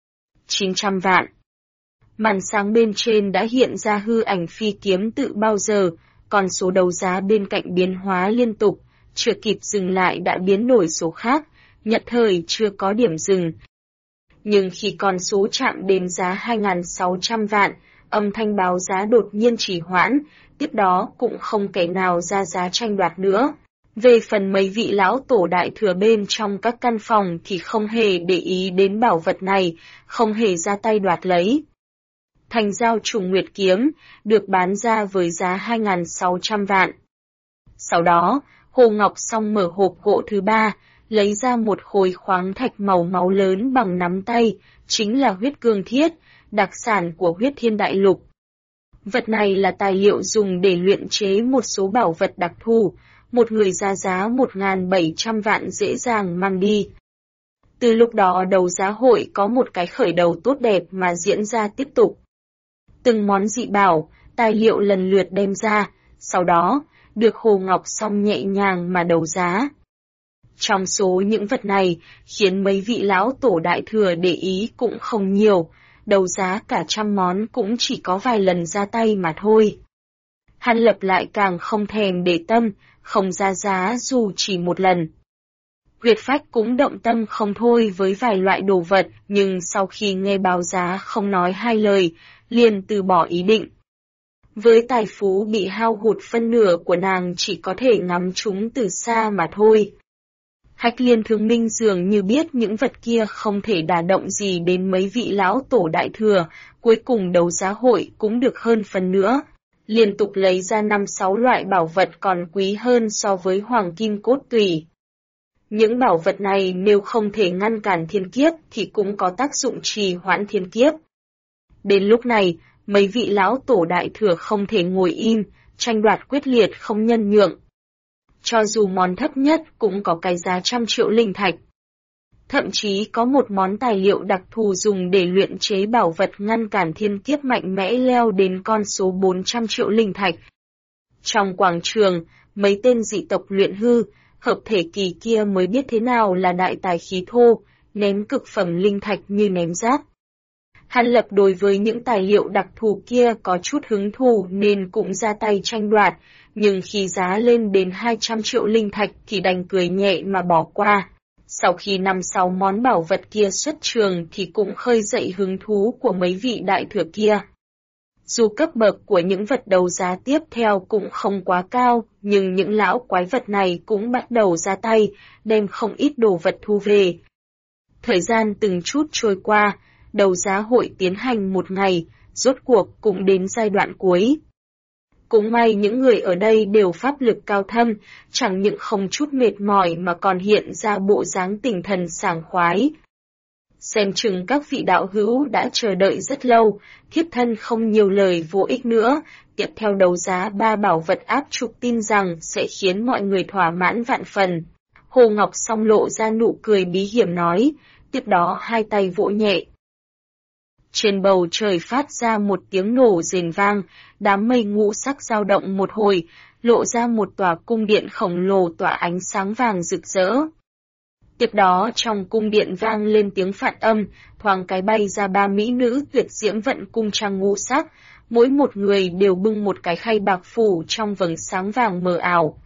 A: 900 vạn. Màn sáng bên trên đã hiện ra hư ảnh phi kiếm tự bao giờ, còn số đấu giá bên cạnh biến hóa liên tục, chưa kịp dừng lại đã biến đổi số khác, nhất thời chưa có điểm dừng. Nhưng khi con số chạm đến giá 2.600 vạn, âm thanh báo giá đột nhiên trì hoãn, tiếp đó cũng không kẻ nào ra giá tranh đoạt nữa. Về phần mấy vị lão tổ đại thừa bên trong các căn phòng thì không hề để ý đến bảo vật này, không hề ra tay đoạt lấy. Thành dao Trùng Nguyệt kiếm, được bán ra với giá 2.600 vạn. Sau đó, Hồ Ngọc Song mở hộp gỗ thứ ba, lấy ra một khối khoáng thạch màu máu lớn bằng nắm tay, chính là huyết cương thiết, đặc sản của huyết thiên đại lục. Vật này là tài liệu dùng để luyện chế một số bảo vật đặc thù, một người ra giá 1.700 vạn dễ dàng mang đi. Từ lúc đó đấu giá hội có một cái khởi đầu tốt đẹp mà diễn ra tiếp tục. Từng món dị bảo, tài liệu lần lượt đem ra, sau đó, được Hồ Ngọc Song nhẹ nhàng mà đấu giá. Trong số những vật này, khiến mấy vị lão tổ đại thừa để ý cũng không nhiều, đấu giá cả trăm món cũng chỉ có vài lần ra tay mà thôi. Hàn Lập lại càng không thèm để tâm, không ra giá dù chỉ một lần. Nguyệt Phách cũng động tâm không thôi với vài loại đồ vật, nhưng sau khi nghe báo giá không nói hai lời, liền từ bỏ ý định. Với tài phú bị hao hụt phân nửa của nàng chỉ có thể ngắm chúng từ xa mà thôi. Hách Liên Thương Minh dường như biết những vật kia không thể đả động gì đến mấy vị lão tổ đại thừa, cuối cùng đấu giá hội cũng được hơn phần nữa. Liên tục lấy ra 5-6 loại bảo vật còn quý hơn so với hoàng kim cốt tùy. Những bảo vật này nếu không thể ngăn cản thiên kiếp thì cũng có tác dụng trì hoãn thiên kiếp. Đến lúc này, mấy vị lão tổ đại thừa không thể ngồi im, tranh đoạt quyết liệt không nhân nhượng. Cho dù món thấp nhất cũng có cái giá 100 triệu linh thạch. Thậm chí có một món tài liệu đặc thù dùng để luyện chế bảo vật ngăn cản thiên kiếp mạnh mẽ leo đến con số 400 triệu linh thạch. Trong quảng trường, mấy tên dị tộc luyện hư, hợp thể kỳ kia mới biết thế nào là đại tài khí thô, ném cực phẩm linh thạch như ném rác. Hàn Lập đối với những tài liệu đặc thù kia có chút hứng thú nên cũng ra tay tranh đoạt, nhưng khi giá lên đến 200 triệu linh thạch thì đành cười nhẹ mà bỏ qua. Sau khi 5-6 món bảo vật kia xuất trường thì cũng khơi dậy hứng thú của mấy vị đại thừa kia. Dù cấp bậc của những vật đấu giá tiếp theo cũng không quá cao, nhưng những lão quái vật này cũng bắt đầu ra tay, đem không ít đồ vật thu về. Thời gian từng chút trôi qua, đấu giá hội tiến hành một ngày, rốt cuộc cũng đến giai đoạn cuối. Cũng may những người ở đây đều pháp lực cao thâm, chẳng những không chút mệt mỏi mà còn hiện ra bộ dáng tinh thần sảng khoái. Xem chừng các vị đạo hữu đã chờ đợi rất lâu, thiếp thân không nhiều lời vô ích nữa, tiếp theo đấu giá 3 bảo vật áp trục tin rằng sẽ khiến mọi người thỏa mãn vạn phần. Hồ Ngọc Song lộ ra nụ cười bí hiểm nói, tiếp đó hai tay vỗ nhẹ. Trên bầu trời phát ra một tiếng nổ rền vang, đám mây ngũ sắc dao động một hồi, lộ ra một tòa cung điện khổng lồ tỏa ánh sáng vàng rực rỡ. Tiếp đó trong cung điện vang lên tiếng phạn âm, thoáng cái bay ra 3 mỹ nữ tuyệt diễm vận cung trang ngũ sắc, mỗi một người đều bưng một cái khay bạc phủ trong vầng sáng vàng mờ ảo.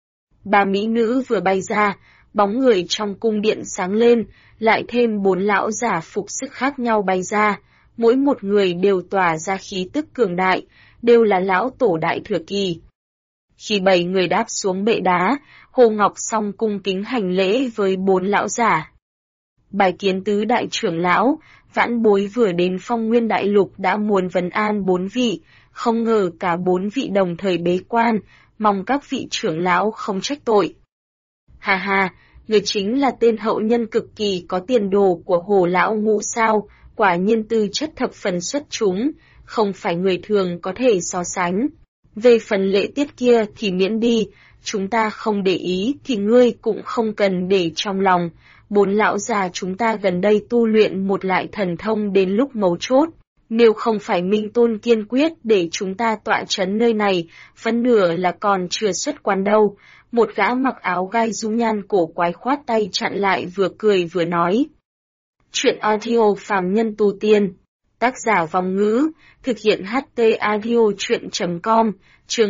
A: 3 mỹ nữ vừa bay ra, bóng người trong cung điện sáng lên, lại thêm 4 lão giả phục sức khác nhau bay ra, mỗi một người đều tỏa ra khí tức cường đại, đều là lão tổ đại thừa kỳ. Khi 7 người đáp xuống bệ đá, Hồ Ngọc Song cung kính hành lễ với 4 lão giả. Bài kiến tứ đại trưởng lão, vãn bối vừa đến Phong Nguyên Đại Lục đã muốn vấn an 4 vị, không ngờ cả 4 vị đồng thời bế quan, mong các vị trưởng lão không trách tội. Hà hà, người chính là tên hậu nhân cực kỳ có tiền đồ của Hồ lão ngũ sao, quả nhiên tư chất thập phần xuất chúng, không phải người thường có thể so sánh. Về phần lễ tiết kia thì miễn đi, chúng ta không để ý thì ngươi cũng không cần để trong lòng. 4 lão già chúng ta gần đây tu luyện một lại thần thông đến lúc mấu chốt. Nếu không phải Minh Tôn kiên quyết để chúng ta tọa trấn nơi này, phân nửa là còn chưa xuất quan đâu. Một gã mặc áo gai dung nhan cổ quái khoát tay chặn lại vừa cười vừa nói. Chuyện audio phàm nhân tu tiên. Tác giả Vong Ngữ, thực hiện HT audio chuyện.com, chương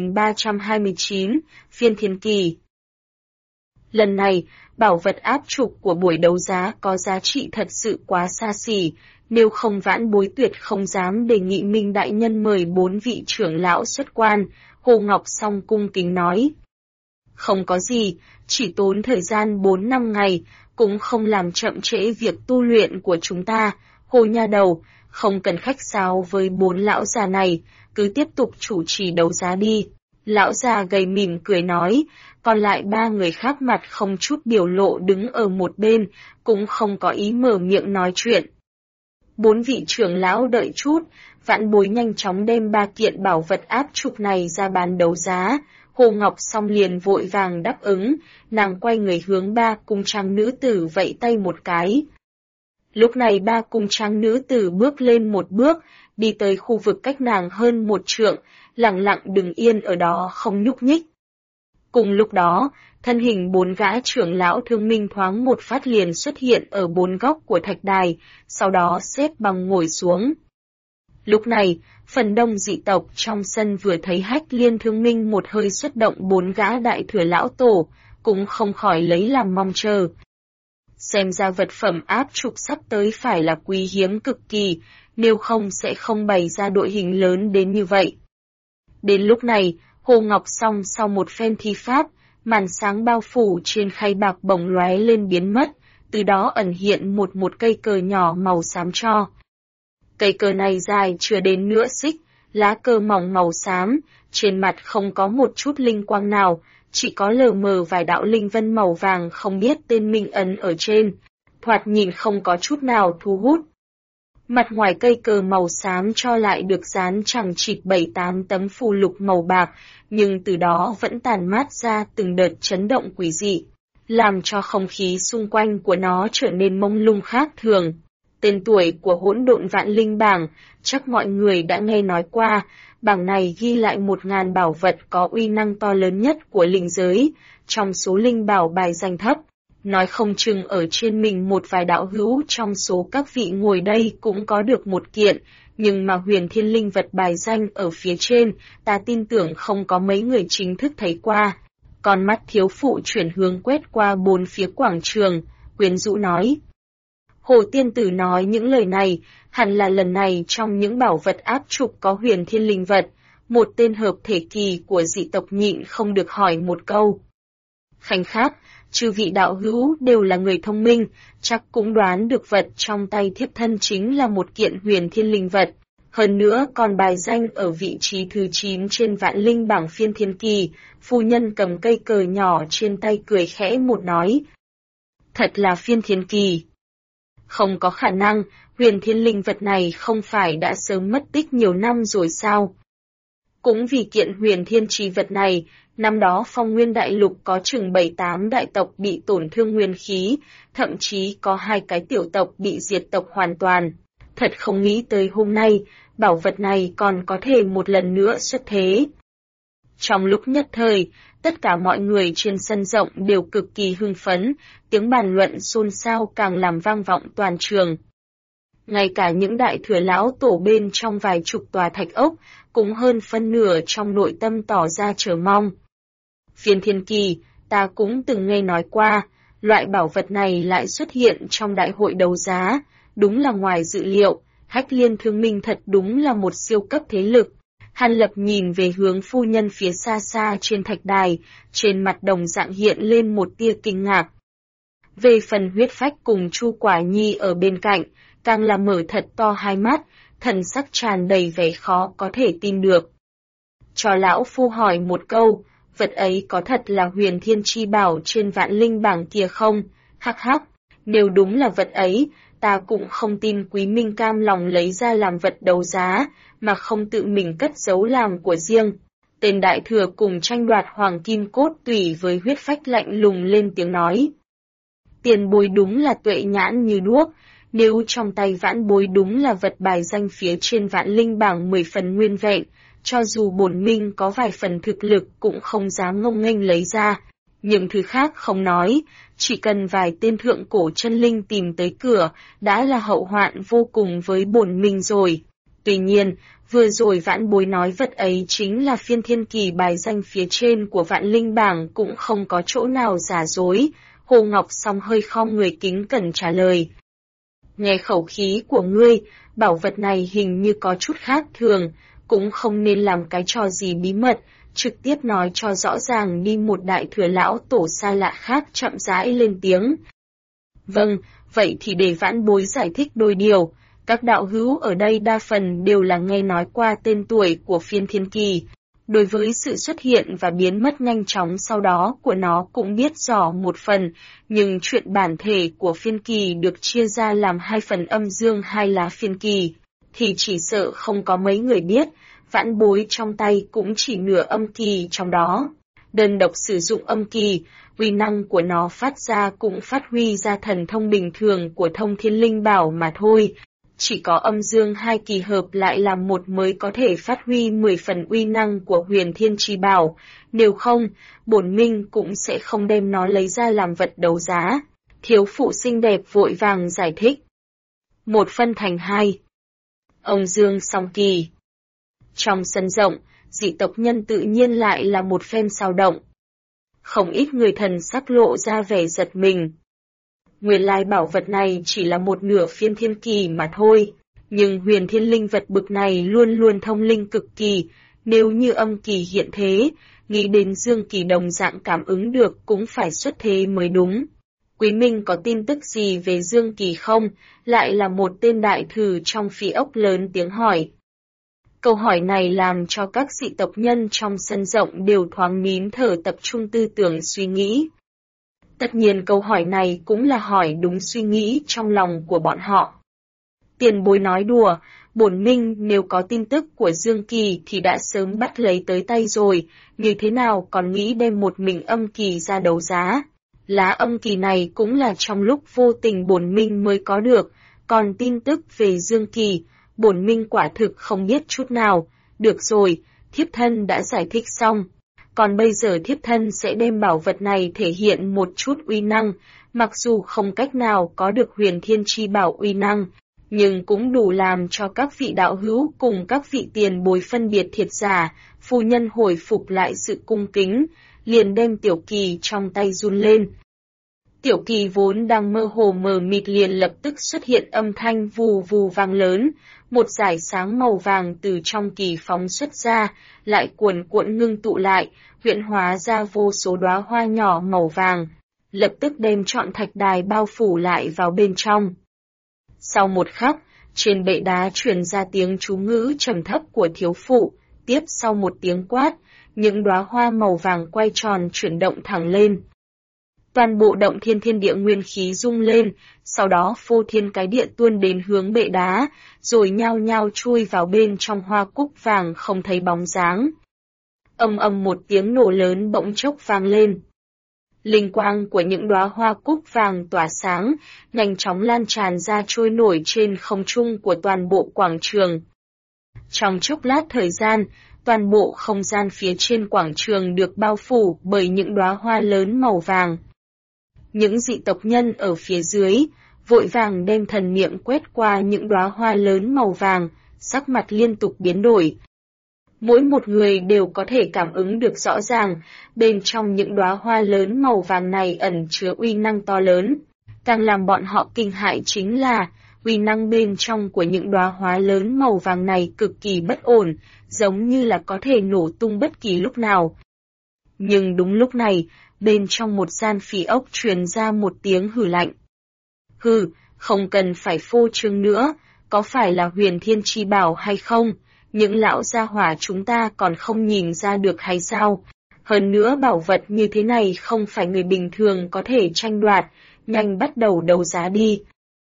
A: 2329, phiên thiên kỳ. Lần này, bảo vật áp trục của buổi đấu giá có giá trị thật sự quá xa xỉ, nếu không vãn bối tuyệt không dám đề nghị Minh Đại Nhân mời 4 vị trưởng lão xuất quan, Hồ Ngọc Song cung kính nói. Không có gì, chỉ tốn thời gian 4-5 ngày, cũng không làm chậm trễ việc tu luyện của chúng ta, Hồ nha đầu, không cần khách sáo với 4 lão già này, cứ tiếp tục chủ trì đấu giá đi. Lão già gầy mỉm cười nói, còn lại 3 người khác mặt không chút biểu lộ đứng ở một bên, cũng không có ý mở miệng nói chuyện. 4 vị trưởng lão đợi chút, vãn bối nhanh chóng đem 3 kiện bảo vật áp trục này ra bán đấu giá. Hồ Ngọc Song liền vội vàng đáp ứng, nàng quay người hướng 3 cung trang nữ tử vẫy tay một cái. Lúc này 3 cung trang nữ tử bước lên một bước, đi tới khu vực cách nàng hơn 1 trượng, lặng lặng đứng yên ở đó không nhúc nhích. Cùng lúc đó, thân hình 4 gã trưởng lão thương minh thoáng một phát liền xuất hiện ở 4 góc của thạch đài, sau đó xếp bằng ngồi xuống. Lúc này, phần đông dị tộc trong sân vừa thấy Hách Liên Thương Minh một hơi xuất động 4 gã đại thừa lão tổ, cũng không khỏi lấy làm mong chờ. Xem ra vật phẩm áp trục sắp tới phải là quý hiếm cực kỳ, nếu không sẽ không bày ra đội hình lớn đến như vậy. Đến lúc này, Hồ Ngọc Song sau một phen thi pháp, màn sáng bao phủ trên khay bạc bỗng lóe lên biến mất, từ đó ẩn hiện một cây cờ nhỏ màu xám tro. Cây cờ này dài chưa đến nửa xích, lá cờ mỏng màu xám, trên mặt không có một chút linh quang nào, chỉ có lờ mờ vài đạo linh vân màu vàng không biết tên minh ấn ở trên, thoạt nhìn không có chút nào thu hút. Mặt ngoài cây cờ màu xám cho lại được dán chằng chịt 7-8 tấm phù lục màu bạc, nhưng từ đó vẫn tàn mát ra từng đợt chấn động quỷ dị, làm cho không khí xung quanh của nó trở nên mông lung khác thường. Tên tuổi của Hỗn Độn Vạn Linh Bảng, chắc mọi người đã nghe nói qua, bảng này ghi lại 1000 bảo vật có uy năng to lớn nhất của linh giới, trong số linh bảo bài danh thấp. Nói không chừng ở trên mình một vài đạo hữu trong số các vị ngồi đây cũng có được một kiện, nhưng mà huyền thiên linh vật bài danh ở phía trên, ta tin tưởng không có mấy người chính thức thấy qua. Con mắt thiếu phụ chuyển hướng quét qua bốn phía quảng trường, quyến rũ nói. Hồ tiên tử nói những lời này, hẳn là lần này trong những bảo vật áp trục có huyền thiên linh vật, một tên hợp thể kỳ của dị tộc nhịn không được hỏi một câu. Khanh khác, chư vị đạo hữu đều là người thông minh, chắc cũng đoán được vật trong tay thiếp thân chính là một kiện huyền thiên linh vật. Hơn nữa còn bài danh ở vị trí thứ 9 trên vạn linh bảng phiên thiên kỳ, phu nhân cầm cây cờ nhỏ trên tay cười khẽ một nói. Thật là phiên thiên kỳ. Không có khả năng, huyền thiên linh vật này không phải đã sớm mất tích nhiều năm rồi sao? Cũng vì kiện huyền thiên trì vật này, năm đó Phong Nguyên Đại Lục có chừng 7-8 đại tộc bị tổn thương nguyên khí, thậm chí có 2 cái tiểu tộc bị diệt tộc hoàn toàn. Thật không nghĩ tới hôm nay, bảo vật này còn có thể một lần nữa xuất thế. Trong lúc nhất thời, tất cả mọi người trên sân rộng đều cực kỳ hưng phấn, tiếng bàn luận xôn xao càng làm vang vọng toàn trường. Ngay cả những đại thừa lão tổ bên trong vài chục tòa thạch ốc, cũng hơn phân nửa trong nội tâm tỏ ra chờ mong. Phiên thiên kỳ, ta cũng từng nghe nói qua, loại bảo vật này lại xuất hiện trong đại hội đấu giá, đúng là ngoài dự liệu, Hách Liên Thương Minh thật đúng là một siêu cấp thế lực. Hàn Lập nhìn về hướng phu nhân phía xa xa trên thạch đài, trên mặt đồng dạng hiện lên một tia kinh ngạc. Về phần Huyết Phách cùng Chu Quả Nhi ở bên cạnh, càng là mở thật to hai mắt, thần sắc tràn đầy vẻ khó có thể tin được. Cho lão phu hỏi một câu, vật ấy có thật là huyền thiên chi bảo trên vạn linh bảng kia không? Hắc hắc, nếu đúng là vật ấy, ta cũng không tin Quý Minh cam lòng lấy ra làm vật đấu giá, mà không tự mình cất giấu làm của riêng. Tên đại thừa cùng tranh đoạt hoàng kim cốt tủy với Huyết Phách lạnh lùng lên tiếng nói. Tiền bối đúng là tuệ nhãn như đuốc, nếu trong tay vãn bối đúng là vật bài danh phía trên vạn linh bảng 10 phần nguyên vẹn, cho dù bổn minh có vài phần thực lực cũng không dám ngông nghênh lấy ra. Những thứ khác không nói, chỉ cần vài tên thượng cổ chân linh tìm tới cửa, đã là hậu hoạn vô cùng với bổn minh rồi. Tuy nhiên, vừa rồi vãn bối nói vật ấy chính là phiên thiên kỳ bài danh phía trên của vạn linh bảng cũng không có chỗ nào giả dối. Hồ Ngọc Song hơi khom người kính cẩn trả lời. Nghe khẩu khí của ngươi, bảo vật này hình như có chút khác thường, cũng không nên làm cái trò gì bí mật, trực tiếp nói cho rõ ràng đi. Một đại thừa lão tổ xa lạ khác chậm rãi lên tiếng. Vâng, vậy thì để vãn bối giải thích đôi điều. Các đạo hữu ở đây đa phần đều là nghe nói qua tên tuổi của phiên thiên kỳ. Đối với sự xuất hiện và biến mất nhanh chóng sau đó của nó cũng biết rõ một phần, nhưng chuyện bản thể của phiên kỳ được chia ra làm 2 phần âm dương 2 lá phiên kỳ, thì chỉ sợ không có mấy người biết, vãn bối trong tay cũng chỉ nửa âm kỳ trong đó. Đơn độc sử dụng âm kỳ, uy năng của nó phát ra cũng phát huy ra thần thông bình thường của thông thiên linh bảo mà thôi. Chỉ có âm dương 2 kỳ hợp lại làm một mới có thể phát huy 10 phần uy năng của huyền thiên chi bảo, nếu không, bổn minh cũng sẽ không đem nó lấy ra làm vật đấu giá. Thiếu phụ xinh đẹp vội vàng giải thích. 1 phân thành 2. Âm dương song kỳ. Trong sân rộng, dị tộc nhân tự nhiên lại là một phen sao động. không ít người thần sắc lộ ra vẻ giật mình. Nguyên lai bảo vật này chỉ là một nửa phiên thiên kỳ mà thôi, nhưng huyền thiên linh vật bực này luôn luôn thông linh cực kỳ, nếu như âm kỳ hiện thế, nghĩ đến dương kỳ đồng dạng cảm ứng được cũng phải xuất thế mới đúng. Quý Minh có tin tức gì về Dương Kỳ không? Lại là một tên đại thử trong phi ốc lớn tiếng hỏi. Câu hỏi này làm cho các dị tộc nhân trong sân rộng đều thoáng nín thở tập trung tư tưởng suy nghĩ. Tất nhiên câu hỏi này cũng là hỏi đúng suy nghĩ trong lòng của bọn họ. Tiền bối nói đùa, bổn Minh nếu có tin tức của Dương Kỳ thì đã sớm bắt lấy tới tay rồi, như thế nào còn nghĩ đem một mình âm kỳ ra đấu giá. Lá âm kỳ này cũng là trong lúc vô tình bổn Minh mới có được, còn tin tức về Dương Kỳ, bổn Minh quả thực không biết chút nào. Được rồi, thiếp thân đã giải thích xong. Còn bây giờ thiếp thân sẽ đem bảo vật này thể hiện một chút uy năng, mặc dù không cách nào có được huyền thiên chi bảo uy năng, nhưng cũng đủ làm cho các vị đạo hữu cùng các vị tiền bối phân biệt thiệt giả. Phu nhân hồi phục lại sự cung kính, liền đem tiểu kỳ trong tay run lên. Tiểu kỳ vốn đang mơ hồ mờ mịt liền lập tức xuất hiện âm thanh vù vù vang lớn, một dải sáng màu vàng từ trong kỳ phóng xuất ra, lại cuồn cuộn ngưng tụ lại, huyễn hóa ra vô số đóa hoa nhỏ màu vàng, lập tức đem trọn thạch đài bao phủ lại vào bên trong. Sau một khắc, trên bệ đá truyền ra tiếng chú ngữ trầm thấp của thiếu phụ, tiếp sau một tiếng quát, những đóa hoa màu vàng quay tròn chuyển động thẳng lên. Toàn bộ động thiên địa nguyên khí rung lên, sau đó phô thiên cái địa tuôn đến hướng bệ đá, rồi nhao nhao chui vào bên trong hoa cúc vàng không thấy bóng dáng. Ầm một tiếng nổ lớn bỗng chốc vang lên. Linh quang của những đóa hoa cúc vàng tỏa sáng, nhanh chóng lan tràn ra trôi nổi trên không trung của toàn bộ quảng trường. Trong chốc lát thời gian, toàn bộ không gian phía trên quảng trường được bao phủ bởi những đóa hoa lớn màu vàng. Những dị tộc nhân ở phía dưới, vội vàng đem thần niệm quét qua những đóa hoa lớn màu vàng, sắc mặt liên tục biến đổi. Mỗi một người đều có thể cảm ứng được rõ ràng, bên trong những đóa hoa lớn màu vàng này ẩn chứa uy năng to lớn. Càng làm bọn họ kinh hãi chính là, uy năng bên trong của những đóa hoa lớn màu vàng này cực kỳ bất ổn, giống như là có thể nổ tung bất kỳ lúc nào. Nhưng đúng lúc này, bên trong một gian phỉ ốc truyền ra một tiếng hừ lạnh. Hừ, không cần phải phô trương nữa, có phải là huyền thiên chi bảo hay không? Những lão gia hỏa chúng ta còn không nhìn ra được hay sao? Hơn nữa bảo vật như thế này không phải người bình thường có thể tranh đoạt, nhanh bắt đầu đấu giá đi.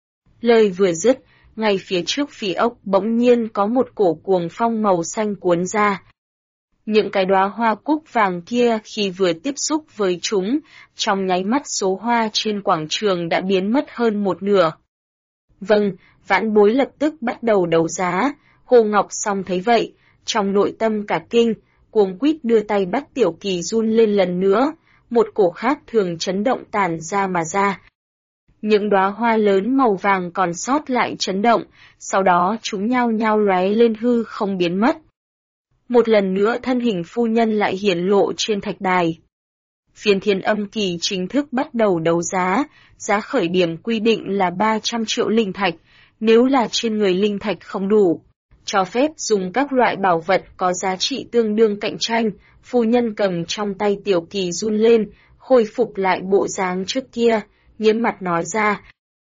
A: Lời vừa dứt, ngay phía trước phỉ ốc bỗng nhiên có một cổ cuồng phong màu xanh cuốn ra. Những cái đóa hoa cúc vàng kia khi vừa tiếp xúc với chúng, trong nháy mắt số hoa trên quảng trường đã biến mất hơn một nửa. Vâng, vãn bối lập tức bắt đầu đấu giá. Hồ Ngọc Song thấy vậy, trong nội tâm cả kinh, cuống quýt đưa tay bắt tiểu kỳ run lên lần nữa, một cổ khác thường chấn động tản ra mà ra. Những đóa hoa lớn màu vàng còn sót lại chấn động, sau đó chúng nhao nhao lóe lên hư không biến mất. Một lần nữa thân hình phu nhân lại hiển lộ trên thạch đài. Phiên thiên âm kỳ chính thức bắt đầu đấu giá, giá khởi điểm quy định là 300 triệu linh thạch, nếu là trên người linh thạch không đủ, cho phép dùng các loại bảo vật có giá trị tương đương cạnh tranh. Phu nhân cầm trong tay tiểu kỳ run lên, khôi phục lại bộ dáng trước kia, nghiêm mặt nói ra.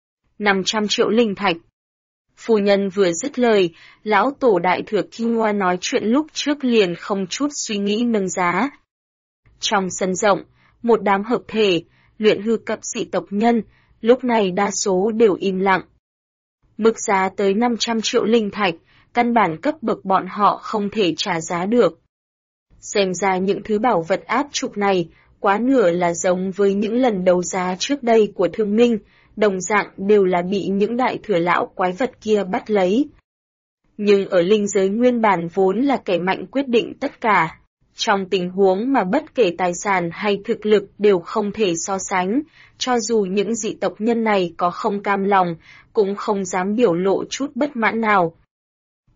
A: 500 triệu linh thạch. Phu nhân vừa dứt lời, lão tổ đại thừa Kim Hoa nói chuyện lúc trước liền không chút suy nghĩ nâng giá. Trong sân rộng, một đám hợp thể, luyện hư cấp dị tộc nhân, lúc này đa số đều im lặng. Mức giá tới 500 triệu linh thạch, căn bản cấp bậc bọn họ không thể trả giá được. Xem ra những thứ bảo vật áp trục này, quá nửa là giống với những lần đấu giá trước đây của Thương Minh, đồng dạng đều là bị những đại thừa lão quái vật kia bắt lấy. Nhưng ở linh giới nguyên bản vốn là kẻ mạnh quyết định tất cả. Trong tình huống mà bất kể tài sản hay thực lực đều không thể so sánh, cho dù những dị tộc nhân này có không cam lòng, cũng không dám biểu lộ chút bất mãn nào.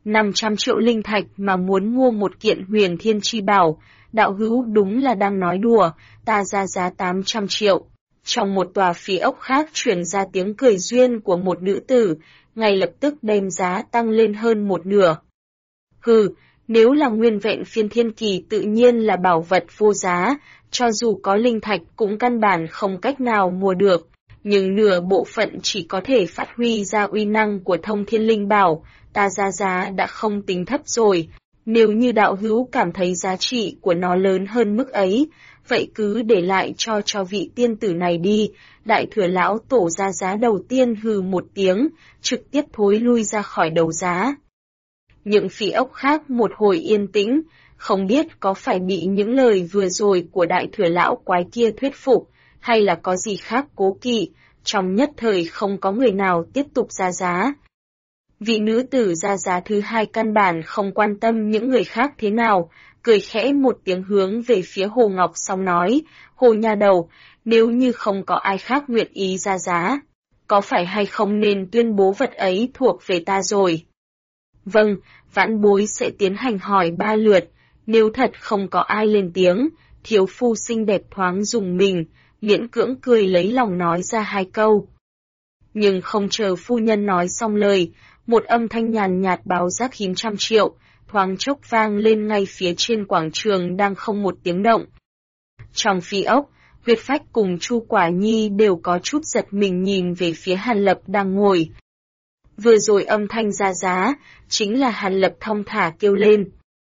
A: 500 triệu linh thạch mà muốn mua một kiện huyền thiên chi bảo, đạo hữu đúng là đang nói đùa, ta ra giá 800 triệu. Trong một tòa phí ốc khác truyền ra tiếng cười duyên của một nữ tử, ngay lập tức đem giá tăng lên hơn một nửa. Hừ, nếu là nguyên vẹn phiên thiên kỳ tự nhiên là bảo vật vô giá, cho dù có linh thạch cũng căn bản không cách nào mua được, nhưng nửa bộ phận chỉ có thể phát huy ra uy năng của thông thiên linh bảo, ta ra giá đã không tính thấp rồi. Nếu như đạo hữu cảm thấy giá trị của nó lớn hơn mức ấy, vậy cứ để lại cho vị tiên tử này đi. Đại thừa lão tổ ra giá đầu tiên hừ một tiếng, trực tiếp thối lui ra khỏi đấu giá. Những phỉ ốc khác một hồi yên tĩnh, không biết có phải bị những lời vừa rồi của đại thừa lão quái kia thuyết phục, hay là có gì khác cố kỵ, trong nhất thời không có người nào tiếp tục ra giá. Vị nữ tử ra giá thứ hai căn bản không quan tâm những người khác thế nào, cười khẽ một tiếng hướng về phía Hồ Ngọc Song nói, Hồ nha đầu, nếu như không có ai khác nguyện ý ra giá, có phải hay không nên tuyên bố vật ấy thuộc về ta rồi? Vâng, vãn bối sẽ tiến hành hỏi 3 lượt, nếu thật không có ai lên tiếng, thiếu phu xinh đẹp thoáng dùng mình, miễn cưỡng cười lấy lòng nói ra 2 câu. Nhưng không chờ phu nhân nói xong lời, một âm thanh nhàn nhạt báo giá 900 triệu, thoáng chốc vang lên ngay phía trên quảng trường đang không một tiếng động. Trong phi ốc, Huyết Phách cùng Chu Quả Nhi đều có chút giật mình nhìn về phía Hàn Lập đang ngồi. Vừa rồi âm thanh ra giá, chính là Hàn Lập thong thả kêu lên.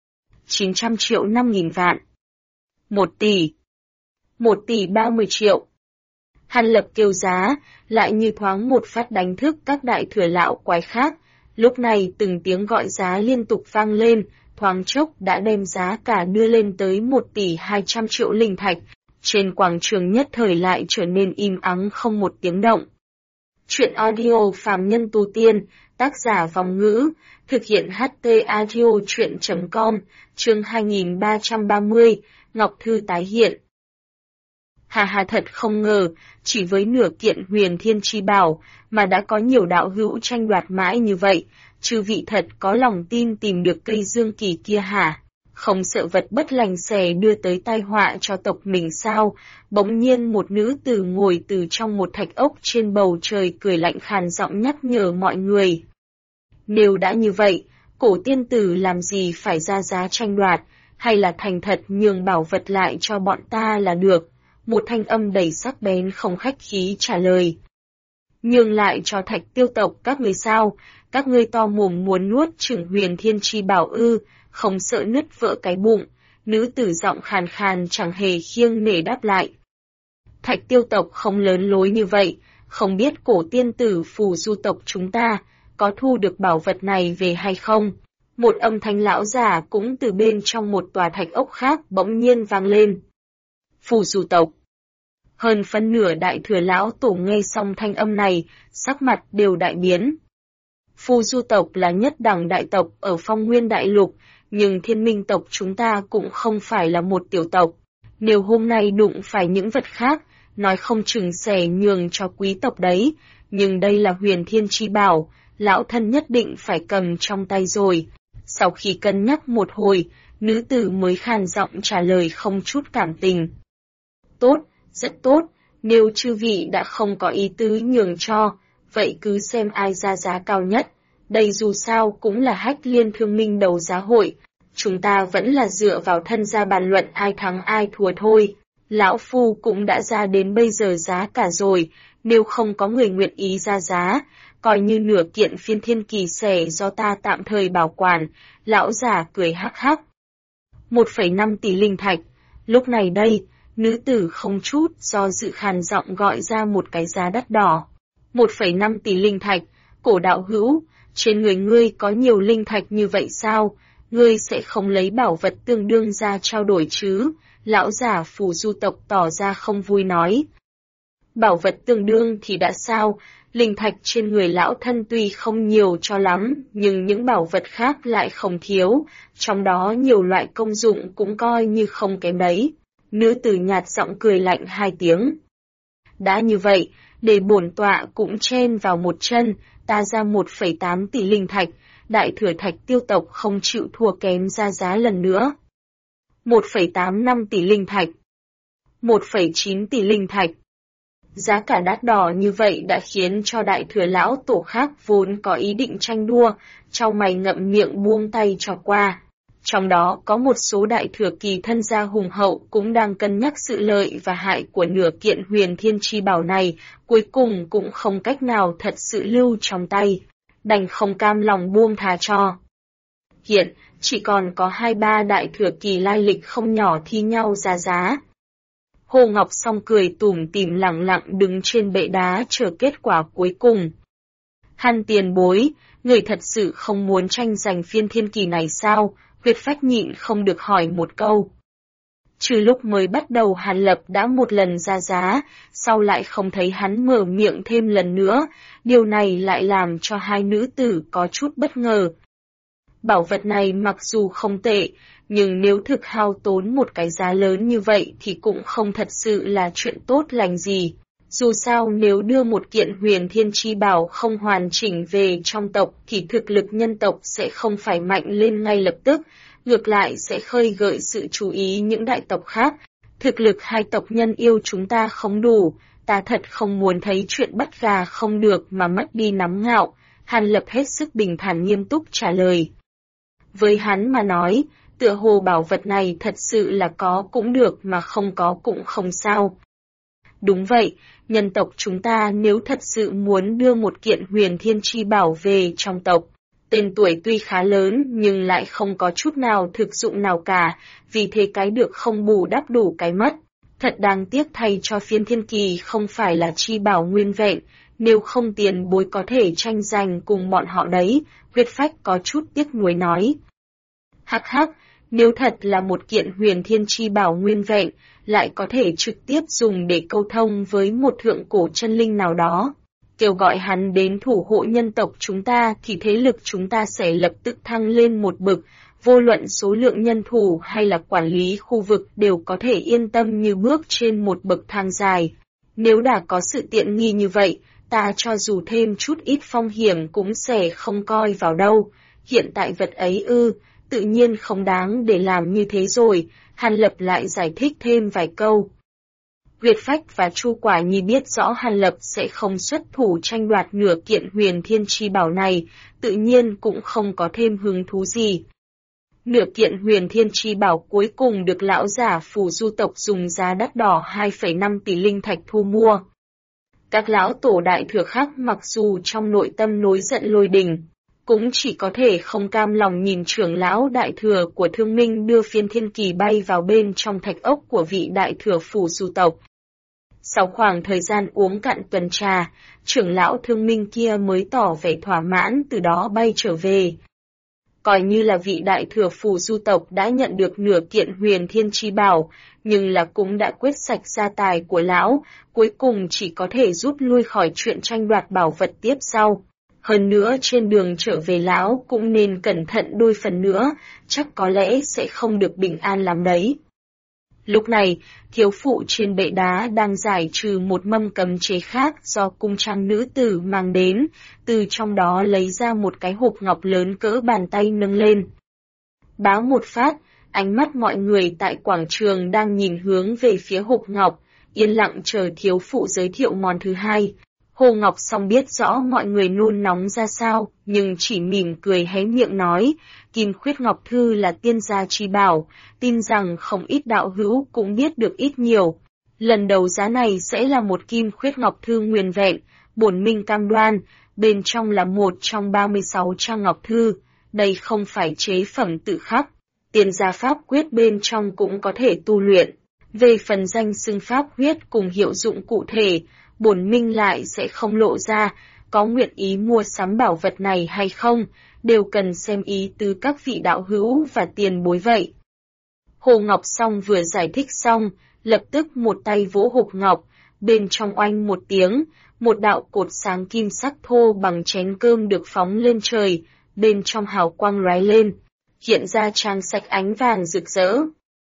A: 900 triệu 5.000 vạn. 1 tỷ. 1 tỷ 30 triệu. Hàn Lập kêu giá, lại như thoáng một phát đánh thức các đại thừa lão quái khác. Lúc này từng tiếng gọi giá liên tục vang lên, thoáng chốc đã đem giá cả đưa lên tới 1 tỷ 200 triệu linh thạch. Trên quảng trường nhất thời lại trở nên im ắng không một tiếng động. Chuyện audio phàm nhân tu tiên, tác giả Vòng Ngữ, thực hiện HT audio chuyện.com, chương 2330, Ngọc Thư tái hiện. Hà thật không ngờ, chỉ với nửa kiện huyền thiên chi bảo, mà đã có nhiều đạo hữu tranh đoạt mãi như vậy, chư vị thật có lòng tin tìm được cây dương kỳ kia hả? Không sợ vật bất lành xẻ đưa tới tai họa cho tộc mình sao? Bỗng nhiên một nữ tử ngồi từ trong một thạch ốc trên bầu trời cười lạnh khàn giọng nhắc nhở mọi người. Nếu đã như vậy, cổ tiên tử làm gì phải ra giá tranh đoạt, hay là thành thật nhường bảo vật lại cho bọn ta là được? Một thanh âm đầy sắc bén không khách khí trả lời. Nhường lại cho Thạch Tiêu tộc các người sao? Các ngươi to mồm muốn nuốt chửng huyền thiên chi bảo ư, không sợ nứt vỡ cái bụng. Nữ tử giọng khàn khàn chẳng hề khiêng nể đáp lại. Thạch Tiêu tộc không lớn lối như vậy, không biết cổ tiên tử phù du tộc chúng ta có thu được bảo vật này về hay không? Một âm thanh lão giả cũng từ bên trong một tòa thạch ốc khác bỗng nhiên vang lên. Phù du tộc. Hơn phân nửa đại thừa lão tổ nghe xong thanh âm này, sắc mặt đều đại biến. Phù du tộc là nhất đẳng đại tộc ở Phong Nguyên Đại Lục, nhưng Thiên Minh tộc chúng ta cũng không phải là một tiểu tộc. Nếu hôm nay đụng phải những vật khác, nói không chừng sẽ nhường cho quý tộc đấy, nhưng đây là huyền thiên chi bảo, lão thân nhất định phải cầm trong tay rồi. Sau khi cân nhắc một hồi, nữ tử mới khàn giọng trả lời không chút cảm tình. Tốt, rất tốt, nếu chư vị đã không có ý tứ nhường cho, vậy cứ xem ai ra giá cao nhất. Đây dù sao cũng là Hách Liên Thương Minh đấu giá hội, chúng ta vẫn là dựa vào thân gia bàn luận ai thắng ai thua thôi. Lão Phu cũng đã ra đến bây giờ giá cả rồi, nếu không có người nguyện ý ra giá, coi như nửa kiện phiên thiên kỳ xẻ do ta tạm thời bảo quản. Lão già cười hắc hắc. 1,5 tỷ linh thạch, lúc này đây, nữ tử không chút do dự khàn giọng gọi ra một cái giá đắt đỏ. 1,5 tỷ linh thạch, cổ đạo hữu, trên người ngươi có nhiều linh thạch như vậy sao? Ngươi sẽ không lấy bảo vật tương đương ra trao đổi chứ? Lão giả phù du tộc tỏ ra không vui nói. Bảo vật tương đương thì đã sao? Linh thạch trên người lão thân tuy không nhiều cho lắm, nhưng những bảo vật khác lại không thiếu, trong đó nhiều loại công dụng cũng coi như không kém đấy. Nữ tử nhạt giọng cười lạnh 2 tiếng. Đã như vậy, để bổn tọa cũng chen vào một chân, ta ra 1,8 tỷ linh thạch, Đại Thừa Thạch Tiêu tộc không chịu thua kém ra giá lần nữa. 1,85 tỷ linh thạch. 1,9 tỷ linh thạch. Giá cả đắt đỏ như vậy đã khiến cho Đại Thừa lão tổ khác vốn có ý định tranh đua, chau mày ngậm miệng buông tay cho qua. Trong đó có một số Đại Thừa kỳ thân gia hùng hậu cũng đang cân nhắc sự lợi và hại của nửa kiện huyền thiên chi bảo này, cuối cùng cũng không cách nào thật sự lưu trong tay, đành không cam lòng buông thà cho. Hiện, chỉ còn có 2-3 Đại Thừa kỳ lai lịch không nhỏ thi nhau ra giá. Hồ Ngọc Song cười tủm tỉm lẳng lặng đứng trên bệ đá chờ kết quả cuối cùng. Hàn tiền bối, người thật sự không muốn tranh giành phiên thiên kỳ này sao? Huyết Phách nhịn không được hỏi một câu. Trừ lúc mới bắt đầu Hàn Lập đã một lần ra giá, sau lại không thấy hắn mở miệng thêm lần nữa, điều này lại làm cho hai nữ tử có chút bất ngờ. Bảo vật này mặc dù không tệ, nhưng nếu thực hao tốn một cái giá lớn như vậy thì cũng không thật sự là chuyện tốt lành gì. Dù sao nếu đưa một kiện huyền thiên chi bảo không hoàn chỉnh về trong tộc thì thực lực nhân tộc sẽ không phải mạnh lên ngay lập tức, ngược lại sẽ khơi gợi sự chú ý những đại tộc khác. Thực lực hai tộc nhân yêu chúng ta không đủ, ta thật không muốn thấy chuyện bắt gà không được mà mất đi nắm ngạo. Hàn Lập hết sức bình thản nghiêm túc trả lời. Với hắn mà nói, tựa hồ bảo vật này thật sự là có cũng được mà không có cũng không sao. Đúng vậy, nhân tộc chúng ta nếu thật sự muốn đưa một kiện huyền thiên chi bảo về trong tộc, tên tuổi tuy khá lớn nhưng lại không có chút nào thực dụng nào cả, vì thế cái được không bù đắp đủ cái mất. Thật đáng tiếc thay cho phiên thiên kỳ không phải là chi bảo nguyên vẹn, nếu không tiền bối có thể tranh giành cùng bọn họ đấy, Huyết Phách có chút tiếc nuối nói. Hắc hắc, nếu thật là một kiện huyền thiên chi bảo nguyên vẹn, lại có thể trực tiếp dùng để câu thông với một thượng cổ chân linh nào đó. Kêu gọi hắn đến thủ hộ nhân tộc chúng ta thì thế lực chúng ta sẽ lập tức thăng lên một bậc, vô luận số lượng nhân thủ hay là quản lý khu vực đều có thể yên tâm như bước trên một bậc thang dài. Nếu đã có sự tiện nghi như vậy, ta cho dù thêm chút ít phong hiểm cũng sẽ không coi vào đâu. Hiện tại vật ấy tự nhiên không đáng để làm như thế rồi, Hàn Lập lại giải thích thêm vài câu. Huyết Phách và Chu Quả Nhi biết rõ Hàn Lập sẽ không xuất thủ tranh đoạt nửa kiện huyền thiên chi bảo này, tự nhiên cũng không có thêm hứng thú gì. Nửa kiện huyền thiên chi bảo cuối cùng được lão giả Phù Du tộc dùng giá đắt đỏ 2,5 tỷ linh thạch thu mua. Các lão tổ Đại Thừa khác mặc dù trong nội tâm nổi giận lôi đình, cũng chỉ có thể không cam lòng nhìn trưởng lão Đại Thừa của Thương Minh đưa phiên thiên kỳ bay vào bên trong thạch ốc của vị Đại Thừa Phù Du tộc. Sau khoảng thời gian uống cạn tuần trà, trưởng lão Thương Minh kia mới tỏ vẻ thỏa mãn từ đó bay trở về. Coi như là vị Đại Thừa Phù Du tộc đã nhận được nửa kiện huyền thiên chi bảo, nhưng là cũng đã quyết sạch gia tài của lão, cuối cùng chỉ có thể rút lui khỏi chuyện tranh đoạt bảo vật tiếp sau. Hơn nữa trên đường trở về lão cũng nên cẩn thận đôi phần nữa, chắc có lẽ sẽ không được bình an lắm đấy. Lúc này, thiếu phụ trên bệ đá đang giải trừ một mâm cấm chế khác do cung trang nữ tử mang đến, từ trong đó lấy ra một cái hộp ngọc lớn cỡ bàn tay nâng lên. Báo một phát, ánh mắt mọi người tại quảng trường đang nhìn hướng về phía hộp ngọc, yên lặng chờ thiếu phụ giới thiệu món thứ hai. Hồ Ngọc Song biết rõ mọi người nôn nóng ra sao, nhưng chỉ mỉm cười hé miệng nói, Kim Khuyết Ngọc Thư là tiên gia chi bảo, tin rằng không ít đạo hữu cũng biết được ít nhiều. Lần đấu giá này sẽ là một Kim Khuyết Ngọc Thư nguyên vẹn, bổn minh cam đoan, bên trong là một trong 36 trang Ngọc Thư, đây không phải chế phẩm tự khắc, tiên gia pháp quyết bên trong cũng có thể tu luyện. Về phần danh xưng pháp huyết cùng hiệu dụng cụ thể, bổn minh lại sẽ không lộ ra, có nguyện ý mua sắm bảo vật này hay không, đều cần xem ý tứ các vị đạo hữu và tiền bối vậy. Hồ Ngọc Song vừa giải thích xong, lập tức một tay vỗ hộp ngọc, bên trong oanh một tiếng, một đạo cột sáng kim sắc thô bằng chén cơm được phóng lên trời, bên trong hào quang lóe lên, hiện ra trang sách ánh vàng rực rỡ.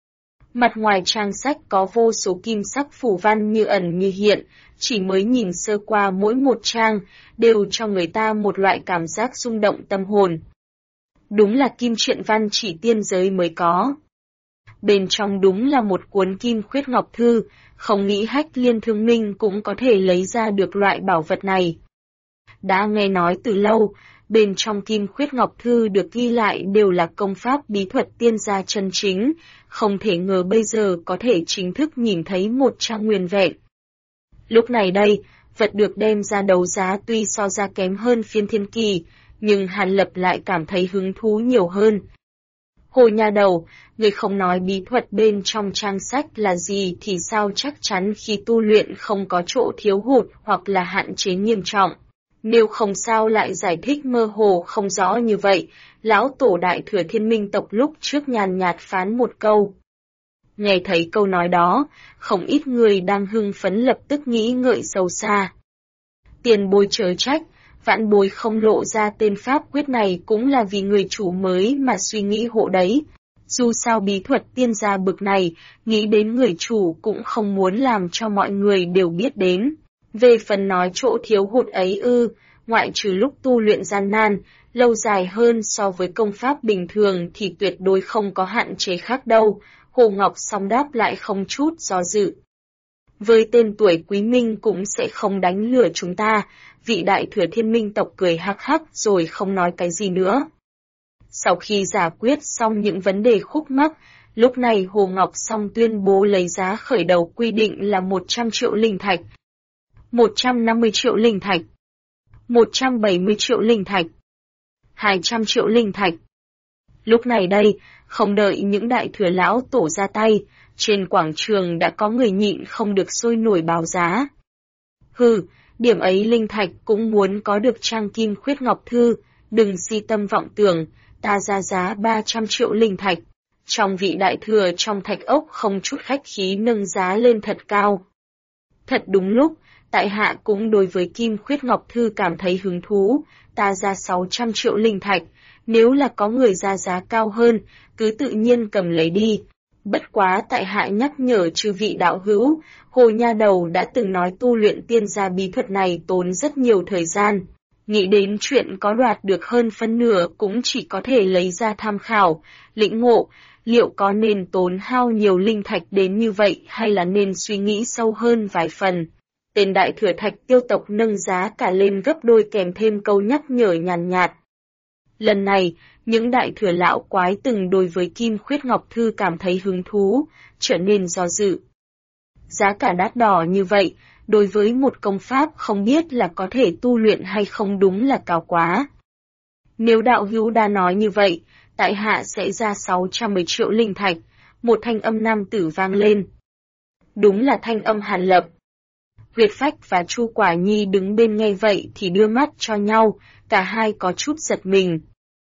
A: Mặt ngoài trang sách có vô số kim sắc phù văn như ẩn như hiện, chỉ mới nhìn sơ qua mỗi một trang, đều cho người ta một loại cảm giác rung động tâm hồn. Đúng là kim truyện văn chỉ tiên giới mới có. Bên trong đúng là một cuốn Kim Khuyết Ngọc Thư, không nghĩ Hách Liên Thương Minh cũng có thể lấy ra được loại bảo vật này. Đã nghe nói từ lâu, bên trong Kim Khuyết Ngọc Thư được ghi lại đều là công pháp bí thuật tiên gia chân chính, không thể ngờ bây giờ có thể chính thức nhìn thấy một trang nguyên vẹn. Lúc này đây, vật được đem ra đấu giá tuy so ra kém hơn Phiên Thiên Kỳ, nhưng Hàn Lập lại cảm thấy hứng thú nhiều hơn. Hồ nhà đầu, người không nói bí thuật bên trong trang sách là gì thì sao chắc chắn khi tu luyện không có chỗ thiếu hụt hoặc là hạn chế nghiêm trọng. Nếu không sao lại giải thích mơ hồ không rõ như vậy, lão tổ đại thừa Thiên Minh tộc lúc trước nhàn nhạt phán một câu. Nghe thấy câu nói đó, không ít người đang hưng phấn lập tức nghĩ ngợi sâu xa. Tiền bối chớ trách, vãn bối không lộ ra tên pháp quyết này cũng là vì người chủ mới mà suy nghĩ hộ đấy. Dù sao bí thuật tiên gia bực này, nghĩ đến người chủ cũng không muốn làm cho mọi người đều biết đến. Về phần nói chỗ thiếu hụt ấy ngoại trừ lúc tu luyện gian nan, lâu dài hơn so với công pháp bình thường thì tuyệt đối không có hạn chế khác đâu, Hồ Ngọc song đáp lại không chút do dự. Với tên tuổi quý minh cũng sẽ không đánh lừa chúng ta, vị đại thừa Thiên Minh tộc cười hắc hắc rồi không nói cái gì nữa. Sau khi giải quyết xong những vấn đề khúc mắc, lúc này Hồ Ngọc song tuyên bố lấy giá khởi đầu quy định là 100 triệu linh thạch, 150 triệu linh thạch, 170 triệu linh thạch, 200 triệu linh thạch. Lúc này đây, không đợi những đại thừa lão tổ ra tay, trên quảng trường đã có người nhịn không được sôi nổi báo giá. Điểm ấy linh thạch cũng muốn có được trang Kim Khuyết Ngọc Thư, đừng si tâm vọng tưởng, ta ra giá 300 triệu linh thạch. Trong vị đại thừa trong thạch ốc không chút khách khí nâng giá lên thật cao. Thật đúng lúc, tại hạ cũng đối với Kim Khuyết Ngọc Thư cảm thấy hứng thú, ta ra 600 triệu linh thạch, nếu là có người ra giá cao hơn, cứ tự nhiên cầm lấy đi. Bất quá tại hạ nhắc nhở chư vị đạo hữu, Hồ nha đầu đã từng nói tu luyện tiên gia bí thuật này tốn rất nhiều thời gian. Nghĩ đến chuyện có đoạt được hơn phân nửa cũng chỉ có thể lấy ra tham khảo, lĩnh ngộ, liệu có nên tốn hao nhiều linh thạch đến như vậy hay là nên suy nghĩ sâu hơn vài phần. Tên đại thừa Thạch Tiêu tộc nâng giá cả lên gấp đôi kèm thêm câu nhắc nhở nhàn nhạt. Lần này, những đại thừa lão quái từng đối với Kim Khuyết Ngọc Thư cảm thấy hứng thú, trở nên do dự. Giá cả đắt đỏ như vậy, đối với một công pháp không biết là có thể tu luyện hay không đúng là cao quá. Nếu đạo hữu đã nói như vậy, tại hạ sẽ ra 610 triệu linh thạch, một thanh âm nam tử vang lên. Đúng là thanh âm Hàn Lập. Huyệt Phách và Chu Quả Nhi đứng bên nghe vậy thì đưa mắt cho nhau, cả hai có chút giật mình.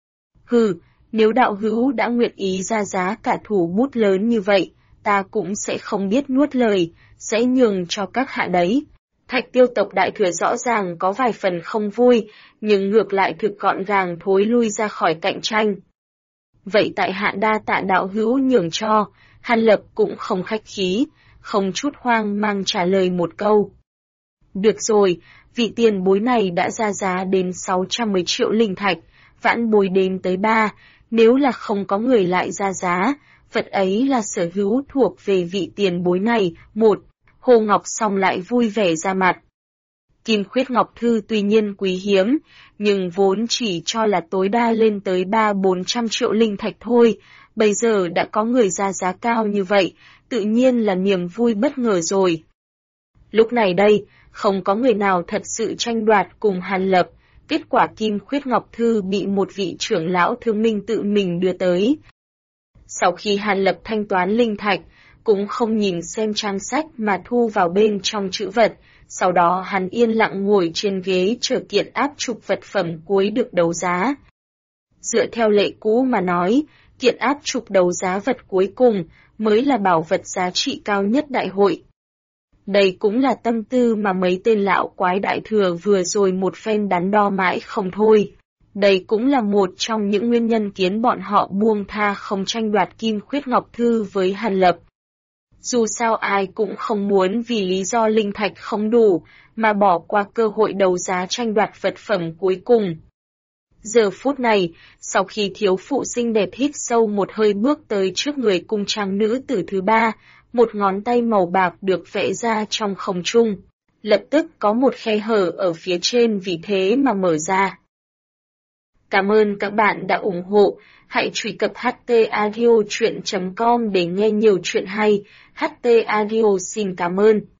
A: Nếu đạo hữu đã nguyện ý ra giá cả thủ bút lớn như vậy, ta cũng sẽ không biết nuốt lời, sẽ nhường cho các hạ đấy. Thạch Tiêu tộc đại thừa rõ ràng có vài phần không vui, nhưng ngược lại thực gọn gàng thối lui ra khỏi cạnh tranh. Vậy tại hạ đa tạ đạo hữu nhường cho, Hàn Lập cũng không khách khí, không chút hoang mang trả lời một câu. Được rồi, vị tiền bối này đã ra giá đến 610 triệu linh thạch, vãn bối đến tới 3, nếu là không có người lại ra giá, vật ấy là sở hữu thuộc về vị tiền bối này. Hồ Ngọc song lại vui vẻ ra mặt. Kim Khuyết Ngọc Thư tuy nhiên quý hiếm, nhưng vốn chỉ cho là tối đa lên tới 300-400 triệu linh thạch thôi, bây giờ đã có người ra giá cao như vậy, tự nhiên là niềm vui bất ngờ rồi. Lúc này đây, không có người nào thật sự tranh đoạt cùng Hàn Lập, kết quả Kim Khuyết Ngọc Thư bị một vị trưởng lão Thương Minh tự mình đưa tới. Sau khi Hàn Lập thanh toán linh thạch, cũng không nhìn xem trang sách mà thu vào bên trong chữ vật, sau đó hắn yên lặng ngồi trên ghế chờ kiện áp trục vật phẩm cuối được đấu giá. Dựa theo lệ cũ mà nói, kiện áp trục đấu giá vật cuối cùng mới là bảo vật giá trị cao nhất đại hội. Đây cũng là tâm tư mà mấy tên lão quái đại thừa vừa rồi một phen đắn đo mãi không thôi. Đây cũng là một trong những nguyên nhân khiến bọn họ buông tha không tranh đoạt Kim Khuyết Ngọc Thư với Hàn Lập. Dù sao ai cũng không muốn vì lý do linh thạch không đủ mà bỏ qua cơ hội đấu giá tranh đoạt vật phẩm cuối cùng. Giờ phút này, sau khi thiếu phụ xinh đẹp hít sâu một hơi bước tới trước người cung trang nữ tử thứ ba, một ngón tay màu bạc được vẽ ra trong không trung. Lập tức có một khe hở ở phía trên vì thế mà mở ra. Cảm ơn các bạn đã ủng hộ. Hãy truy cập htaudio.com để nghe nhiều chuyện hay. HT Audio xin cảm ơn.